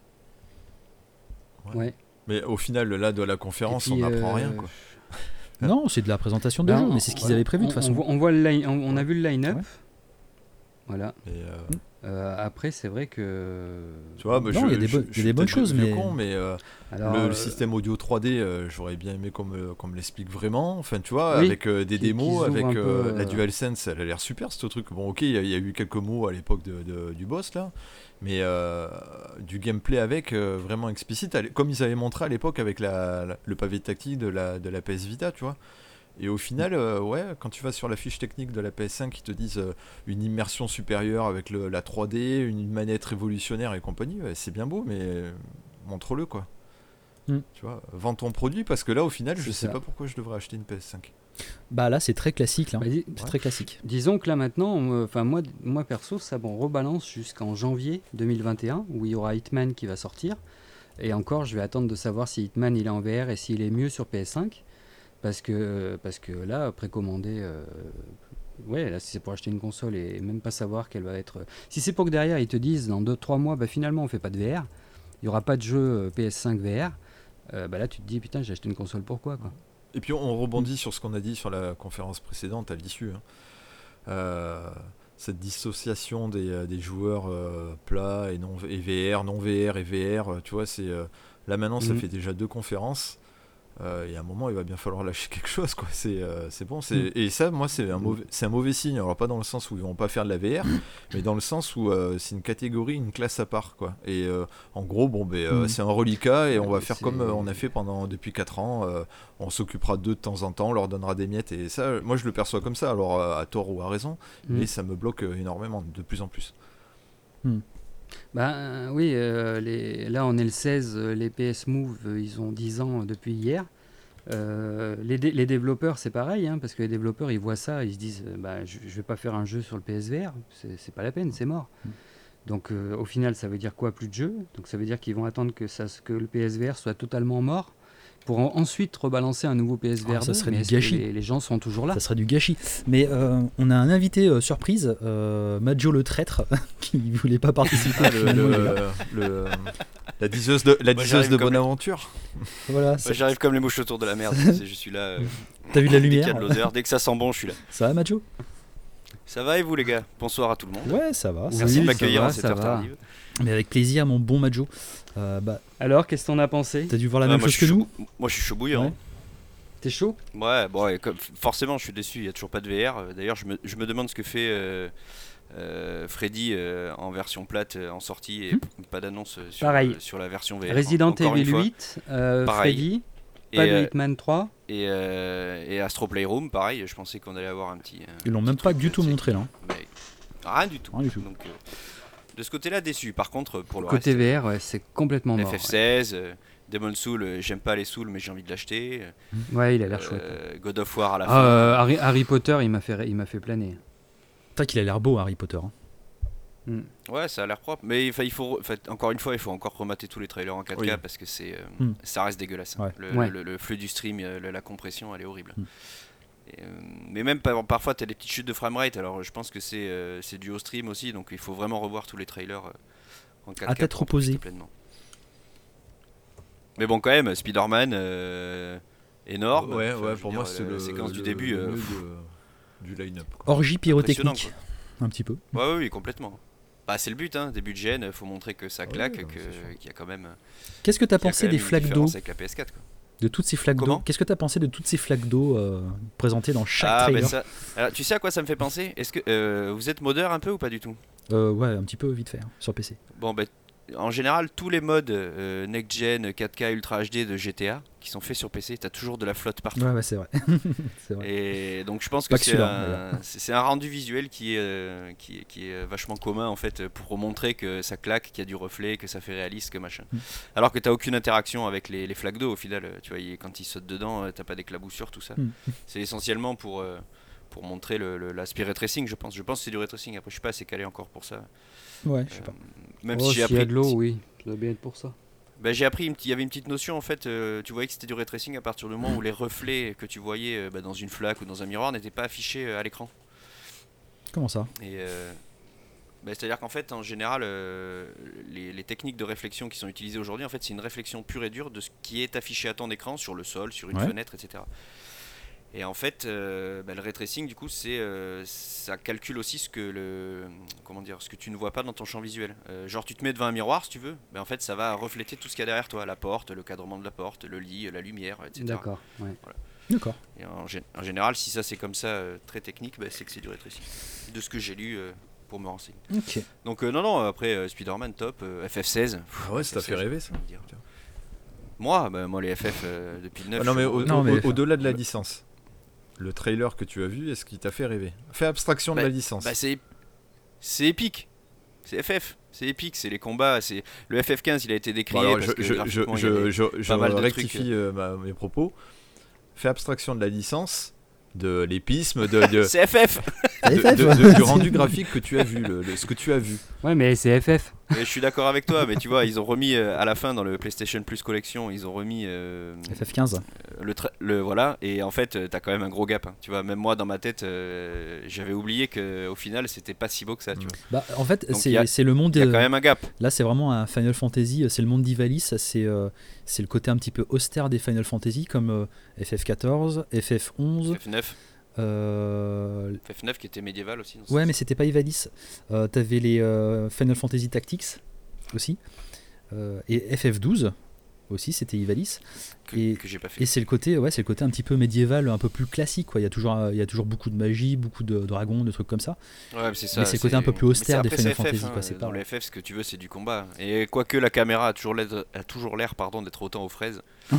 Ouais. Mais au final, là, de la conférence, Et puis, on n'apprend rien, quoi. Non, c'est de la présentation de jeu, mais c'est ce qu'ils avaient prévu de toute façon. On a vu le line-up. Ouais. Voilà. Et, Après, c'est vrai que. tu vois, Non, il y a des bonnes choses, mais Alors, le système audio 3D, j'aurais bien aimé qu'on me l'explique vraiment. Enfin, tu vois, Oui, avec des démos, qu'ils ouvrent avec un peu, la DualSense, elle a l'air super, ce truc. Bon, ok, il y a eu quelques mots à l'époque du boss, là, mais du gameplay avec, vraiment explicite, comme ils avaient montré à l'époque avec le pavé tactile de la PS Vita, tu vois. Et au final, quand tu vas sur la fiche technique de la PS5, ils te disent une immersion supérieure avec la 3D, une manette révolutionnaire et compagnie, c'est bien beau, mais montre-le, quoi. Tu vois, vends ton produit, parce que là, au final, je sais pas pourquoi je devrais acheter une PS5. Bah là, c'est très classique, là. Bah, C'est très classique. disons que là maintenant, moi perso, ça on rebalance jusqu'en janvier 2021 où il y aura Hitman qui va sortir. Et encore, je vais attendre de savoir si Hitman il est en VR et s'il est mieux sur PS5. Parce que là, précommander, là, si c'est pour acheter une console et même pas savoir qu'elle va être. Si c'est pour que derrière ils te disent dans 2-3 mois, finalement on fait pas de VR, il y aura pas de jeu PS5 VR, là tu te dis putain, j'ai acheté une console pourquoi, quoi. Et puis on rebondit sur ce qu'on a dit sur la conférence précédente à l'issue. Cette dissociation des joueurs plats et VR, non VR et VR, tu vois, c'est là maintenant ça fait déjà 2 conférences. Et à un moment il va bien falloir lâcher quelque chose, quoi. C'est bon, et ça, moi, c'est un mauvais signe. Alors pas dans le sens où ils vont pas faire de la VR, mais dans le sens où c'est une catégorie, une classe à part, quoi. Et en gros, c'est un reliquat et on va faire comme on a fait depuis 4 ans. On s'occupera d'eux de temps en temps, on leur donnera des miettes, et ça, moi je le perçois comme ça, alors à tort ou à raison, mais ça me bloque énormément, de plus en plus. Oui, là on est le 16, les PS Move, ils ont 10 ans depuis hier. Les développeurs, c'est pareil, hein, parce que les développeurs, ils voient ça, ils se disent, je vais pas faire un jeu sur le PSVR, c'est pas la peine, c'est mort. Donc au final, ça veut dire quoi? Plus de jeux. Donc ça veut dire qu'ils vont attendre que le PSVR soit totalement mort pour ensuite rebalancer un nouveau PSVR 2. ça serait mais du est-ce que gâchis. les gens sont toujours là? Ça serait du gâchis. Mais on a un invité surprise, Majo le traître, qui voulait pas participer. Ah, Finalement, il est là. la diseuse de j'arrive comme- Bonaventure. Voilà, Ouais, j'arrive comme les mouches autour de la merde. Je suis là. t'as vu la Dès qu'il y a lumière? de l'odeur, dès que ça sent bon, je suis là. Ça va, Majo? Ça va et vous les gars? Bonsoir à tout le monde. Ouais, ça va. Oui, Merci de ça m'accueillir va, à cette ça heure va. tardive. Mais avec plaisir, mon bon Majo. Bah, Alors, qu'est-ce que t'en as pensé? t'as dû voir la Ouais, même moi, chose je que suis nous? Moi je suis chaud bouillant. Ouais. T'es chaud? Ouais, bon, et forcément je suis déçu, il n'y a toujours pas de VR. D'ailleurs, je me demande ce que fait Freddy en version plate en sortie et pas d'annonce Pareil. sur la version VR. Resident Encore une Evil fois. 8, Pareil. Freddy, Et, pas de euh, Hitman 3. et Astro Playroom, pareil, je pensais qu'on allait avoir un petit. Ils l'ont petit même pas truc, du tout tu sais, montré là. mais rien du tout. Rien du tout. Donc, de ce côté-là, déçu. Par contre, pour le Côté reste, VR, ouais, c'est complètement mort. FF16, Demon's Soul, j'aime pas les Souls, mais j'ai envie de l'acheter. Ouais, il a l'air chouette. God of War à la fin. Harry Potter, il m'a fait planer. Putain qu'il a l'air beau, Harry Potter. Hein. Ouais, ça a l'air propre. Mais encore une fois, il faut encore remater tous les trailers en 4K Oui. parce que Mm. ça reste dégueulasse. Hein. Ouais. Ouais. Le flux du stream, la compression, elle est horrible. Mm. Et, mais même parfois, tu as des petites chutes de framerate. Alors, je pense que c'est dû au stream aussi. Donc, il faut vraiment revoir tous les trailers en 4K. À tête pour en profiter reposée. pleinement. Mais bon, quand même, Spider-Man, énorme. Ouais, Enfin, je veux pour dire, moi, c'est la séquence du début. le mieux du line-up. Orgie pyrotechnique. Impressionnant, Un petit peu. Ouais, oui, complètement. Bah, c'est le but, hein. Début de gen, faut montrer que ça claque, Ouais, non, c'est sûr. qu'il y a quand même. Qu'est-ce que t'as qu'il y a pensé quand des même une flaques d'eau? différence avec la PS4, quoi. De toutes ces flaques d'eau? Comment Qu'est-ce que t'as pensé de toutes ces flaques d'eau présentées dans chaque Ah, trailer? ben ça. Alors, tu sais à quoi ça me fait penser? Est-ce que vous êtes modeur un peu ou pas du tout? Ouais, un petit peu vite fait, hein, sur PC. Bon, ben, en général, tous les modes next-gen 4K Ultra HD de GTA qui sont faits sur PC, t'as toujours de la flotte partout. Ouais, c'est vrai. C'est vrai. Et donc je pense Pas que que celui-là, c'est un rendu visuel qui est vachement commun en fait pour montrer que ça claque, qu'il y a du reflet, que ça fait réaliste, que machin. Alors que t'as aucune interaction avec les flaques d'eau au final. Tu vois, quand ils sautent dedans, t'as pas d'éclaboussure, tout ça. C'est essentiellement pour montrer l'aspect ray tracing, je pense. Je pense que c'est du ray tracing. Après, je suis pas assez calé encore pour ça. Ouais, je sais pas. Même Oh, si j'ai s'il y a appris. de l'eau, oui. Ça doit bien être pour ça. Ben, j'ai appris, il y avait une petite notion en fait, tu voyais que c'était du ray tracing à partir du moment où les reflets que tu voyais dans une flaque ou dans un miroir n'étaient pas affichés à l'écran. Comment ça? Et c'est-à-dire qu'en fait, en général, les techniques de réflexion qui sont utilisées aujourd'hui, en fait, c'est une réflexion pure et dure de ce qui est affiché à ton écran, sur le sol, sur une Ouais. fenêtre, etc. Et en fait, le ray tracing, du coup, ça calcule aussi ce que tu ne vois pas dans ton champ visuel. Genre, tu te mets devant un miroir, si tu veux, en fait, ça va refléter tout ce qu'il y a derrière toi, la porte, le cadrement de la porte, le lit, la lumière, etc. D'accord. Ouais. D'accord. Et en général, si ça c'est comme ça, très technique, c'est que c'est du ray tracing. De ce que j'ai lu pour me renseigner. Ok. Donc non, après Spider-Man top, FF16. Ah ouais, ça t'a fait rêver ça. j'ai envie de dire. Moi les FF depuis le 9. Ah non, mais Non, mais- au-delà de la licence, le trailer que tu as vu, est-ce qu'il t'a fait rêver? Fais abstraction de la licence. C'est épique. C'est FF, c'est épique, c'est les combats, c'est le FF15, il a été Bon, décrié alors, parce que graphiquement, il y avait je pas mal de rectifie mes propos. Fais abstraction de la licence, de l'épisme, c'est FF. du rendu graphique que tu as vu, ce que tu as vu. Ouais, mais c'est FF. Et je suis d'accord avec toi, mais tu vois, ils ont remis à la fin dans le PlayStation Plus Collection, ils ont remis FF15. voilà, et en fait t'as quand même un gros gap, hein. Tu vois, même moi dans ma tête j'avais oublié que au final c'était pas si beau que ça, tu vois. Bah, en fait, Donc, il y a- c'est le monde. Il y a quand même un gap. Là, c'est vraiment un Final Fantasy. C'est le monde d'Ivalice. C'est le côté un petit peu austère des Final Fantasy, comme FF14, FF11. FF9 euh, FF9 qui était médiéval aussi dans ce Ouais, sens. mais c'était pas Ivalice. T'avais les Final Fantasy Tactics aussi. Et FF12 aussi, c'était Ivalice. que j'ai pas fait. Et c'est le côté un petit peu médiéval, un peu plus classique, quoi. Il y a toujours beaucoup de magie, beaucoup de dragons, de trucs comme ça. Ouais, mais c'est ça. mais c'est le côté un peu plus austère des Final Fantasy, hein, quoi, c'est dans pas- les FF, ce que tu veux, c'est du combat. Et quoique la caméra a toujours l'air d'être autant aux fraises. Ouais.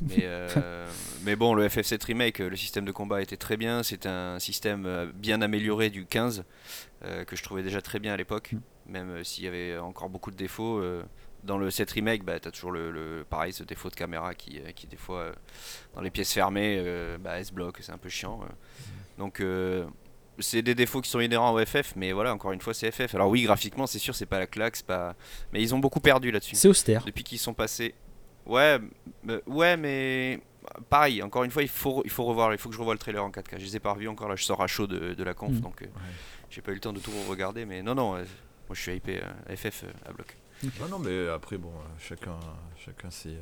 Mais bon, le FF7 Remake, le système de combat était très bien. C'est un système bien amélioré du 15 que je trouvais déjà très bien à l'époque, même s'il y avait encore beaucoup de défauts. Dans le 7 Remake, t'as toujours pareil, ce défaut de caméra qui des fois, dans les pièces fermées, se bloque, c'est un peu chiant. Donc, c'est des défauts qui sont inhérents au FF, mais voilà, encore une fois, c'est FF. Alors oui, graphiquement, c'est sûr, c'est pas la claque, mais ils ont beaucoup perdu là-dessus. C'est austère. Depuis qu'ils sont passés... Ouais, mais pareil, encore une fois, il faut revoir, il faut que je revoie le trailer en 4K. Je les ai pas revus encore, là je sors à chaud de la conf, donc j'ai pas eu le temps de tout regarder, mais non, moi je suis hypé FF à bloc. Non, mais après, bon, chacun ses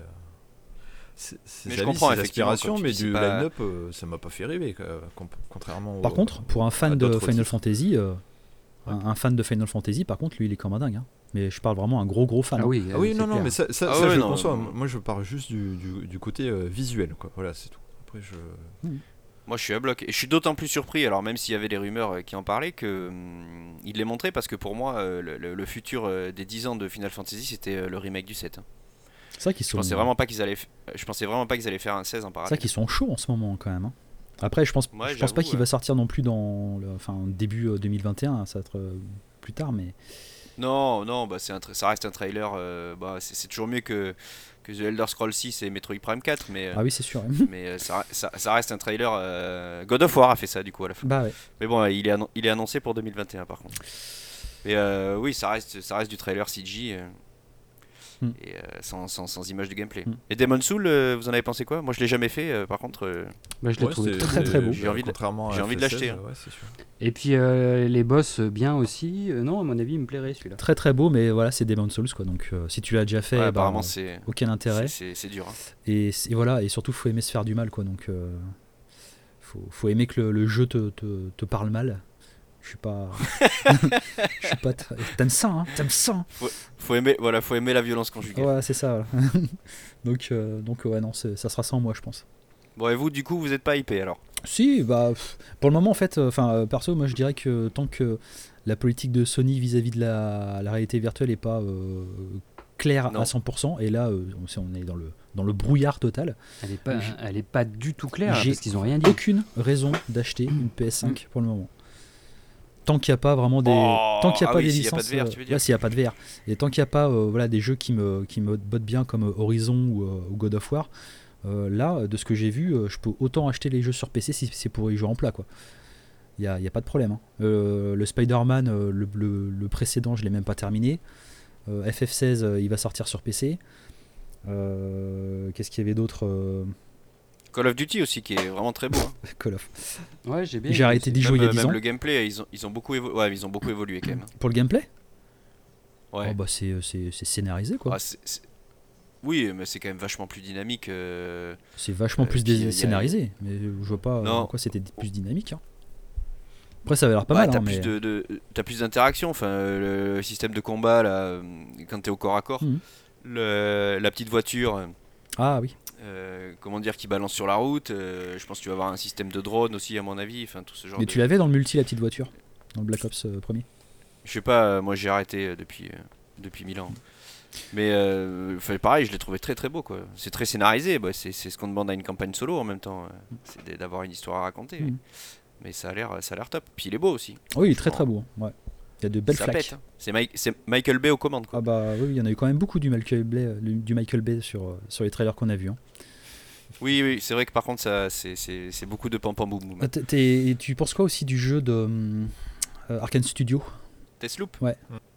Mais je avis, comprends, ses effectivement, aspirations, comme tu mais dis, du c'est pas- line-up, ça m'a pas fait rêver, contrairement Par contre, pour un fan à de d'autres Final titres. Fantasy, un fan de Final Fantasy, par contre, lui, il est comme un dingue. Hein. Mais je parle vraiment un gros fan. Ah oui, Ah oui, c'est non, clair. mais ça Ah ouais, je le non, conçois. non. Moi, je parle juste du côté visuel, quoi. Voilà, c'est tout. Après, Moi je suis à bloc et je suis d'autant plus surpris, alors même s'il y avait des rumeurs qui en parlaient, que il les montrait parce que pour moi le futur des 10 ans de Final Fantasy c'était le remake du 7. Hein. C'est vrai qu'ils Je sont, pensais vraiment pas qu'ils allaient faire un 16 en c'est parallèle. vrai qu'ils sont chauds en ce moment quand même. Hein. Après, je pense Ouais, pas j'avoue, qu'il va sortir non plus dans début 2021. Ça va être plus tard, mais Non, bah ça reste un trailer. C'est toujours mieux que The Elder Scrolls 6 et Metroid Prime 4, mais, ah oui, c'est sûr. mais ça reste un trailer. God of War a fait ça du coup à la fin. Bah ouais. Mais bon, il est annoncé pour 2021 par contre. Mais oui, ça reste du trailer CG et sans image de gameplay. Et Demon's Souls, vous en avez pensé quoi? Moi je l'ai jamais fait, par contre. Bah, je l'ai trouvé très beau. J'ai envie de FF16, l'acheter, hein. Ouais, c'est sûr. Et puis les boss bien aussi. Non, à mon avis, il me plairait celui-là. Très très beau, mais voilà, c'est Demon's Souls quoi. Donc si tu l'as déjà fait, Ouais, bah, apparemment c'est aucun intérêt. c'est dur. Hein. Et voilà, et surtout faut aimer se faire du mal quoi. Donc faut aimer que le jeu te parle mal. Je suis pas t'aimes ça, hein, t'aimes ça. Hein. Faut aimer la violence conjugale. Ouais, c'est ça. Voilà. donc ouais, non, ça sera sans moi, je pense. Bon, et vous, du coup, vous êtes pas hypé alors? Si, bah pour le moment en fait, perso, moi je dirais que tant que la politique de Sony vis-à-vis de la réalité virtuelle est pas claire Non. à 100%, et là on est dans le brouillard total. Elle est pas du tout claire J'ai parce qu'ils ont rien dit. aucune raison d'acheter une PS5 pour le moment. Tant qu'il n'y a pas vraiment des, Oh, tant qu'il n'y a ah pas oui, des s'il y a pas licences, de VR, tu veux dire. là s'il n'y a pas de VR, et tant qu'il n'y a pas voilà des jeux qui me bottent bien comme Horizon ou God of War, là de ce que j'ai vu, je peux autant acheter les jeux sur PC si c'est pour y jouer en plat quoi. Il y a pas de problème. Hein. Le Spider-Man, le précédent, je l'ai même pas terminé. FF16, il va sortir sur PC. Qu'est-ce qu'il y avait d'autre? Call of Duty aussi, qui est vraiment très beau. Hein. Call of. Ouais, j'ai bien. J'ai arrêté d'y jouer il y a 10 même ans. le gameplay, ils ont beaucoup évolué quand même. Pour le gameplay, Ouais. oh, bah c'est scénarisé quoi. Ah, oui, mais c'est quand même vachement plus dynamique. C'est vachement plus puis, y a- scénarisé, mais je vois pas Non. en quoi c'était plus dynamique. Hein. Après, ça avait l'air pas Bah, mal. t'as Hein, plus mais... t'as plus d'interaction. Enfin, le système de combat là, quand t'es au corps à corps, Mhm. la petite voiture. Ah oui. Comment dire, qui balance sur la route. Je pense que tu vas avoir un système de drone aussi, à mon avis. Enfin, tout ce genre Mais de. tu l'avais dans le multi, la petite voiture, dans le Black Ops premier. Je sais pas, moi j'ai arrêté depuis 1000 ans. Mais pareil, je l'ai trouvé très très beau quoi. C'est très scénarisé, bah, c'est ce qu'on demande à une campagne solo en même temps. C'est d'avoir une histoire à raconter. Mhm. Mais ça a l'air top. Puis il est beau aussi. Oui, il est très très beau. Hein. Ouais. Il y a de belles Ça flaques. pète, hein. C'est Michael Bay aux commandes quoi. Ah bah oui, il y en a eu quand même beaucoup du Michael Bay sur les trailers qu'on a vus. Hein. Oui, c'est vrai que par contre ça c'est beaucoup de pam pam boum boum. Et tu penses quoi aussi du jeu de Arkane Studio? Deathloop. Ouais.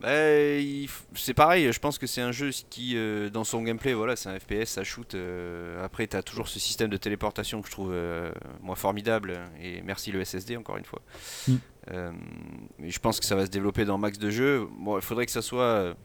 C'est pareil, je pense que c'est un jeu qui, dans son gameplay, voilà, c'est un FPS, ça shoot. Après, tu as toujours ce système de téléportation que je trouve moi formidable. Et merci le SSD, encore une fois. Mm. Et je pense que ça va se développer dans max de jeux. Bon, il faudrait que ça soit.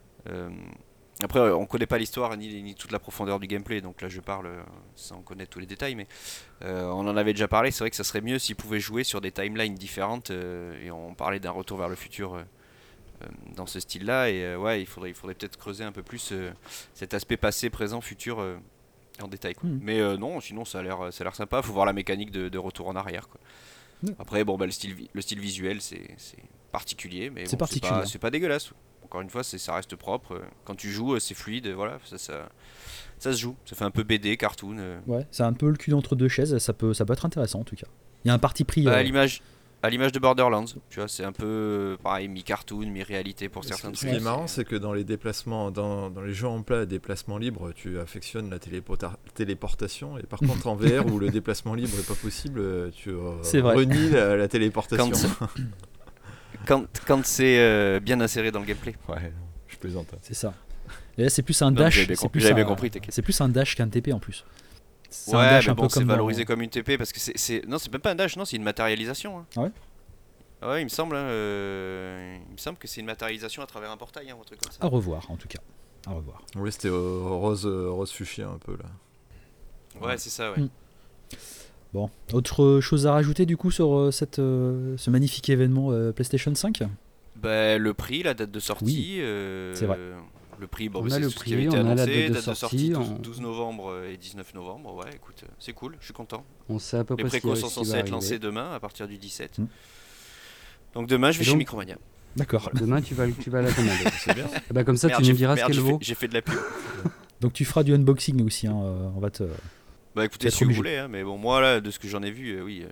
Après, on connaît pas l'histoire ni toute la profondeur du gameplay, donc là je parle sans connaître tous les détails, mais on en avait déjà parlé. C'est vrai que ça serait mieux s'ils pouvaient jouer sur des timelines différentes, et on parlait d'un retour vers le futur dans ce style-là. Et ouais, il faudrait peut-être creuser un peu plus cet aspect passé, présent, futur en détail. Quoi. Mais non, sinon ça a l'air sympa. Faut voir la mécanique de retour en arrière. Quoi. Après, bon, bah, le style visuel, c'est particulier, mais C'est bon, particulier. c'est pas dégueulasse. Encore une fois, ça reste propre. Quand tu joues, c'est fluide. Voilà, ça se joue. Ça fait un peu BD, cartoon. Ouais, c'est un peu le cul entre deux chaises. Ça peut être intéressant en tout cas. Il y a un parti pris. À l'image de Borderlands, tu vois, c'est un peu pareil, mi-cartoon, mi-réalité pour certains Ce trucs. qui est marrant, c'est que dans les déplacements, dans les jeux en plat, déplacement libre, tu affectionnes la téléportation, et par contre en VR où le déplacement libre n'est pas possible, tu renies la téléportation. Quand c'est bien inséré dans le gameplay. Ouais, je plaisante. C'est ça. Et là, c'est plus un Non, dash. j'avais bien c'est compris, plus j'avais bien un- compris, t'inquiète. C'est plus un dash qu'un TP en plus. C'est un Ouais, dash mais un bon, peu c'est comme valorisé comme une TP parce que non, c'est même pas un dash, non, c'est une matérialisation. Hein. Ah ouais. Ouais, il me semble. Il me semble que c'est une matérialisation à travers un portail, hein, un truc comme ça. À revoir en tout cas. À revoir. Oui, c'était rose fuchsia un peu là. Ouais, c'est ça, ouais. Mm. Bon, autre chose à rajouter du coup sur ce magnifique événement PlayStation 5 ? Bah, le prix, la date de sortie. c'est vrai. Le prix, bon, On bah, a c'est le tout ce prix, qui avait été on a la annoncé. date de Date de sortie, sortie 12 novembre et 19 novembre. Ouais, écoute, c'est cool, je suis content. On sait à peu Les près précos sont ce qui censés va être lancés arriver. demain à partir du 17. Mm. Donc demain, je vais Et chez donc- Micromania. D'accord. Demain, tu vas la commander. C'est bien. Et bah, comme ça, Merde, tu nous diras ce qu'elle vaut. j'ai fait de la pub. Donc tu feras du unboxing aussi. Hein, on va te. Bah écoutez, Peut-être si vous obligé. voulez, hein, mais bon, moi là, de ce que j'en ai vu, oui,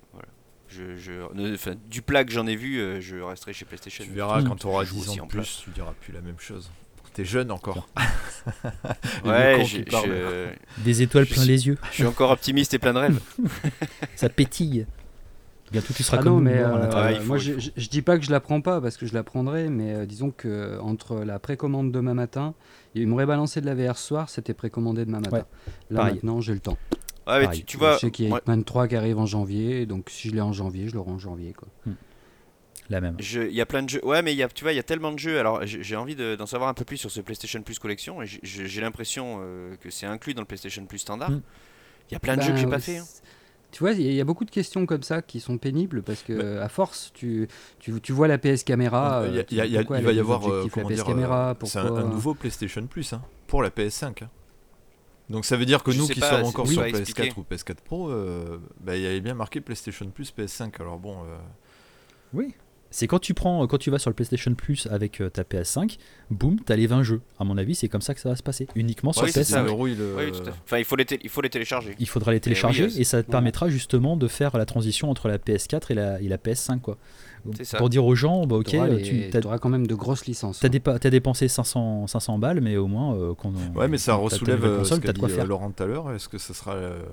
enfin, du plat que j'en ai vu, je resterai chez PlayStation. Tu verras quand tu auras Je joue 10 aussi ans en de plus, tu diras plus la même chose. T'es jeune encore. Ouais, con qui parle. Des étoiles Je plein suis- les yeux. Je suis encore optimiste et plein de rêves. Ça pétille. Bientôt tu seras Ah comme non, nous, mais mort à l'intérieur. il faut- moi, il faut. je dis pas que je la prends pas parce que je la prendrai, mais disons que entre la précommande demain matin, ils m'auraient balancé de la VR ce soir, c'était précommandé demain matin. Ouais, Là pareil. maintenant, j'ai le temps. Ouais, mais Pareil. tu vois, Je sais qu'il y a moi, Hitman 3 qui arrive en janvier, donc si je l'ai en janvier, je l'aurai en janvier. Quoi. La même. il y a plein de jeux. Ouais, mais tu vois, il y a tellement de jeux. Alors, j'ai envie d'en savoir un peu plus sur ce PlayStation Plus collection. Et j'ai l'impression que c'est inclus dans le PlayStation Plus standard. Mm. Il y a plein de jeux que j'ai pas fait. Hein. Tu vois, il y a beaucoup de questions comme ça qui sont pénibles parce que à force, tu vois la PS caméra. Il va y avoir la comment PS dire, caméra, c'est pourquoi... un nouveau PlayStation Plus pour la PS5. Hein. Donc ça veut dire que Je nous sais qui pas, sommes c'est- encore oui, sur pas PS4 expliqué. ou PS4 Pro, il y avait bien marqué PlayStation Plus PS5. Alors bon, Oui. C'est quand tu vas sur le PlayStation Plus avec ta PS5, boum, t'as les 20 jeux. À mon avis, c'est comme ça que ça va se passer. Uniquement sur Oui, c'est ça, PS5. oui. Oui, tout à fait. Enfin, il faut les télécharger. Il faudra les télécharger oui, et ça te voilà. permettra justement de faire la transition entre la PS4 et la PS5 quoi. C'est ça. Pour dire aux gens, bah, ok, tu tu auras quand même de grosses licences. t'as dépensé 500 balles, mais au moins ouais, mais ça t'as ressoulève ta nouvelle ce console, qu'a t'as de quoi dit faire. Laurent tout à l'heure. Est-ce que ce sera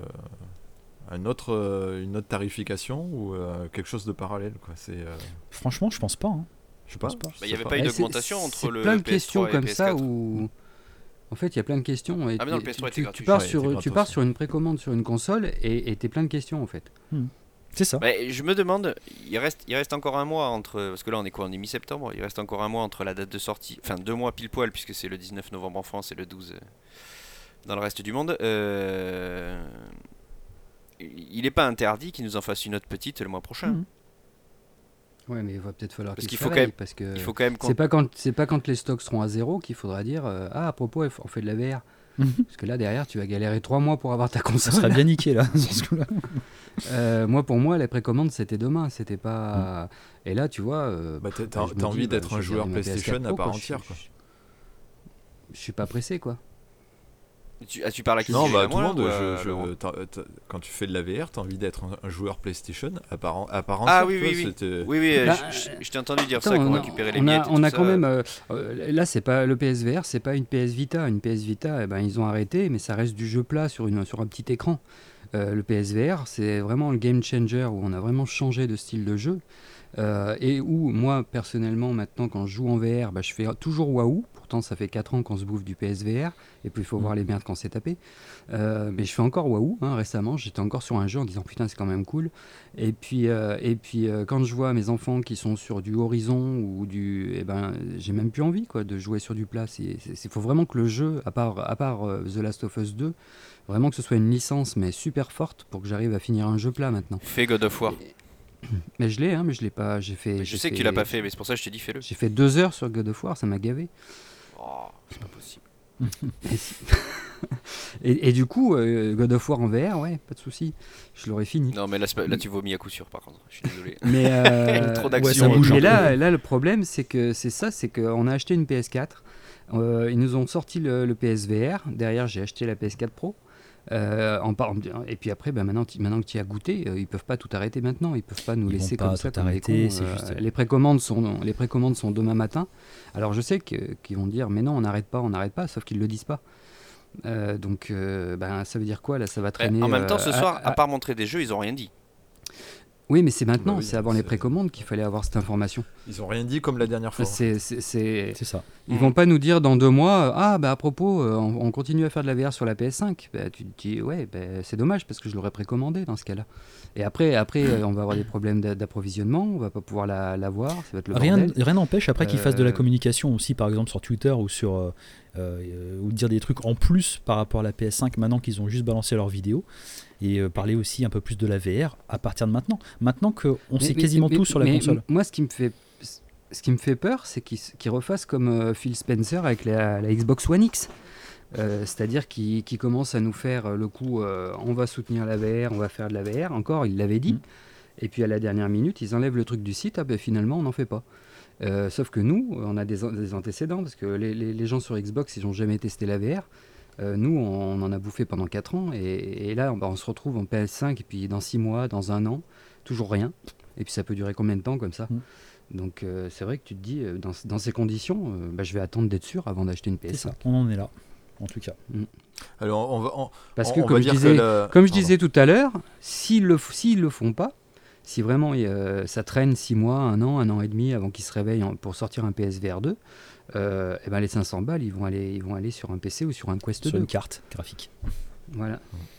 une autre tarification ou quelque chose de parallèle quoi. Franchement, je pense pas. Hein. Je sais pas. pense pas. Bah, il y avait je sais pas eu Eh, d'augmentation c'est entre le plein de PS3 questions et comme ça PS4. où en fait il y a plein de questions et Ah mais non, le PS3 était tu gratuit. pars Ouais, sur c'était tu gratos, pars ouais. sur une précommande sur une console et t'es plein de questions en fait. C'est ça. Bah, je me demande, il reste encore un mois entre, parce que là on est quoi, on est mi-septembre, il reste encore un mois entre la date de sortie, enfin 2 mois pile poil puisque c'est le 19 novembre en France et le 12 dans le reste du monde. Il n'est pas interdit qu'ils nous en fassent une autre petite le mois prochain. Mhm. Ouais, mais il va peut-être falloir Parce qu'ils qu'il se faut quand réveillent, même- parce que Il faut quand même qu'on... c'est pas quand les stocks seront à zéro qu'il faudra dire à propos on fait de la VR. Parce que là derrière tu vas galérer 3 mois pour avoir ta Ça console. serait bien niqué là. sur ce coup-là. Pour moi les précommandes c'était demain, c'était pas. Et là tu vois. Bah, je t'as me envie dis, d'être je un vais joueur garder ma PlayStation PS4 à Pro, part quoi, entière quoi. Je suis pas pressé quoi. Tu parles à qui? Non, À bah tout moi, le monde, ou à Laurent quand tu fais de la VR, t'as envie d'être un joueur PlayStation à part entière. Ah oui, tu vois, oui, oui. c'était- Oui, Bah, je t'ai entendu dire ça, Attends, qu'on on a- récupérait les on a- miettes et on tout a ça. quand même là c'est pas le PSVR, c'est pas une PS Vita. Une PS Vita, eh ben, ils ont arrêté, mais ça reste du jeu plat sur un petit écran. Le PSVR, c'est vraiment le game changer où on a vraiment changé de style de jeu. Et où moi personnellement maintenant quand je joue en VR, bah, je fais toujours waouh. Pourtant ça fait 4 ans qu'on se bouffe du PSVR et puis il faut voir les merdes qu'on s'est tapé. Mais je fais encore waouh. Récemment j'étais encore sur un jeu en disant putain c'est quand même cool. Et puis quand je vois mes enfants qui sont sur du Horizon ou du, j'ai même plus envie quoi de jouer sur du plat. Il faut vraiment que le jeu, à part The Last of Us 2, vraiment que ce soit une licence mais super forte pour que j'arrive à finir un jeu plat maintenant. Fais God of War. Mais je l'ai, mais je l'ai pas. Je sais que tu l'as pas fait, mais c'est pour ça que je t'ai dit fais-le. J'ai fait 2 heures sur God of War, ça m'a gavé. Oh, c'est pas possible. Et, si- et du coup, God of War en VR, ouais, pas de souci, je l'aurais fini. Non, mais là tu vomis à coup sûr par contre. Je suis désolé. Mais Trop Ouais, d'action. ça bouge un mais peu. là, le problème, c'est qu'on a acheté une PS4. Ils nous ont sorti le PSVR. Derrière, j'ai acheté la PS4 Pro. Et puis après, maintenant que tu y as goûté, ils peuvent pas tout arrêter maintenant. Ils peuvent pas nous Ils laisser vont pas comme ça. tout comme des arrêter, cons. c'est juste- Les précommandes sont demain matin. Alors je sais qu'ils vont dire, mais non, on n'arrête pas. Sauf qu'ils le disent pas. Donc, ça veut dire quoi là? Ça va traîner. En même temps, ce soir, à part montrer des jeux, ils ont rien dit. Oui, mais c'est maintenant, Bah oui, c'est avant les c'est- précommandes qu'il fallait avoir cette information. Ils ont rien dit comme la dernière fois. C'est ça. Ils vont pas nous dire dans 2 mois, à propos, on continue à faire de la VR sur la PS5. Tu te dis, ouais, c'est dommage parce que je l'aurais précommandé dans ce cas-là. Et après, on va avoir des problèmes d'approvisionnement, on va pas pouvoir la voir, ça va être le bordel. Rien n'empêche après qu'ils fassent de la communication aussi, par exemple sur Twitter ou sur ou dire des trucs en plus par rapport à la PS5 maintenant qu'ils ont juste balancé leurs vidéos, et parler aussi un peu plus de la VR à partir de maintenant. Maintenant qu'on sait quasiment tout sur la console. Moi, ce qui me fait peur, c'est qu'ils refassent comme Phil Spencer avec la Xbox One X. C'est-à-dire qu'ils commencent à nous faire le coup, on va soutenir la VR, on va faire de la VR. Encore, ils l'avaient dit. Et puis à la dernière minute, ils enlèvent le truc du site. Finalement, on n'en fait pas. Sauf que nous, on a des antécédents, parce que les gens sur Xbox, ils n'ont jamais testé la VR. Nous, on en a bouffé pendant 4 ans. Et là, on se retrouve en PS5, et puis dans 6 mois, dans 1 an, toujours rien. Et puis ça peut durer combien de temps comme ça ? Donc c'est vrai que tu te dis, dans ces conditions, je vais attendre d'être sûr avant d'acheter une PS5. C'est ça, on en est là, en tout cas. Alors parce que comme je disais tout à l'heure, s'ils le font pas, si vraiment ça traîne 6 mois, 1 an et demi avant qu'ils se réveillent pour sortir un PSVR 2, les 500 balles, ils vont aller sur un PC ou sur un Quest 2. Sur une carte graphique. Voilà.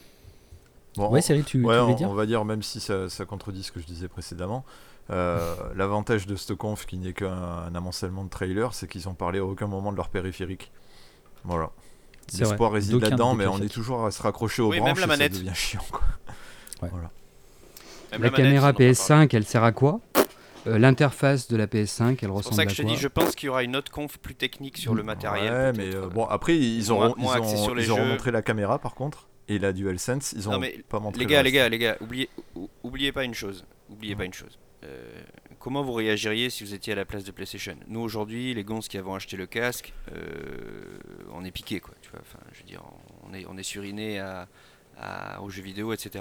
Bon, ouais, Cyril, tu voulais dire ? On va dire, même si ça contredit ce que je disais précédemment, l'avantage de cette conf, qui n'est qu'un amoncellement de trailers, c'est qu'ils ont parlé à aucun moment de leur périphérique. Voilà. L'espoir réside là-dedans, mais on est toujours à se raccrocher aux branches, même la manette. Ça devient chiant, quoi. Ouais. Voilà. La caméra PS5, elle sert à quoi ? L'interface de la PS5, elle ressemble à quoi ? C'est pour ça que je te dis, je pense qu'il y aura une autre conf plus technique sur le matériel. Ouais, mais bon, après, ils auront montré la caméra, par contre, et la DualSense, ils ont pas montré. Les gars, oubliez pas une chose. Comment vous réagiriez si vous étiez à la place de PlayStation ? Nous aujourd'hui, les gonzes qui avons acheté le casque, on est piqué, quoi. Tu vois, enfin, je veux dire, on est suriné aux jeux vidéo, etc.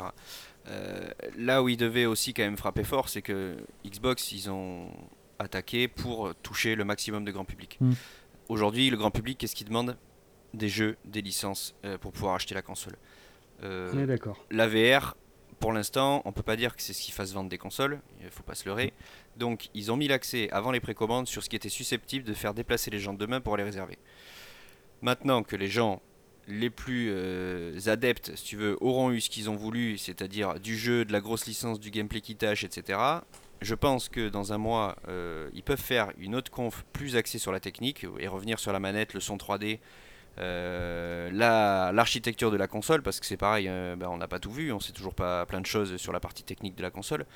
Là où ils devaient aussi quand même frapper fort, c'est que Xbox, ils ont attaqué pour toucher le maximum de grand public. Aujourd'hui, le grand public, qu'est-ce qu'il demande ? Des jeux, des licences pour pouvoir acheter la console. On est d'accord. La VR, pour l'instant, on peut pas dire que c'est ce qui fasse vendre des consoles, il faut pas se leurrer. Donc ils ont mis l'accès avant les précommandes sur ce qui était susceptible de faire déplacer les gens demain pour les réserver. Maintenant que les gens les plus adeptes, si tu veux, auront eu ce qu'ils ont voulu, c'est-à-dire du jeu, de la grosse licence, du gameplay qui tâche, etc. Je pense que dans un mois, ils peuvent faire une autre conf plus axée sur la technique et revenir sur la manette, le son 3D, l'architecture de la console, parce que c'est pareil, on n'a pas tout vu, on sait toujours pas plein de choses sur la partie technique de la console,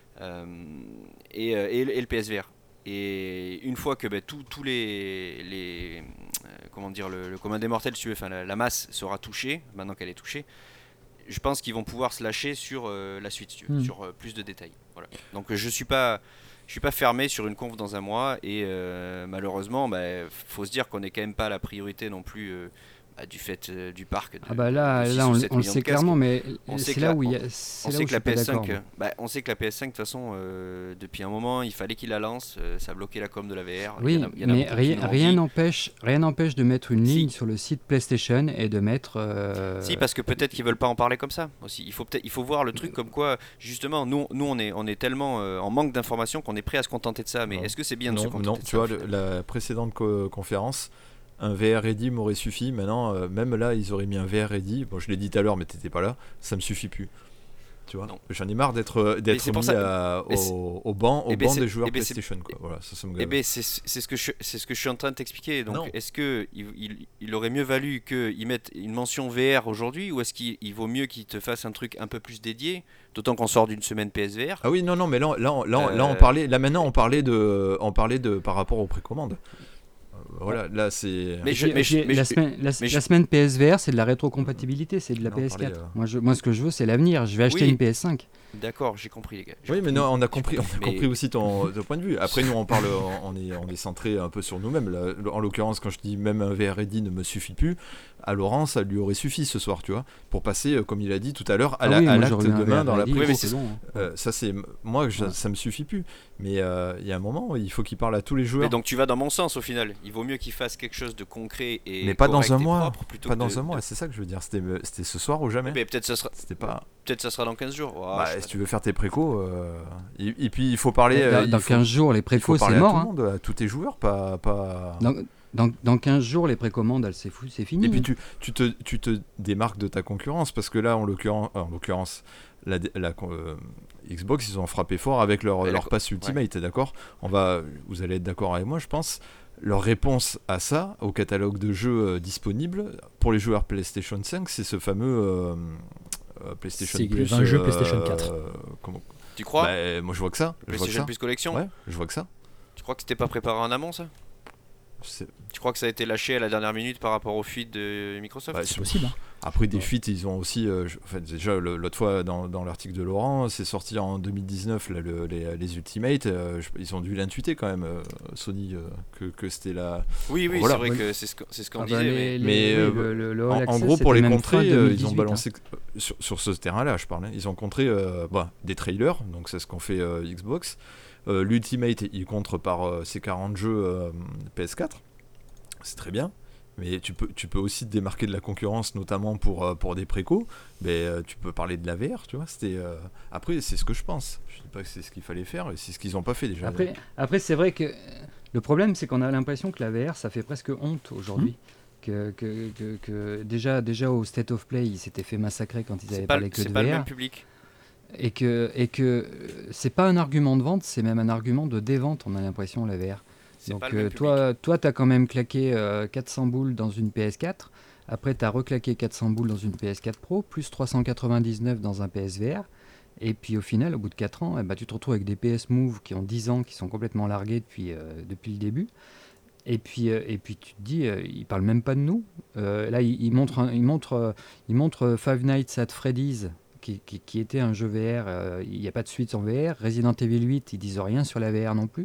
et le PSVR. Et une fois que tous les comment dire, le commun des mortels, si tu veux, enfin la masse sera touchée, maintenant qu'elle est touchée, je pense qu'ils vont pouvoir se lâcher sur la suite, si tu veux, sur plus de détails. Voilà. Donc je suis pas fermé sur une conf dans un mois, et malheureusement, faut se dire qu'on n'est quand même pas la priorité non plus du fait du parc. Là on le sait clairement, mais c'est là où il y a. On sait que la PS5, on sait que la PS5 de toute façon, depuis un moment, il fallait qu'ils la lancent. Ça bloquait la com de la VR. Oui, mais rien n'empêche de mettre une ligne sur le site PlayStation et de mettre. Si, parce que peut-être qu'ils veulent pas en parler comme ça aussi. Il faut voir le truc comme quoi, justement, nous on est tellement en manque d'informations qu'on est prêt à se contenter de ça. Mais est-ce que c'est bien de se contenter de ça ? Non, tu vois, la précédente conférence, un VR Ready m'aurait suffi. Maintenant, même là, ils auraient mis un VR Ready. Bon, je l'ai dit tout à l'heure, mais t'étais pas là. Ça me suffit plus. Tu vois, j'en ai marre d'être mis au banc des joueurs PlayStation, quoi. Voilà, ça me gave. C'est ce que je suis en train de t'expliquer. Donc, est-ce que il aurait mieux valu qu'ils mettent une mention VR aujourd'hui, ou est-ce qu'il vaut mieux qu'ils te fassent un truc un peu plus dédié, d'autant qu'on sort d'une semaine PSVR ? Ah oui, non, mais là on parlait. Là maintenant, on parlait de par rapport aux précommandes. Voilà, là c'est. La semaine PSVR, c'est de la rétrocompatibilité, c'est de la PS4. Moi, ce que je veux, c'est l'avenir. Je vais acheter une PS5. D'accord, j'ai compris, les gars. Oui, mais non, on a compris aussi ton point de vue. Après, nous, on parle, on est centré un peu sur nous-mêmes. Là, en l'occurrence, quand je dis même un VR Ready ne me suffit plus, à Laurent, ça lui aurait suffi ce soir, tu vois, pour passer, comme il a dit tout à l'heure, à l'acte demain dans la pré. Ça, c'est moi, ça me suffit plus. Mais il y a un moment, il faut qu'il parle à tous les joueurs. Mais donc, tu vas dans mon sens au final. Il vaut mieux qu'ils fassent quelque chose de concret et Mais pas dans correct un et mois. propre, plutôt Pas que dans un mois, c'est ça que je veux dire. C'était ce soir ou jamais. Mais peut-être ça sera, C'était pas. peut-être ça sera dans 15 jours. Bah, si tu veux faire tes précos, et puis il faut parler. Dans il faut- 15 jours, les il faut précos, parler c'est à mort. tout le Hein. monde, à tous tes joueurs, pas. Dans 15 jours, les précommandes, c'est fini. Et puis tu te démarques de ta concurrence parce que là, en l'occurrence, Xbox, ils ont frappé fort avec leur pass Ultimate, d'accord. Vous allez être d'accord avec moi, je pense. Leur réponse à ça, au catalogue de jeux disponible pour les joueurs PlayStation 5, c'est ce fameux PlayStation C'est Plus. 20 jeux PlayStation 4. Tu crois Moi, je vois que ça. PlayStation Plus Collection. Ouais, je vois que ça. Tu crois que c'était pas préparé en amont, ça? Tu crois que ça a été lâché à la dernière minute par rapport aux fuites de Microsoft? Ouais, C'est possible. Hein. Après des fuites, ils ont aussi. Déjà, l'autre fois, dans l'article de Laurent, c'est sorti en 2019, là, les Ultimate. Ils ont dû l'intuiter quand même, Sony, que c'était la. Oui, Voilà. c'est vrai que c'est ce qu'on Ah disait. bah, mais le All En Access, gros, pour les c'était même contrer, fin ils ont 2018, balancé sur ce terrain-là, je parlais. Ils ont contré des trailers, donc c'est ce qu'ont fait Xbox. L'Ultimate, il contre par ses 40 jeux PS4. C'est très bien. Mais tu peux aussi te démarquer de la concurrence, notamment pour des précos. Mais tu peux parler de la VR, tu vois. Après, c'est ce que je pense. Je dis pas que c'est ce qu'il fallait faire, et c'est ce qu'ils n'ont pas fait déjà. Après, c'est vrai que le problème, c'est qu'on a l'impression que la VR, ça fait presque honte aujourd'hui. Que déjà au State of Play, ils s'étaient fait massacrer quand ils avaient parlé que de c'est pas le même VR. public. Et que c'est pas un argument de vente, c'est même un argument de dévente, on a l'impression, la VR. C'est Donc pas le même public. toi, tu as quand même claqué 400 boules dans une PS4. Après, tu as reclaqué 400 boules dans une PS4 Pro, plus 399 dans un PSVR. Et puis au final, au bout de 4 ans, tu te retrouves avec des PS Move qui ont 10 ans, qui sont complètement largués depuis le début. Et puis tu te dis, ils parlent même pas de nous. Là, ils montrent Five Nights at Freddy's, qui était un jeu VR. Il n'y a pas de suite en VR. Resident Evil 8, ils disent rien sur la VR non plus.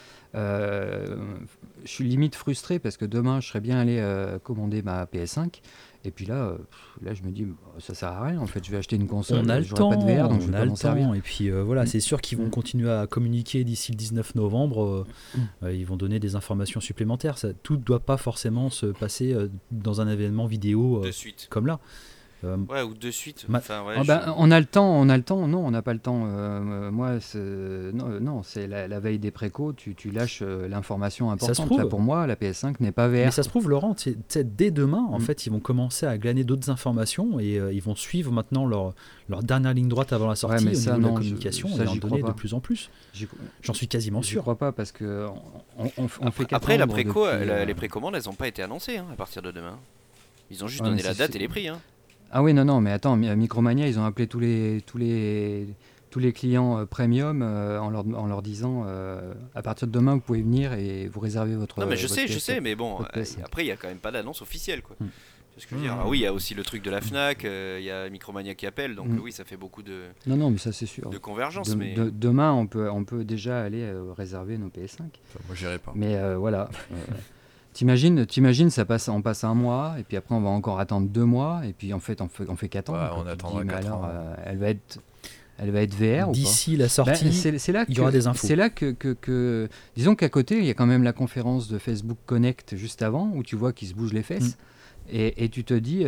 Je suis limite frustré parce que demain je serais bien allé commander ma PS5 et puis là je me dis ça sert à rien en fait, je vais acheter une console, On a le j'aurai temps, pas de VR donc je on vais a pas le m'en servir. temps. Et puis voilà, c'est sûr qu'ils vont continuer à communiquer d'ici le 19 novembre. Ils vont donner des informations supplémentaires. Tout ne doit pas forcément se passer dans un événement vidéo De suite. comme là. Ouais, ou de suite. Ma- Enfin, ouais, On a le temps, non, on n'a pas le temps. Moi, c'est la veille des précos, tu lâches l'information se importante. trouve. Là, pour moi, la PS5 n'est pas VR. Mais ça se trouve, Laurent, dès demain, en fait, ils vont commencer à glaner d'autres informations et ils vont suivre maintenant leur dernière ligne droite avant la sortie mais au ça, niveau de la non, communication ça, et en j'y crois donner de pas. plus en plus. J'y- J'en suis quasiment Je sûr. crois pas parce que on fait Après, la qu'attendre préco, depuis, les précommandes, elles n'ont pas été annoncées à partir de demain. Ils ont juste Ouais, donné mais la c'est- date et les prix. Ah oui, non, mais attends, Micromania, ils ont appelé tous les clients premium en leur disant à partir de demain, vous pouvez venir et vous réservez votre. Non, mais je votre sais, mais bon, votre PS5. après, il n'y a quand même pas d'annonce officielle, quoi. C'est ce que je veux dire. Mm. Alors oui, il y a aussi le truc de la Fnac, il y a Micromania qui appelle, donc oui, ça fait beaucoup de Non, mais ça c'est sûr. convergence. Mais Demain, on peut déjà aller réserver nos PS5. Moi, j'irai pas. Mais voilà. T'imagines, on passe un mois, et puis après on va encore attendre 2 mois, et puis en fait on fait 4 ans. Ouais, quoi. on Tu te attendra dis, mais 4 alors, ans. elle va être VR ou pas? D'ici la sortie, c'est là il y aura des infos. C'est là que disons qu'à côté, il y a quand même la conférence de Facebook Connect juste avant, où tu vois qu'ils se bougent les fesses. Et tu te dis,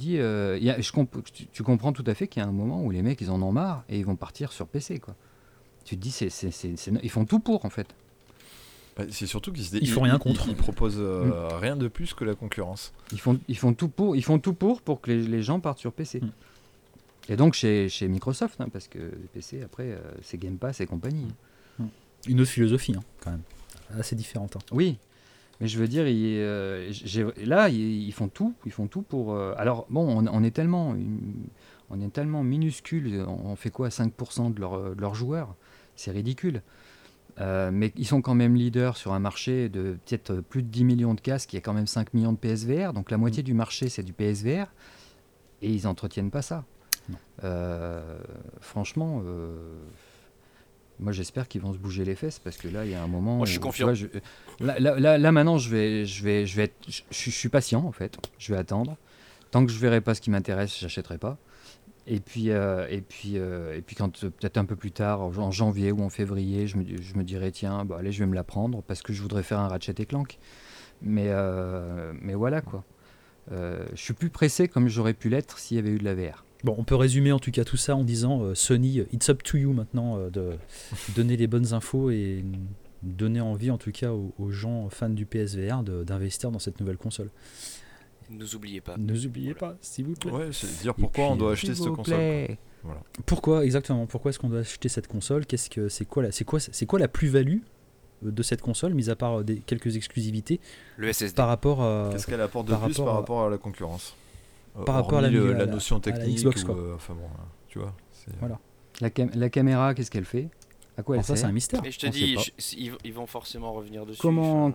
tu comprends tout à fait qu'il y a un moment où les mecs ils en ont marre et ils vont partir sur PC, quoi. Tu te dis, ils font tout pour en fait. C'est surtout Ils font rien contre. Ils proposent rien de plus que la concurrence. Ils font tout pour que les gens partent sur PC. Et donc chez Microsoft, hein, parce que le PC après c'est Game Pass et compagnie. Une autre philosophie, hein, quand même, assez différente. Hein. Oui, mais je veux dire, ils font tout pour. Alors bon, on est tellement minuscule, on fait quoi, 5% de leurs joueurs, c'est ridicule. Mais ils sont quand même leaders sur un marché de peut-être plus de 10 millions de casques, il y a quand même 5 millions de PSVR, donc la moitié du marché c'est du PSVR, et ils n'entretiennent pas ça. Franchement, moi j'espère qu'ils vont se bouger les fesses, parce que là il y a un moment. Moi, je suis où, confiant. tu vois, là maintenant je suis patient en fait, je vais attendre. Tant que je verrai pas ce qui m'intéresse, j'achèterai pas. Et puis quand peut-être un peu plus tard, en janvier ou en février, je me dirais tiens, allez, je vais me la prendre parce que je voudrais faire un Ratchet & Clank. Mais voilà quoi. Je suis plus pressé comme j'aurais pu l'être s'il y avait eu de la VR. Bon, on peut résumer en tout cas tout ça en disant Sony, it's up to you maintenant de donner les bonnes infos et donner envie en tout cas aux gens fans du PSVR d'investir dans cette nouvelle console. Ne nous oubliez pas. Ne nous oubliez pas, s'il vous plaît. Ouais, c'est dire pourquoi on doit acheter cette console. Quoi. Voilà. Pourquoi exactement? Pourquoi est-ce qu'on doit acheter cette console? C'est quoi la plus-value de cette console, mis à part quelques exclusivités? Le SSD. Par rapport à... Qu'est-ce qu'elle apporte de plus par rapport à la concurrence? Par rapport à la notion à la technique Xbox, quoi. enfin bon, tu vois. Voilà. La caméra, qu'est-ce qu'elle fait? À quoi elle ça, sert? c'est un mystère. Et je te On dis, sait ils vont forcément revenir dessus. Comment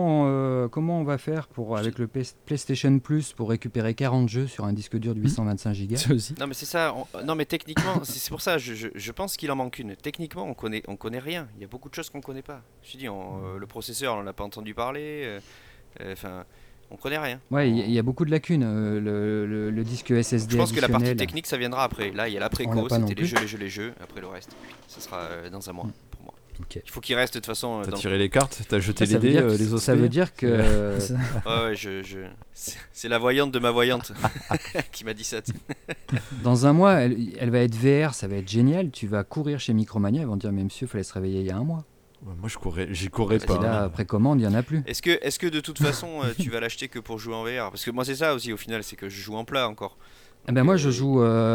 on va faire avec le PlayStation Plus pour récupérer 40 jeux sur un disque dur de 825 Go? Ça aussi. Non mais c'est ça. Non mais techniquement, c'est pour ça. Je pense qu'il en manque une. Techniquement, on connaît rien. Il y a beaucoup de choses qu'on connaît pas. Je te dis, le processeur, on n'a pas entendu parler. Enfin, on connaît rien. Ouais, il y a beaucoup de lacunes. Le disque SSD. Je pense que la partie additionnel, technique, ça viendra après. Là, il y a On l'a l'après-co, pas non c'était plus. les jeux. Après le reste, ça sera dans un mois pour moi. Ok. Il faut qu'il reste de toute façon. T'as tiré les cartes, t'as jeté Ça les veut dés, dire que- les OSP. ça veut dire que Ouais, c'est la voyante de ma voyante qui m'a dit ça. dans un mois, elle va être VR, ça va être génial. Tu vas courir chez Micromania, ils vont te dire, mais monsieur, il fallait se réveiller il y a un mois. Ouais, moi j'y courais Et pas. là, précommande, il n'y en a plus. Est-ce que de toute façon, tu vas l'acheter que pour jouer en VR? Parce que moi, c'est ça aussi au final, c'est que je joue en plat encore. Ah ben moi, je joue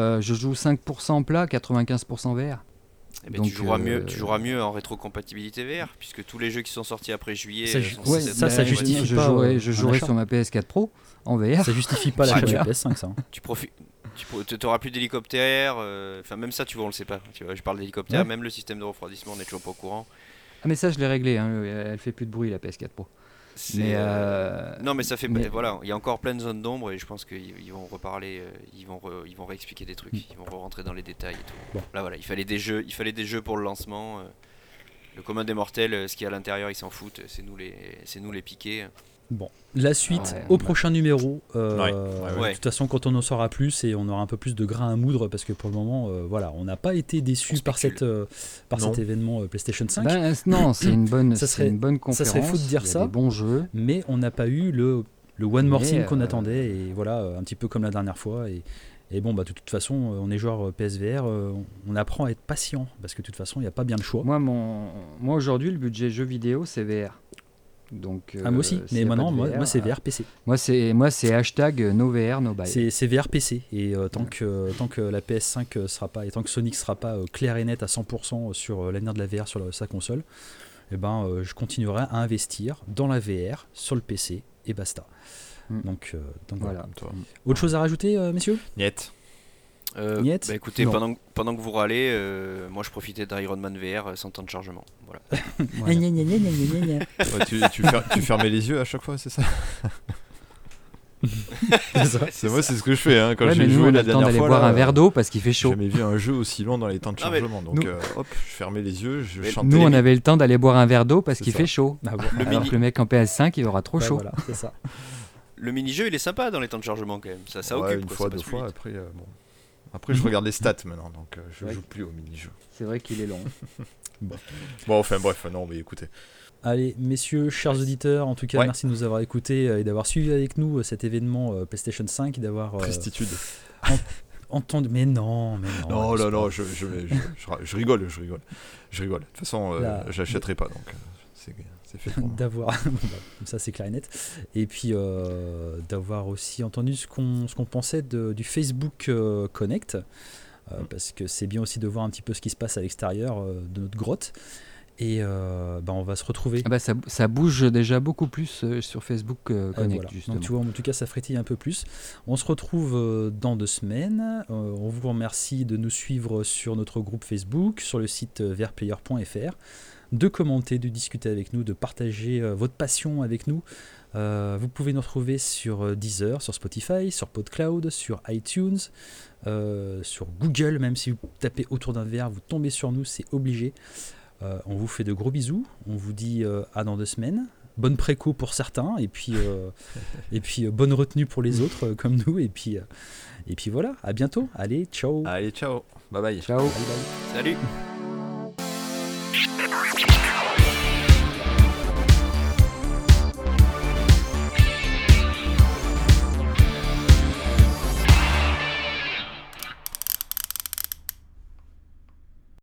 5% plat, 95% VR. Eh ben, Donc, tu joueras mieux en rétrocompatibilité VR, puisque tous les jeux qui sont sortis après juillet. Ça, sont ouais, censés ça être- justifie je pas, jouerai un achat. sur ma PS4 Pro en VR. Ça justifie pas Ouais, l'achat du tu vois. PS5, ça. Tu profites. Tu n'auras plus d'hélicoptère, enfin même ça tu vois on le sait pas, tu vois, je parle d'hélicoptère, Ouais. même le système de refroidissement on n'est toujours pas au courant. Ah mais ça, je l'ai réglé, hein, elle fait plus de bruit la PS4 Pro. C'est, Mais, non mais ça fait mais- voilà, il y a encore plein de zones d'ombre et je pense qu'ils vont reparler, ils vont réexpliquer des trucs, ils vont rentrer dans les détails et tout. Bon. Là voilà, il fallait des jeux pour le lancement. Le commun des mortels, ce qu'il y a à l'intérieur, ils s'en foutent, c'est nous les piquer. Bon, la suite Ouais, au bah. prochain numéro. Ouais. Ouais. De toute façon, quand on en saura plus et on aura un peu plus de grain à moudre, parce que pour le moment, voilà, on n'a pas été déçus par cet événement PlayStation 5, Ben, non, c'est une bonne, Ça c'est serait- une bonne conférence. serait fou de dire il y a ça. Des bons jeux. mais on n'a pas eu le one more Mais, thing qu'on attendait, et voilà, un petit peu comme la dernière fois. Et bon, bah, de toute façon, on est joueur PSVR, on apprend à être patient, parce que de toute façon, il n'y a pas bien le choix. Moi aujourd'hui, le budget jeu vidéo, c'est VR. Donc, Moi aussi, s'il y mais a pas maintenant, de moi c'est VR PC. Moi, c'est hashtag no VR, no buy. C'est VR PC, et tant que la PS5 sera pas, et tant que Sony sera pas clair et net à 100% sur l'avenir de la VR sur sa console, eh ben, je continuerai à investir dans la VR sur le PC, et basta. Donc voilà. Voilà. Toi. Autre chose à rajouter, messieurs? Niet. Niet Bah écoutez, Non. pendant que vous râlez, moi je profitais d'Iron Man VR sans temps de chargement. Voilà. Voilà. Gna, gna, gna, gna, gna, gna, gna. Ouais, tu fermais les yeux à chaque fois, c'est ça? C'est ça. Moi, c'est ce que je fais hein, quand Ouais, mais j'ai nous, joué on a la le temps dernière d'aller fois. boire là, un verre d'eau parce qu'il fait J'ai chaud. jamais vu un jeu aussi long dans les temps de Non, mais chargement. Donc, nous- hop, je fermais les yeux, je Mais chantais. Nous, on avait le temps d'aller boire un verre d'eau parce C'est qu'il ça. fait chaud. Ah bon. Le Alors mini- que le mec en PS5, il aura trop Bah, chaud. voilà, c'est ça. Le mini-jeu il est sympa dans les temps de chargement quand même, ça Ouais, occupe. une quoi, fois, ça deux passe plus fois. vite. Après, bon. Après, je regarde les stats maintenant, donc je Ouais. joue plus au mini-jeu. C'est vrai qu'il est long. Bon, enfin, bref, non, mais écoutez. Allez, messieurs, chers auditeurs, en tout cas, Ouais. merci de nous avoir écoutés et d'avoir suivi avec nous cet événement PlayStation 5 et d'avoir Tristitude. entendu. Mais non. Non, abuse là, non, pas. je rigole. Je rigole. De toute façon, Là, j'achèterai pas, donc c'est fait pour moi. D'avoir bon, bah, comme ça c'est clair et net, et puis d'avoir aussi entendu ce qu'on pensait du Facebook Connect, parce que c'est bien aussi de voir un petit peu ce qui se passe à l'extérieur de notre grotte, et bah, on va se retrouver. Ah bah, ça bouge déjà beaucoup plus sur Facebook Connect, Voilà. justement. Donc tu vois, en tout cas ça frétille un peu plus. On se retrouve dans 2 semaines. On vous remercie de nous suivre sur notre groupe Facebook, sur le site vrplayer.fr, de commenter, de discuter avec nous, de partager votre passion avec nous. Vous pouvez nous retrouver sur Deezer, sur Spotify, sur PodCloud, sur iTunes, sur Google. Même si vous tapez autour d'un VR, vous tombez sur nous, c'est obligé. On vous fait de gros bisous. On vous dit à dans 2 semaines. Bonne préco pour certains, et puis bonne retenue pour les autres comme nous. Et puis voilà, à bientôt. Allez, ciao. Allez, ciao. Bye bye. Ciao. Bye bye. Salut.